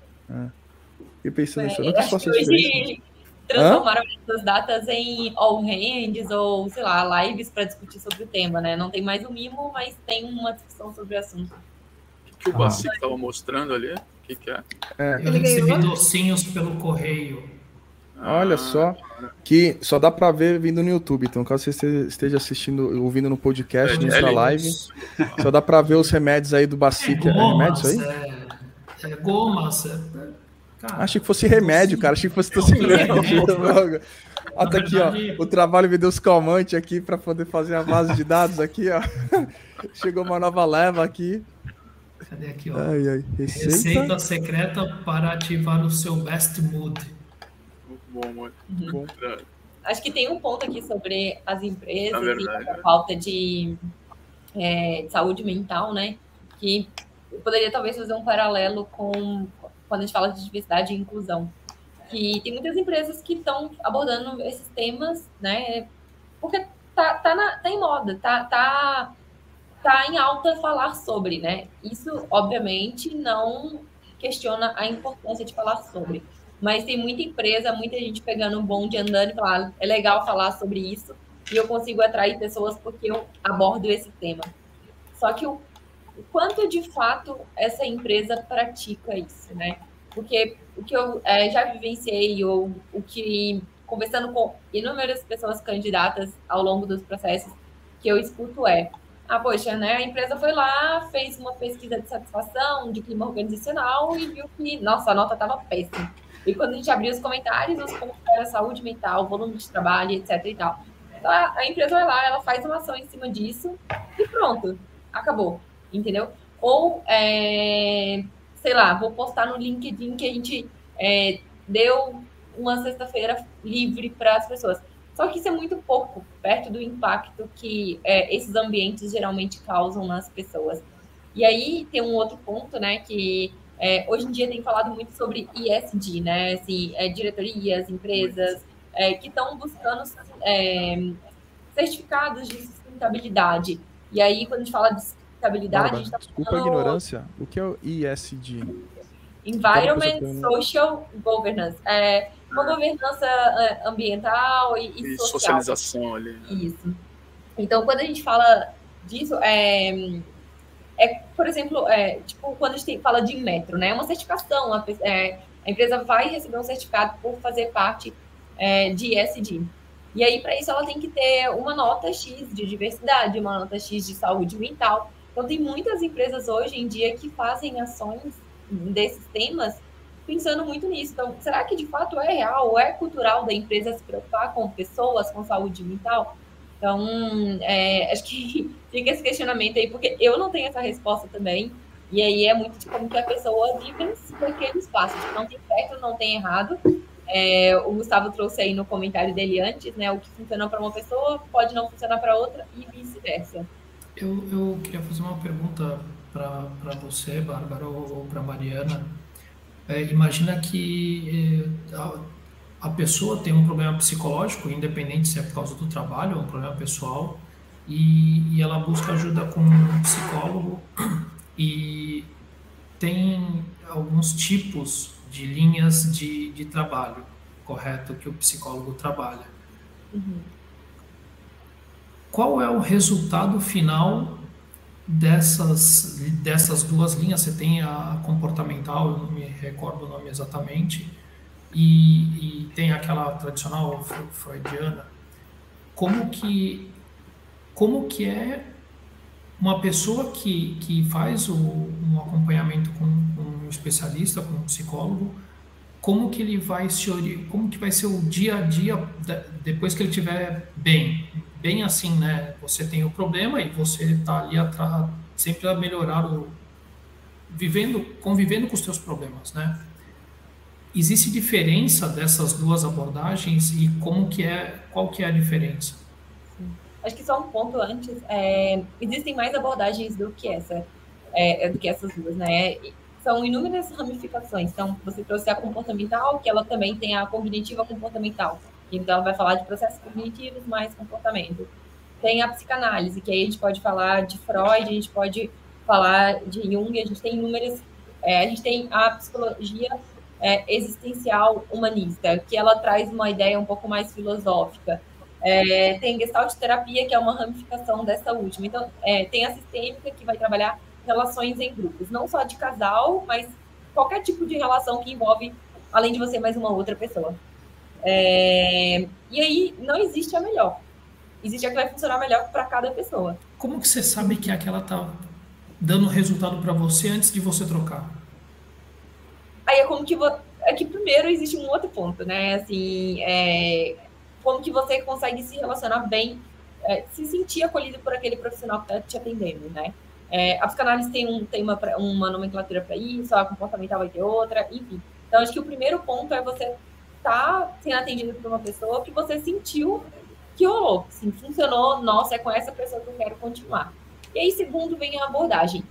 A: Eu pensando nisso, eu nunca faço essa diferença.
D: Transformaram essas datas em all hands ou, sei lá, lives para discutir sobre o tema, né? Não tem mais o mimo, mas tem uma discussão sobre o assunto.
F: O que o Bacic estava mostrando ali? O que é?
G: Eu recebi docinhos pelo correio.
A: Olha só, que só dá pra ver vindo no YouTube. Então, caso você esteja assistindo, ouvindo no podcast, na live, só dá pra ver os remédios aí do Bacic. É remédio isso aí?
G: É gomas.
A: Cara, achei que fosse remédio, cara. Achei que fosse toxicante. Até aqui, ó. O trabalho me deu os calmantes aqui pra poder fazer a base de dados aqui, ó. Chegou uma nova leva aqui.
G: Cadê aqui, ó?
A: Receita
G: secreta para ativar o seu best mood.
F: Muito bom.
D: Acho que tem um ponto aqui sobre as empresas e a falta de saúde mental, né? Que eu poderia talvez fazer um paralelo com quando a gente fala de diversidade e inclusão. Que tem muitas empresas que estão abordando esses temas, né? Porque tá em moda, tá em alta falar sobre, né? Isso, obviamente, não questiona a importância de falar sobre. Mas tem muita empresa, muita gente pegando um bonde, andando e falando, é legal falar sobre isso, e eu consigo atrair pessoas porque eu abordo esse tema. Só que o quanto, de fato, essa empresa pratica isso, né? Porque o que eu já vivenciei, ou o que, conversando com inúmeras pessoas candidatas ao longo dos processos, que eu escuto poxa, né, a empresa foi lá, fez uma pesquisa de satisfação, de clima organizacional e viu que, nossa, a nota estava péssima. E quando a gente abriu os comentários era saúde mental, volume de trabalho, etc e tal. Então, a empresa vai lá, ela faz uma ação em cima disso e pronto, acabou, entendeu? Ou, sei lá, vou postar no LinkedIn que a gente deu uma sexta-feira livre para as pessoas. Só que isso é muito pouco, perto do impacto que esses ambientes geralmente causam nas pessoas. E aí tem um outro ponto, né, que hoje em dia tem falado muito sobre ESG, né, assim, diretorias, empresas que estão buscando certificados de sustentabilidade. E aí, quando a gente fala de sustentabilidade, a gente está falando...
A: Desculpa a ignorância, o que é o ESG?
D: Environment, Social Governance. Uma governança ambiental e social.
F: Socialização ali.
D: Isso. Então, quando a gente fala disso, por exemplo, tipo, quando a gente fala de metro, né? É uma certificação. A empresa vai receber um certificado por fazer parte de ESG. E aí, para isso, ela tem que ter uma nota X de diversidade, uma nota X de saúde mental. Então, tem muitas empresas hoje em dia que fazem ações desses temas pensando muito nisso. Então, será que de fato é real ou é cultural da empresa se preocupar com pessoas, com saúde mental? Então, acho que fica esse questionamento aí, porque eu não tenho essa resposta também. E aí é muito de como que a pessoa vivencia aquele espaço. Não tem certo, não tem errado. O Gustavo trouxe aí no comentário dele antes, né? O que funciona para uma pessoa pode não funcionar para outra e vice-versa.
G: Eu queria fazer uma pergunta para você, Bárbara, ou para Mariana. Imagina que a pessoa tem um problema psicológico, independente se é por causa do trabalho ou um problema pessoal, e ela busca ajuda com um psicólogo, e tem alguns tipos de linhas de trabalho, correto, que o psicólogo trabalha. Qual é o resultado final dessas duas linhas? Você tem a comportamental, eu não me recordo o nome exatamente, e tem aquela tradicional freudiana. Como que é uma pessoa que faz um acompanhamento com um especialista, com um psicólogo, como que vai ser o dia a dia depois que ele estiver bem assim, né? Você tem o problema e você está ali sempre a melhorar, convivendo com os seus problemas, né? Existe diferença dessas duas abordagens e qual que é a diferença?
D: Acho que só um ponto antes, existem mais abordagens do que essas duas, né? São inúmeras ramificações. Então, você trouxe a comportamental, que ela também tem a cognitiva comportamental. Então, ela vai falar de processos cognitivos mais comportamento. Tem a psicanálise, que aí a gente pode falar de Freud, a gente pode falar de Jung, a gente tem inúmeras... a gente tem a psicologia existencial humanista, que ela traz uma ideia um pouco mais filosófica. Tem Gestalt terapia, que é uma ramificação dessa última. Então, tem a sistêmica, que vai trabalhar relações em grupos, não só de casal, mas qualquer tipo de relação que envolve, além de você, mais uma outra pessoa. E aí, não existe a melhor. Existe a que vai funcionar melhor para cada pessoa.
G: Como que você sabe que aquela tá dando resultado para você antes de você trocar?
D: Aí é que primeiro existe um outro ponto, né? Assim, como que você consegue se relacionar bem, se sentir acolhido por aquele profissional que está te atendendo, né? A psicanálise tem uma nomenclatura para isso, a comportamental vai ter outra, enfim. Então, acho que o primeiro ponto é você estar sendo atendido por uma pessoa que você sentiu que rolou, assim, funcionou, nossa, é com essa pessoa que eu quero continuar. E aí, segundo, vem a abordagem.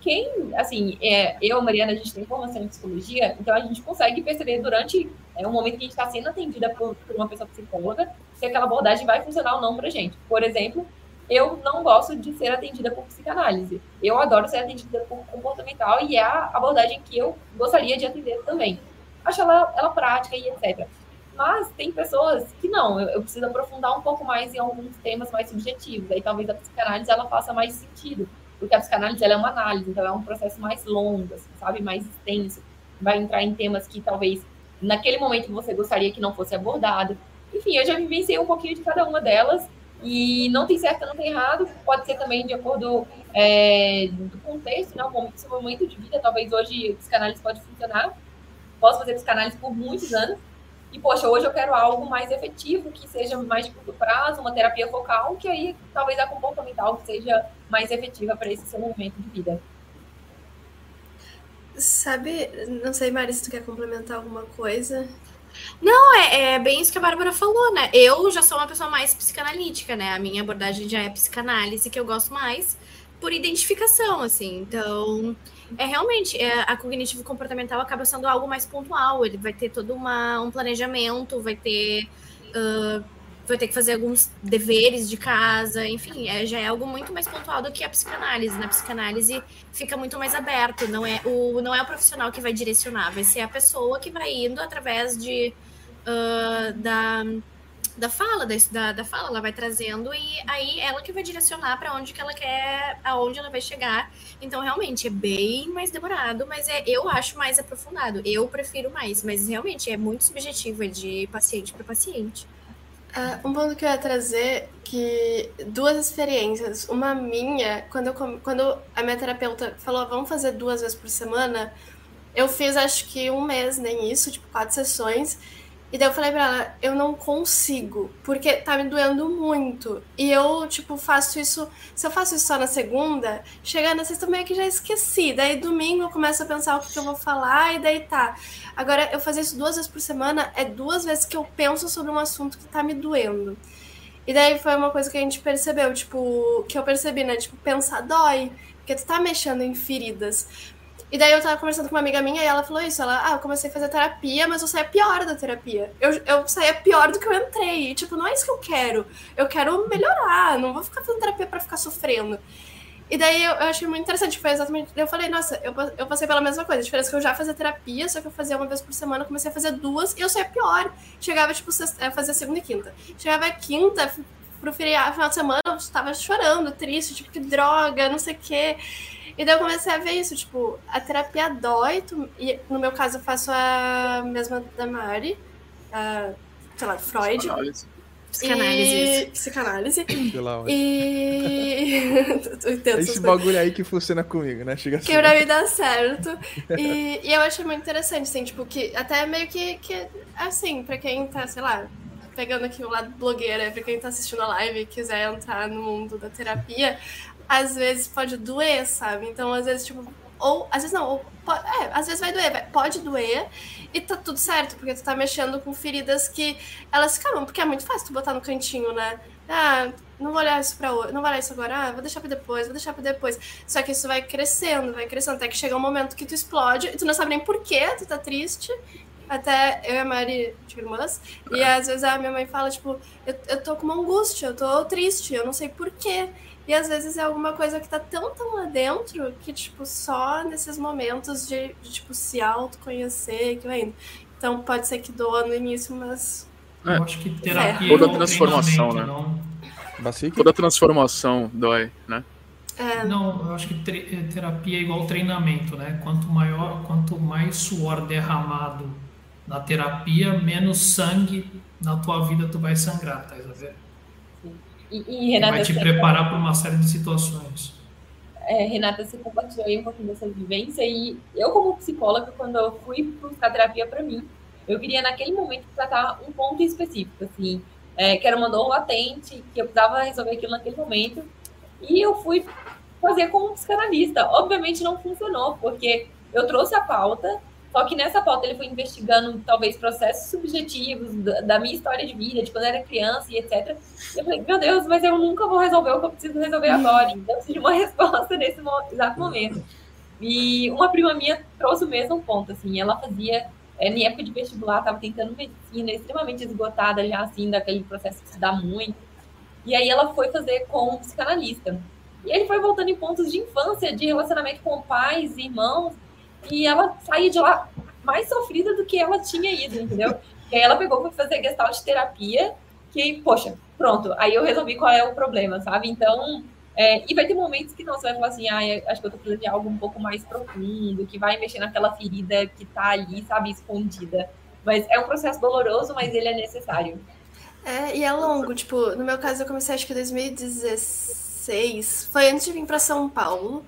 D: Eu, Mariana, a gente tem formação em psicologia, então a gente consegue perceber durante o momento que a gente está sendo atendida por uma pessoa psicóloga, se aquela abordagem vai funcionar ou não para a gente. Por exemplo, eu não gosto de ser atendida por psicanálise. Eu adoro ser atendida por comportamental e é a abordagem que eu gostaria de atender também. Acho ela prática e etc. Mas tem pessoas que não, eu preciso aprofundar um pouco mais em alguns temas mais subjetivos. Aí talvez a psicanálise ela faça mais sentido, porque a psicanálise ela é uma análise, então é um processo mais longo, assim, sabe? Mais extenso. Vai entrar em temas que talvez naquele momento você gostaria que não fosse abordado. Enfim, eu já vivenciei um pouquinho de cada uma delas. E não tem certo, não tem errado, pode ser também de acordo do contexto, né? O seu momento de vida, talvez hoje a psicanálise pode funcionar, posso fazer psicanálise por muitos anos, e poxa, hoje eu quero algo mais efetivo, que seja mais de curto prazo, uma terapia focal, que aí talvez a comportamental seja mais efetiva para esse seu momento de vida.
H: Sabe, não sei, Mari, se tu quer complementar alguma coisa...
C: Não, é bem isso que a Bárbara falou, né? Eu já sou uma pessoa mais psicanalítica, né? A minha abordagem já é psicanálise, que eu gosto mais por identificação, assim. Então, realmente, a cognitivo comportamental acaba sendo algo mais pontual. Ele vai ter todo um planejamento, vai ter que fazer alguns deveres de casa, enfim, já é algo muito mais pontual do que a psicanálise. Na psicanálise fica muito mais aberto, não é o profissional que vai direcionar, vai ser a pessoa que vai indo através da fala, ela vai trazendo e aí ela que vai direcionar para onde que ela quer, aonde ela vai chegar. Então, realmente, é bem mais demorado, mas eu acho mais aprofundado. Eu prefiro mais, mas realmente é muito subjetivo, é de paciente para paciente.
H: Um ponto que eu ia trazer, que duas experiências. Uma minha, quando a minha terapeuta falou, vamos fazer 2 vezes por semana, Eu fiz acho que 1 mês, nem isso, tipo 4 sessões. E daí eu falei pra ela, eu não consigo, porque tá me doendo muito. E eu, tipo, faço isso... Se eu faço isso só na segunda, chegar na sexta eu meio que já esqueci. Daí domingo eu começo a pensar o que eu vou falar e daí tá. Agora, eu fazer isso 2 vezes por semana é 2 vezes que eu penso sobre um assunto que tá me doendo. E daí foi uma coisa que a gente percebeu, tipo... Que eu percebi, né? Tipo, pensar dói, porque tu tá mexendo em feridas. E daí eu tava conversando com uma amiga minha e ela falou isso. Eu comecei a fazer terapia, mas eu saía pior da terapia. Eu saía pior do que eu entrei. E, tipo, não é isso que eu quero. Eu quero melhorar. Não vou ficar fazendo terapia pra ficar sofrendo. E daí eu achei muito interessante. Foi exatamente... Eu falei, nossa, eu passei pela mesma coisa. A diferença é que eu já fazia terapia, só que eu fazia 1 vez por semana. Eu comecei a fazer 2 e eu saía pior. Chegava, tipo, eu fazia segunda e quinta. Chegava a quinta, pro final de semana, eu tava chorando, triste. Tipo, que droga, não sei o quê. E daí eu comecei a ver isso, tipo, a terapia dói, e no meu caso eu faço a mesma da Mari, sei lá, Freud. Psicanálise.
A: Pela hora.
H: Esse
A: bagulho aí que funciona comigo, né? Chega assim.
H: Que pra mim dá certo. E eu achei muito interessante, assim, tipo, que até meio que assim, pra quem tá, sei lá, pegando aqui o lado blogueira, pra quem tá assistindo a live e quiser entrar no mundo da terapia, às vezes pode doer, sabe? Então, às vezes, tipo... Ou, às vezes não, às vezes vai doer, pode doer e tá tudo certo, porque tu tá mexendo com feridas que elas ficam, porque é muito fácil tu botar no cantinho, né? Não vou olhar isso não vou olhar isso agora, vou deixar pra depois. Só que isso vai crescendo, até que chega um momento que tu explode e tu não sabe nem por que tu tá triste. Até eu e a Mari de irmãs, e às vezes a minha mãe fala, tipo, eu tô com uma angústia, eu tô triste, eu não sei por quê. E às vezes é alguma coisa que tá tão lá dentro que, tipo, só nesses momentos de tipo, se autoconhecer que vai indo. Então pode ser que doa no início, mas...
G: Eu acho que terapia
F: toda transformação, né? Toda transformação dói, né?
G: Não, eu acho que terapia é igual treinamento, né? Quanto mais suor derramado na terapia, menos sangue na tua vida tu vai sangrar, tá vendo?
D: E Renata,
G: vai te preparar para uma série de situações.
D: Renata, você compartilhou aí um pouquinho dessa vivência e eu, como psicóloga, quando eu fui buscar terapia para mim, eu queria naquele momento tratar um ponto específico, assim, que era uma dor latente, que eu precisava resolver aquilo naquele momento, e eu fui fazer com um psicanalista. Obviamente não funcionou, porque eu trouxe a pauta, só que nessa pauta ele foi investigando talvez processos subjetivos da minha história de vida, de quando eu era criança e etc. Eu falei, meu Deus, mas eu nunca vou resolver o que eu preciso resolver agora. Então eu preciso de uma resposta nesse exato momento. E uma prima minha trouxe o mesmo ponto, assim, ela fazia, em época de vestibular, estava tentando medicina, extremamente esgotada já, assim, daquele processo que se dá muito. E aí ela foi fazer com um psicanalista. E ele foi voltando em pontos de infância, de relacionamento com pais e irmãos, e ela saía de lá mais sofrida do que ela tinha ido, entendeu? E aí ela pegou para fazer gestalt terapia, que, poxa, pronto, aí eu resolvi qual é o problema, sabe? Então, e vai ter momentos que não, você vai falar assim, acho que eu tô precisando de algo um pouco mais profundo, que vai mexer naquela ferida que tá ali, sabe, escondida. Mas é um processo doloroso, mas ele é necessário.
H: E é longo, tipo, no meu caso eu comecei acho que em 2016, foi antes de vir para São Paulo,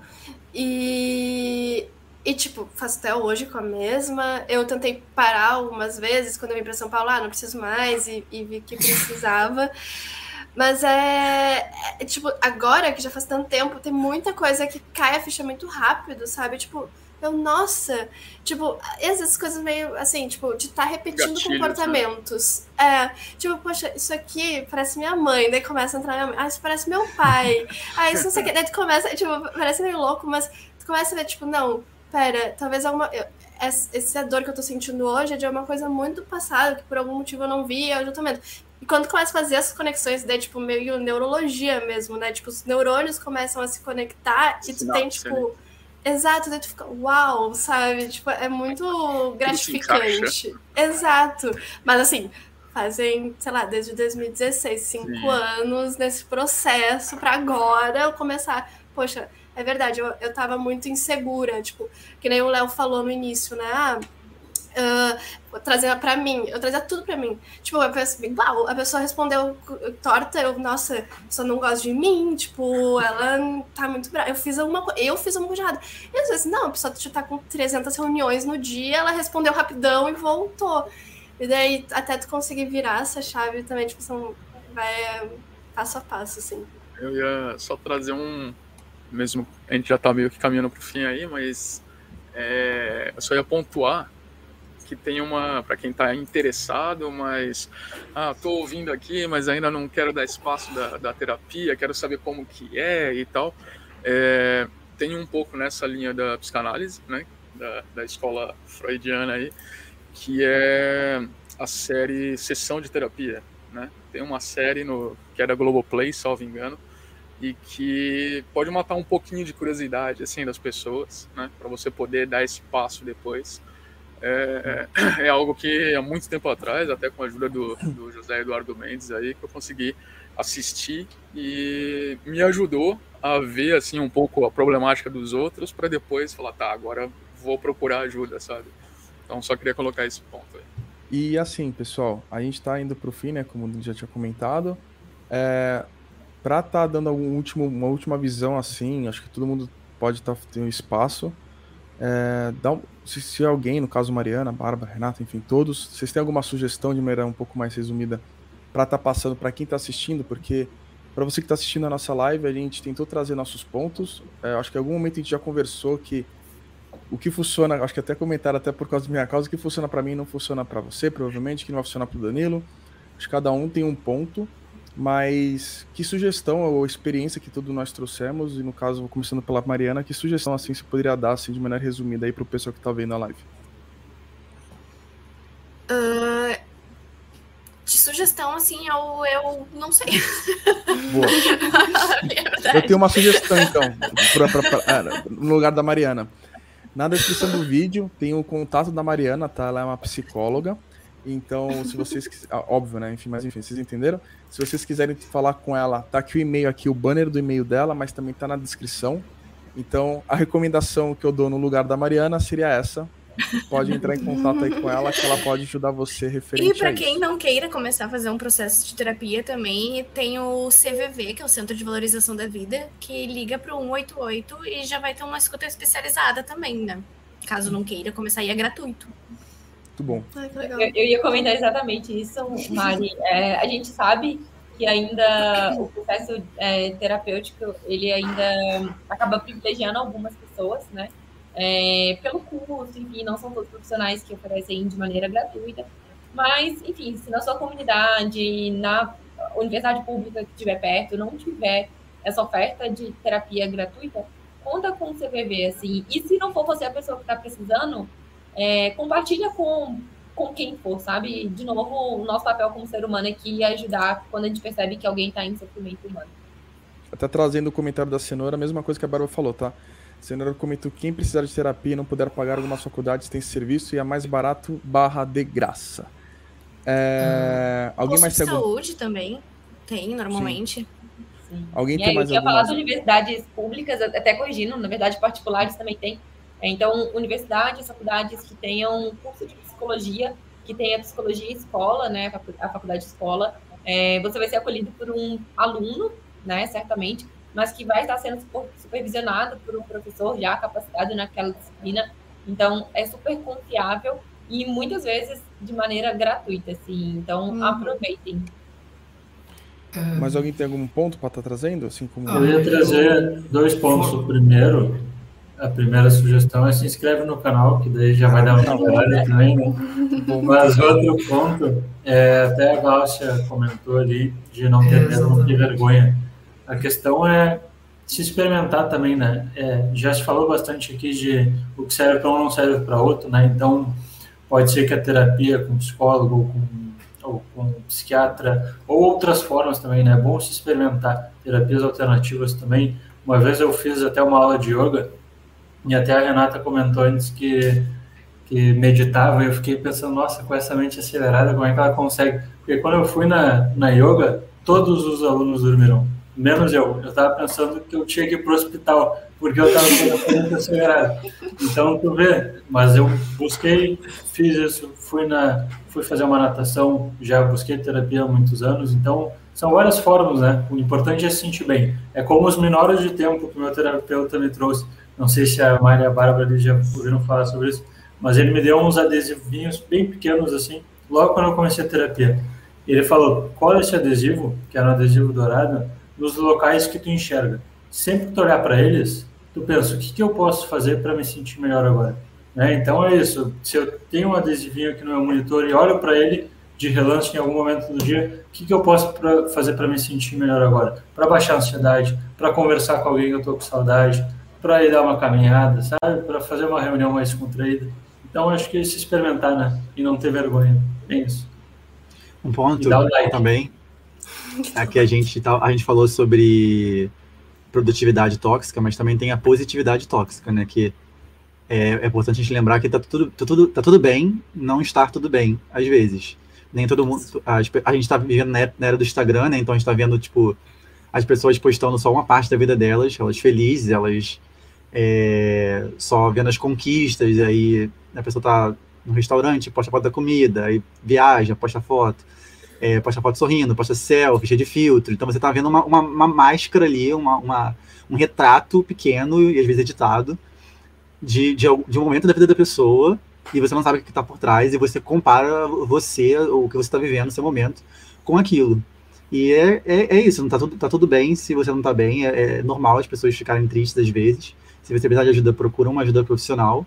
H: e tipo, faço até hoje com a mesma. Eu tentei parar algumas vezes quando eu vim para São Paulo, não preciso mais, e vi que precisava. Mas tipo, agora que já faz tanto tempo, tem muita coisa que cai a ficha muito rápido, sabe? Tipo, nossa, tipo, essas coisas meio assim, tipo, de estar repetindo gatilhos, comportamentos. Né? Tipo, poxa, isso aqui parece minha mãe, daí começa a entrar minha mãe, isso parece meu pai, isso não sei o que, daí tu começa, tipo, parece meio louco, mas tu começa a ver, tipo, não, pera, talvez essa dor que eu tô sentindo hoje é de uma coisa muito passada, que por algum motivo eu não vi, eu já tô vendo. E quando tu começa a fazer essas conexões, daí, tipo, meio neurologia mesmo, né? Tipo, os neurônios começam a se conectar e tu tem, tipo... Exato, daí tu fica, uau, sabe? Tipo, é muito gratificante. Exato. Mas assim, fazem, sei lá, desde 2016, 5 anos nesse processo pra agora eu começar. Poxa, é verdade, eu tava muito insegura, tipo, que nem o Léo falou no início, né? trazia pra mim, eu trazia tudo pra mim. Tipo, eu pensei, uau, a pessoa respondeu torta, nossa, a pessoa não gosta de mim, tipo, ela tá muito brava. Eu fiz alguma coisa de errado. E às vezes, não, a pessoa tá com 300 reuniões no dia, ela respondeu rapidão e voltou. E daí, até tu conseguir virar essa chave também, tipo, vai passo a passo, assim.
F: Eu ia só trazer mesmo, a gente já tá meio que caminhando pro fim aí, mas eu só ia pontuar que tem para quem está interessado, mas tô ouvindo aqui, mas ainda não quero dar espaço da terapia, quero saber como que é e tal. Tem um pouco nessa linha da psicanálise, né, da escola freudiana aí, que é a série Sessão de Terapia, né? Tem uma série que é da Globoplay, salvo engano, e que pode matar um pouquinho de curiosidade assim das pessoas, né, para você poder dar esse passo depois. É algo que há muito tempo atrás, até com a ajuda do José Eduardo Mendes aí, que eu consegui assistir e me ajudou a ver assim um pouco a problemática dos outros para depois falar, tá, agora vou procurar ajuda, sabe? Então só queria colocar esse ponto aí.
A: E assim, pessoal, a gente tá indo pro fim, né, como já tinha comentado, para tá dando uma última visão assim, acho que todo mundo pode ter um espaço. Se alguém, no caso Mariana, Bárbara, Renata, enfim, todos, vocês têm alguma sugestão de maneira um pouco mais resumida para estar passando para quem está assistindo? Porque para você que está assistindo a nossa live, a gente tentou trazer nossos pontos. Acho que em algum momento a gente já conversou que o que funciona, acho que até comentaram até por causa da minha causa, o que funciona para mim não funciona para você, provavelmente, que não vai funcionar para o Danilo. Acho que cada um tem um ponto. Mas que sugestão ou experiência que todos nós trouxemos, e no caso, começando pela Mariana, que sugestão assim você poderia dar assim, de maneira resumida aí para o pessoal que está vendo a live?
C: De sugestão, assim, eu não sei.
A: Boa. Eu tenho uma sugestão, então, no lugar da Mariana. Na descrição do vídeo tem o contato da Mariana, tá? Ela é uma psicóloga. Então, se vocês quiserem... Óbvio, né? Enfim, vocês entenderam? Se vocês quiserem falar com ela, tá aqui o e-mail, aqui o banner do e-mail dela, mas também tá na descrição. Então, a recomendação que eu dou no lugar da Mariana seria essa. Pode entrar em contato aí com ela, que ela pode ajudar você referente a isso.
C: E para quem não queira começar a fazer um processo de terapia também, tem o CVV, que é o Centro de Valorização da Vida, que liga para o 188 e já vai ter uma escuta especializada também, né? Caso não queira começar, e é gratuito.
A: Muito bom.
D: Eu ia comentar exatamente isso, Mari. A gente sabe que ainda o processo terapêutico, ele ainda acaba privilegiando algumas pessoas, né? Pelo curso, enfim, não são todos profissionais que oferecem de maneira gratuita. Mas, enfim, se na sua comunidade, na universidade pública que estiver perto, não tiver essa oferta de terapia gratuita, conta com o CVV, assim. E se não for você a pessoa que está precisando, compartilha com quem for, sabe? De novo, o nosso papel como ser humano aqui é ajudar quando a gente percebe que alguém está em sofrimento humano.
A: Até trazendo o comentário da Cenoura, a mesma coisa que a Bárbara falou, tá? A Cenoura comentou que quem precisar de terapia e não puder pagar algumas faculdades tem esse serviço e é mais barato / de graça. Alguém mais tem
C: algum... saúde também tem, normalmente.
D: Sim.
A: Alguém tem mais
D: alguma... Eu ia falar de universidades públicas, até corrigindo, na verdade particulares também tem. Então, universidades, faculdades que tenham curso de psicologia, que tenha psicologia escola, né, a faculdade escola, você vai ser acolhido por um aluno, né, certamente, mas que vai estar sendo supervisionado por um professor já capacitado naquela disciplina. Então, é super confiável e muitas vezes de maneira gratuita, assim. Então, aproveitem.
A: Mas alguém tem algum ponto para estar trazendo? Assim como...
E: Eu ia trazer 2 pontos. O primeiro, a primeira sugestão é se inscreve no canal, que daí já vai dar uma olhada também, né? Mas outro ponto, até a Glaucia comentou ali, de não ter medo, não ter vergonha. A questão é se experimentar também, né? Já se falou bastante aqui de o que serve para um não serve para outro, né? Então, pode ser que a terapia com psicólogo ou com psiquiatra, ou outras formas também, né? É bom se experimentar terapias alternativas também. Uma vez eu fiz até uma aula de yoga, e até a Renata comentou antes que meditava, e eu fiquei pensando, nossa, com essa mente acelerada, como é que ela consegue? Porque quando eu fui na yoga, todos os alunos dormiram. menos eu estava pensando que eu tinha que ir pro hospital, porque eu estava com muito acelerado. Então, tu vê, mas eu busquei, fiz isso, fui fazer uma natação, já busquei terapia há muitos anos, então são várias formas, né? O importante é se sentir bem. É como os menores de tempo que o meu terapeuta me trouxe. Não sei se a Maria e a Bárbara ali já ouviram falar sobre isso, mas ele me deu uns adesivinhos bem pequenos, assim, logo quando eu comecei a terapia. Ele falou, cola esse adesivo, que era um adesivo dourado, nos locais que tu enxerga. Sempre que tu olhar para eles, tu pensa, o que eu posso fazer para me sentir melhor agora? Né? Então é isso, se eu tenho um adesivinho aqui no meu monitor e olho para ele de relance em algum momento do dia, o que eu posso fazer para me sentir melhor agora? Para baixar a ansiedade, para conversar com alguém que eu estou com saudade, para ir dar uma caminhada, sabe? Para fazer uma reunião mais contraída. Então acho que é se experimentar, né? E não ter vergonha. É isso.
B: Um ponto também é que a gente falou sobre produtividade tóxica, mas também tem a positividade tóxica, né? Que é importante a gente lembrar que tá tudo bem não estar tudo bem, às vezes. Nem todo mundo... A gente tá vivendo na era do Instagram, né? Então a gente tá vendo, tipo, as pessoas postando só uma parte da vida delas, elas felizes, elas só vendo as conquistas, aí a pessoa tá no restaurante, posta foto da comida, aí viaja, posta foto sorrindo, posta selfie, cheio de filtro. Então você tá vendo uma máscara ali, um retrato pequeno e às vezes editado de um momento da vida da pessoa, e você não sabe o que tá por trás, e você compara o que você tá vivendo no seu momento com aquilo. E é isso, não tá tudo bem se você não tá bem, é normal as pessoas ficarem tristes às vezes. Se você precisar de ajuda, procura uma ajuda profissional.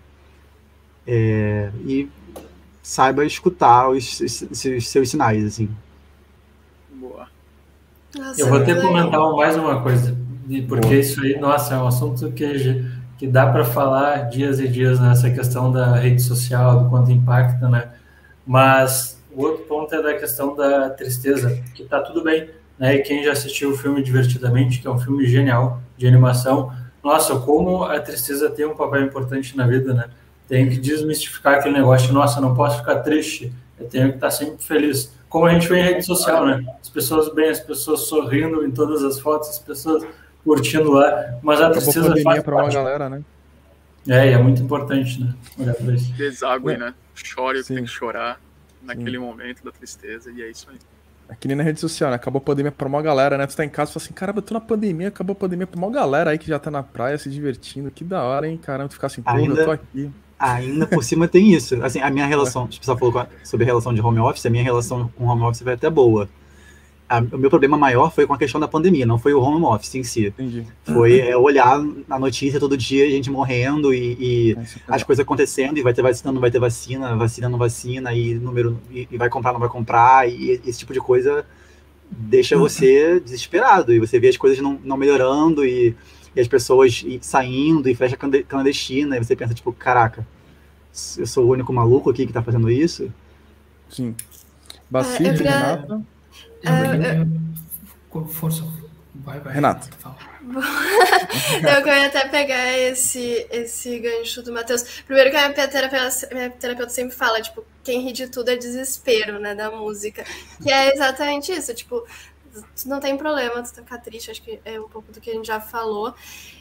B: E saiba escutar os seus sinais, assim.
F: Boa.
H: Nossa,
E: eu vou ter que comentar mais uma coisa, porque isso aí, nossa, é um assunto que dá para falar dias e dias nessa questão da rede social, do quanto impacta, né? Mas o outro ponto é da questão da tristeza, que tá tudo bem, né? E quem já assistiu o filme Divertidamente, que é um filme genial de animação, nossa, como a tristeza tem um papel importante na vida, né? Tem que desmistificar aquele negócio de, nossa, não posso ficar triste, eu tenho que estar sempre feliz. Como a gente vê em rede social, né? As pessoas bem, as pessoas sorrindo em todas as fotos, as pessoas curtindo lá, mas a tristeza faz
A: para uma galera, né?
E: E é muito importante, né? Olhar para isso.
F: Deságue, né? Chore o que tem que chorar naquele momento da tristeza, e é isso aí.
A: É que nem na rede social, né? Acabou a pandemia pra uma galera, né? Tu tá em casa e fala assim, caramba, eu tô na pandemia, acabou a pandemia pra uma galera aí que já tá na praia se divertindo. Que da hora, hein? Caramba, tu ficar assim, porra, eu tô aqui.
B: Ainda por cima tem isso. Assim, a minha relação, o pessoal falou sobre a relação de home office, a minha relação com home office foi até boa. O meu problema maior foi com a questão da pandemia, não foi o home office em si.
A: Entendi.
B: Foi olhar na notícia todo dia, gente morrendo e as coisas acontecendo, e vai ter vacina, não vai ter vacina, vacina, não vacina, e número e vai comprar, não vai comprar, e esse tipo de coisa deixa você desesperado, e você vê as coisas não melhorando, e as pessoas saindo, e festa clandestina, e você pensa, tipo, caraca, eu sou o único maluco aqui que tá fazendo isso?
A: Sim. Bacide, Renata...
G: Força. Vai,
A: Renata.
H: Eu queria até pegar esse gancho do Matheus. Primeiro que a minha terapeuta sempre fala, tipo, quem ri de tudo é desespero, né, da música. Que é exatamente isso, tipo, não tem problema tu ficar triste, acho que é um pouco do que a gente já falou.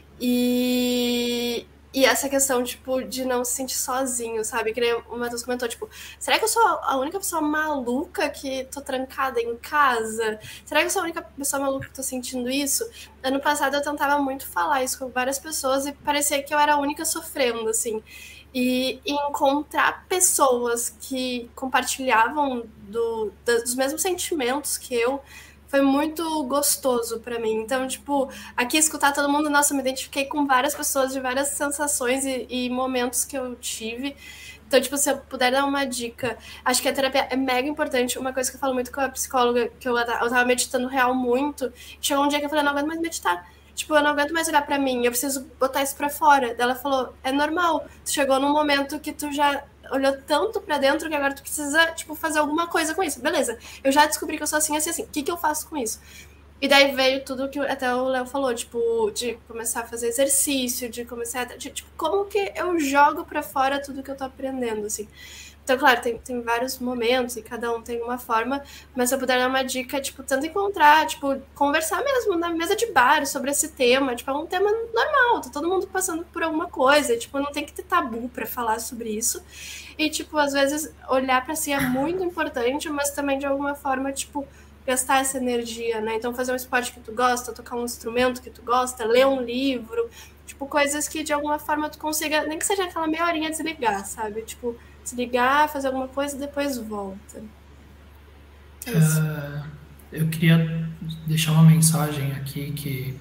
H: E essa questão, tipo, de não se sentir sozinho, sabe? Que nem o Matheus comentou, tipo, será que eu sou a única pessoa maluca que tô trancada em casa? Será que eu sou a única pessoa maluca que tô sentindo isso? Ano passado eu tentava muito falar isso com várias pessoas e parecia que eu era a única sofrendo, assim. E encontrar pessoas que compartilhavam dos mesmos sentimentos que eu foi muito gostoso pra mim. Então, tipo, aqui escutar todo mundo, nossa, eu me identifiquei com várias pessoas de várias sensações e momentos que eu tive. Então, tipo, se eu puder dar uma dica, acho que a terapia é mega importante. Uma coisa que eu falo muito com a psicóloga, que eu tava meditando real muito, chegou um dia que eu falei, eu não aguento mais meditar. Tipo, eu não aguento mais olhar pra mim, eu preciso botar isso pra fora. Ela falou, é normal, tu chegou num momento que tu já olhou tanto pra dentro que agora tu precisa, tipo, fazer alguma coisa com isso. Beleza, eu já descobri que eu sou assim, assim. O que eu faço com isso? E daí veio tudo que até o Léo falou, tipo, de começar a fazer exercício, de começar a... tipo, como que eu jogo pra fora tudo que eu tô aprendendo, assim. Então, claro, tem vários momentos e cada um tem uma forma, mas se eu puder dar uma dica, tipo, tanto encontrar, tipo, conversar mesmo na mesa de bar sobre esse tema, tipo, é um tema normal, tá todo mundo passando por alguma coisa, tipo, não tem que ter tabu pra falar sobre isso. E, tipo, às vezes olhar pra si é muito importante, mas também de alguma forma, tipo, gastar essa energia, né? Então fazer um esporte que tu gosta, tocar um instrumento que tu gosta, ler um livro, tipo, coisas que de alguma forma tu consiga, nem que seja aquela meia horinha desligar, sabe? Tipo, desligar, fazer alguma coisa e depois volta.
G: Eu queria deixar uma mensagem aqui que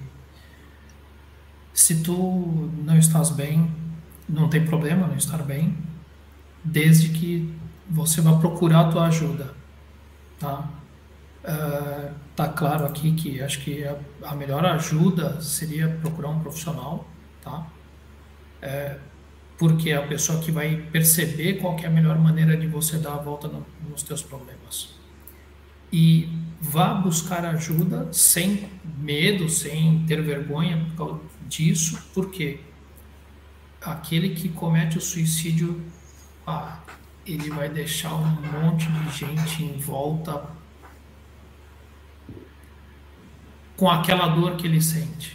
G: se tu não estás bem, não tem problema não estar bem, desde que você vá procurar a tua ajuda, tá? Tá claro aqui que acho que a melhor ajuda seria procurar um profissional, tá? Porque é a pessoa que vai perceber qual que é a melhor maneira de você dar a volta nos teus problemas. E vá buscar ajuda sem medo, sem ter vergonha por causa disso, porque aquele que comete o suicídio, ele vai deixar um monte de gente em volta com aquela dor que ele sente.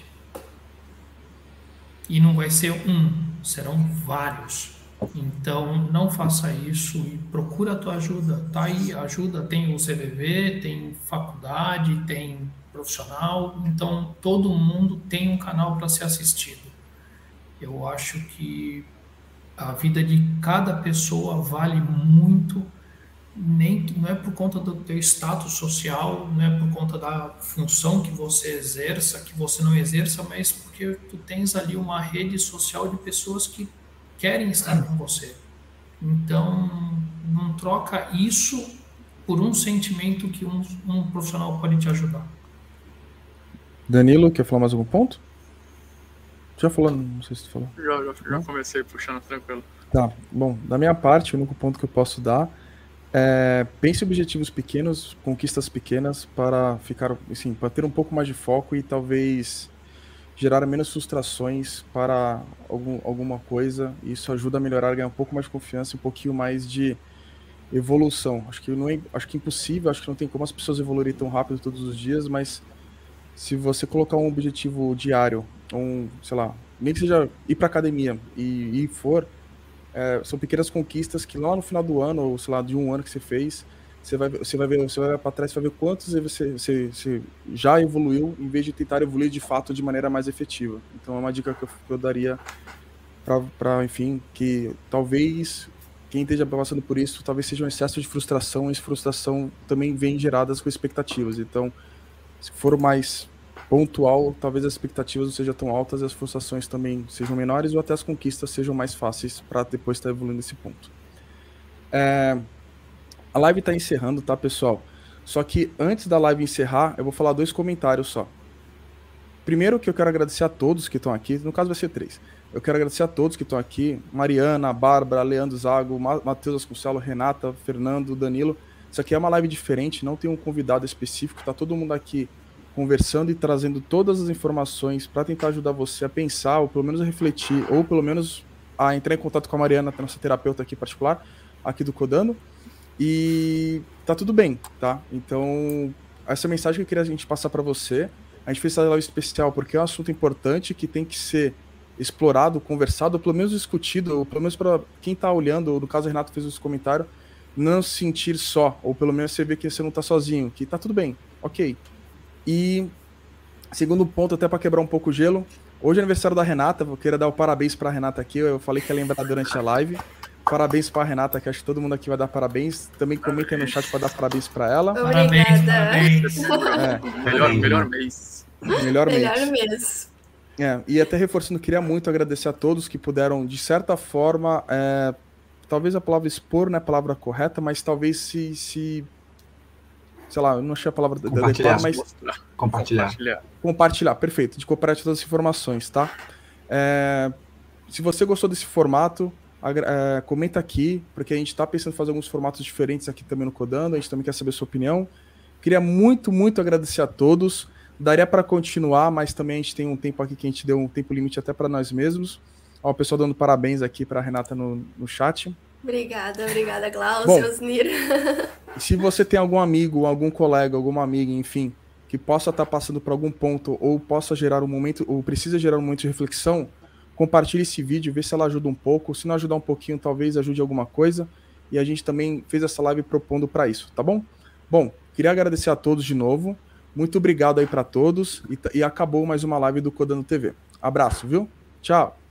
G: E não vai ser serão vários. Então, não faça isso e procura a tua ajuda. Tá aí, ajuda, tem o CVV, tem faculdade, tem profissional. Então, todo mundo tem um canal para ser assistido. Eu acho que a vida de cada pessoa vale muito, não é por conta do teu status social, não é por conta da função que você exerça, que você não exerça, mas porque tu tens ali uma rede social de pessoas que querem estar com você. Então, não troca isso por um sentimento que um profissional pode te ajudar.
A: Danilo, quer falar mais algum ponto? Já falou, não sei se tu falou.
F: Já comecei puxando tranquilo.
A: Tá, bom, da minha parte, o único ponto que eu posso dar pense em objetivos pequenos, conquistas pequenas para ficar, assim, para ter um pouco mais de foco e talvez gerar menos frustrações para alguma coisa. Isso ajuda a melhorar, ganhar um pouco mais de confiança, um pouquinho mais de evolução. Acho que é impossível, acho que não tem como as pessoas evoluírem tão rápido todos os dias, mas se você colocar um objetivo diário, sei lá, nem que seja ir para academia e são pequenas conquistas que lá no final do ano, ou sei lá, de um ano que você fez, você vai para trás, você vai ver quantos você já evoluiu, em vez de tentar evoluir de fato de maneira mais efetiva. Então é uma dica que eu daria para, enfim, que talvez quem esteja passando por isso, talvez seja um excesso de frustração, e essa frustração também vem geradas com expectativas. Então, se for mais pontual, talvez as expectativas não sejam tão altas e as frustrações também sejam menores, ou até as conquistas sejam mais fáceis para depois estar evoluindo nesse ponto. A live está encerrando, tá, pessoal? Só que antes da live encerrar, eu vou falar 2 comentários só. Primeiro, que eu quero agradecer a todos que estão aqui, no caso vai ser 3. Eu quero agradecer a todos que estão aqui, Mariana, Bárbara, Leandro Zago, Matheus Asconcello, Renata, Fernando, Danilo. Isso aqui é uma live diferente, não tem um convidado específico, tá todo mundo aqui conversando e trazendo todas as informações para tentar ajudar você a pensar, ou pelo menos a refletir, ou pelo menos a entrar em contato com a Mariana, nossa terapeuta aqui particular, aqui do Codando, e tá tudo bem, tá? Então, essa mensagem que eu queria a gente passar para você. A gente fez essa live especial porque é um assunto importante que tem que ser explorado, conversado, ou pelo menos discutido, ou pelo menos para quem tá olhando, ou no caso o Renato fez esse comentário, não se sentir só, ou pelo menos você ver que você não tá sozinho, que tá tudo bem, ok. E segundo ponto, até para quebrar um pouco o gelo, hoje é aniversário da Renata, eu queria dar o parabéns para a Renata aqui, eu falei que ia lembrar durante a live. Parabéns para a Renata, que acho que todo mundo aqui vai dar parabéns. Também comentem no chat para dar parabéns para ela.
G: Parabéns.
F: Melhor mês.
H: Melhor mês.
A: E até reforçando, queria muito agradecer a todos que puderam, de certa forma, talvez a palavra expor não é a palavra correta, mas talvez se sei lá, eu não achei a palavra adequada, mas compartilhar, perfeito, de compartilhar todas as informações, tá? Se você gostou desse formato, comenta aqui, porque a gente tá pensando em fazer alguns formatos diferentes aqui também no Codando, a gente também quer saber a sua opinião. Queria muito, muito agradecer a todos. Daria para continuar, mas também a gente tem um tempo aqui que a gente deu um tempo limite até para nós mesmos. Ó, o pessoal dando parabéns aqui para a Renata no chat.
H: Obrigada, Glaucio, Osnir.
A: Se você tem algum amigo, algum colega, alguma amiga, enfim, que possa estar passando por algum ponto ou possa gerar um momento, ou precisa gerar um momento de reflexão, compartilhe esse vídeo, vê se ela ajuda um pouco. Se não ajudar um pouquinho, talvez ajude alguma coisa. E a gente também fez essa live propondo para isso, tá bom? Bom, queria agradecer a todos de novo. Muito obrigado aí para todos. E acabou mais uma live do Codando TV. Abraço, viu? Tchau.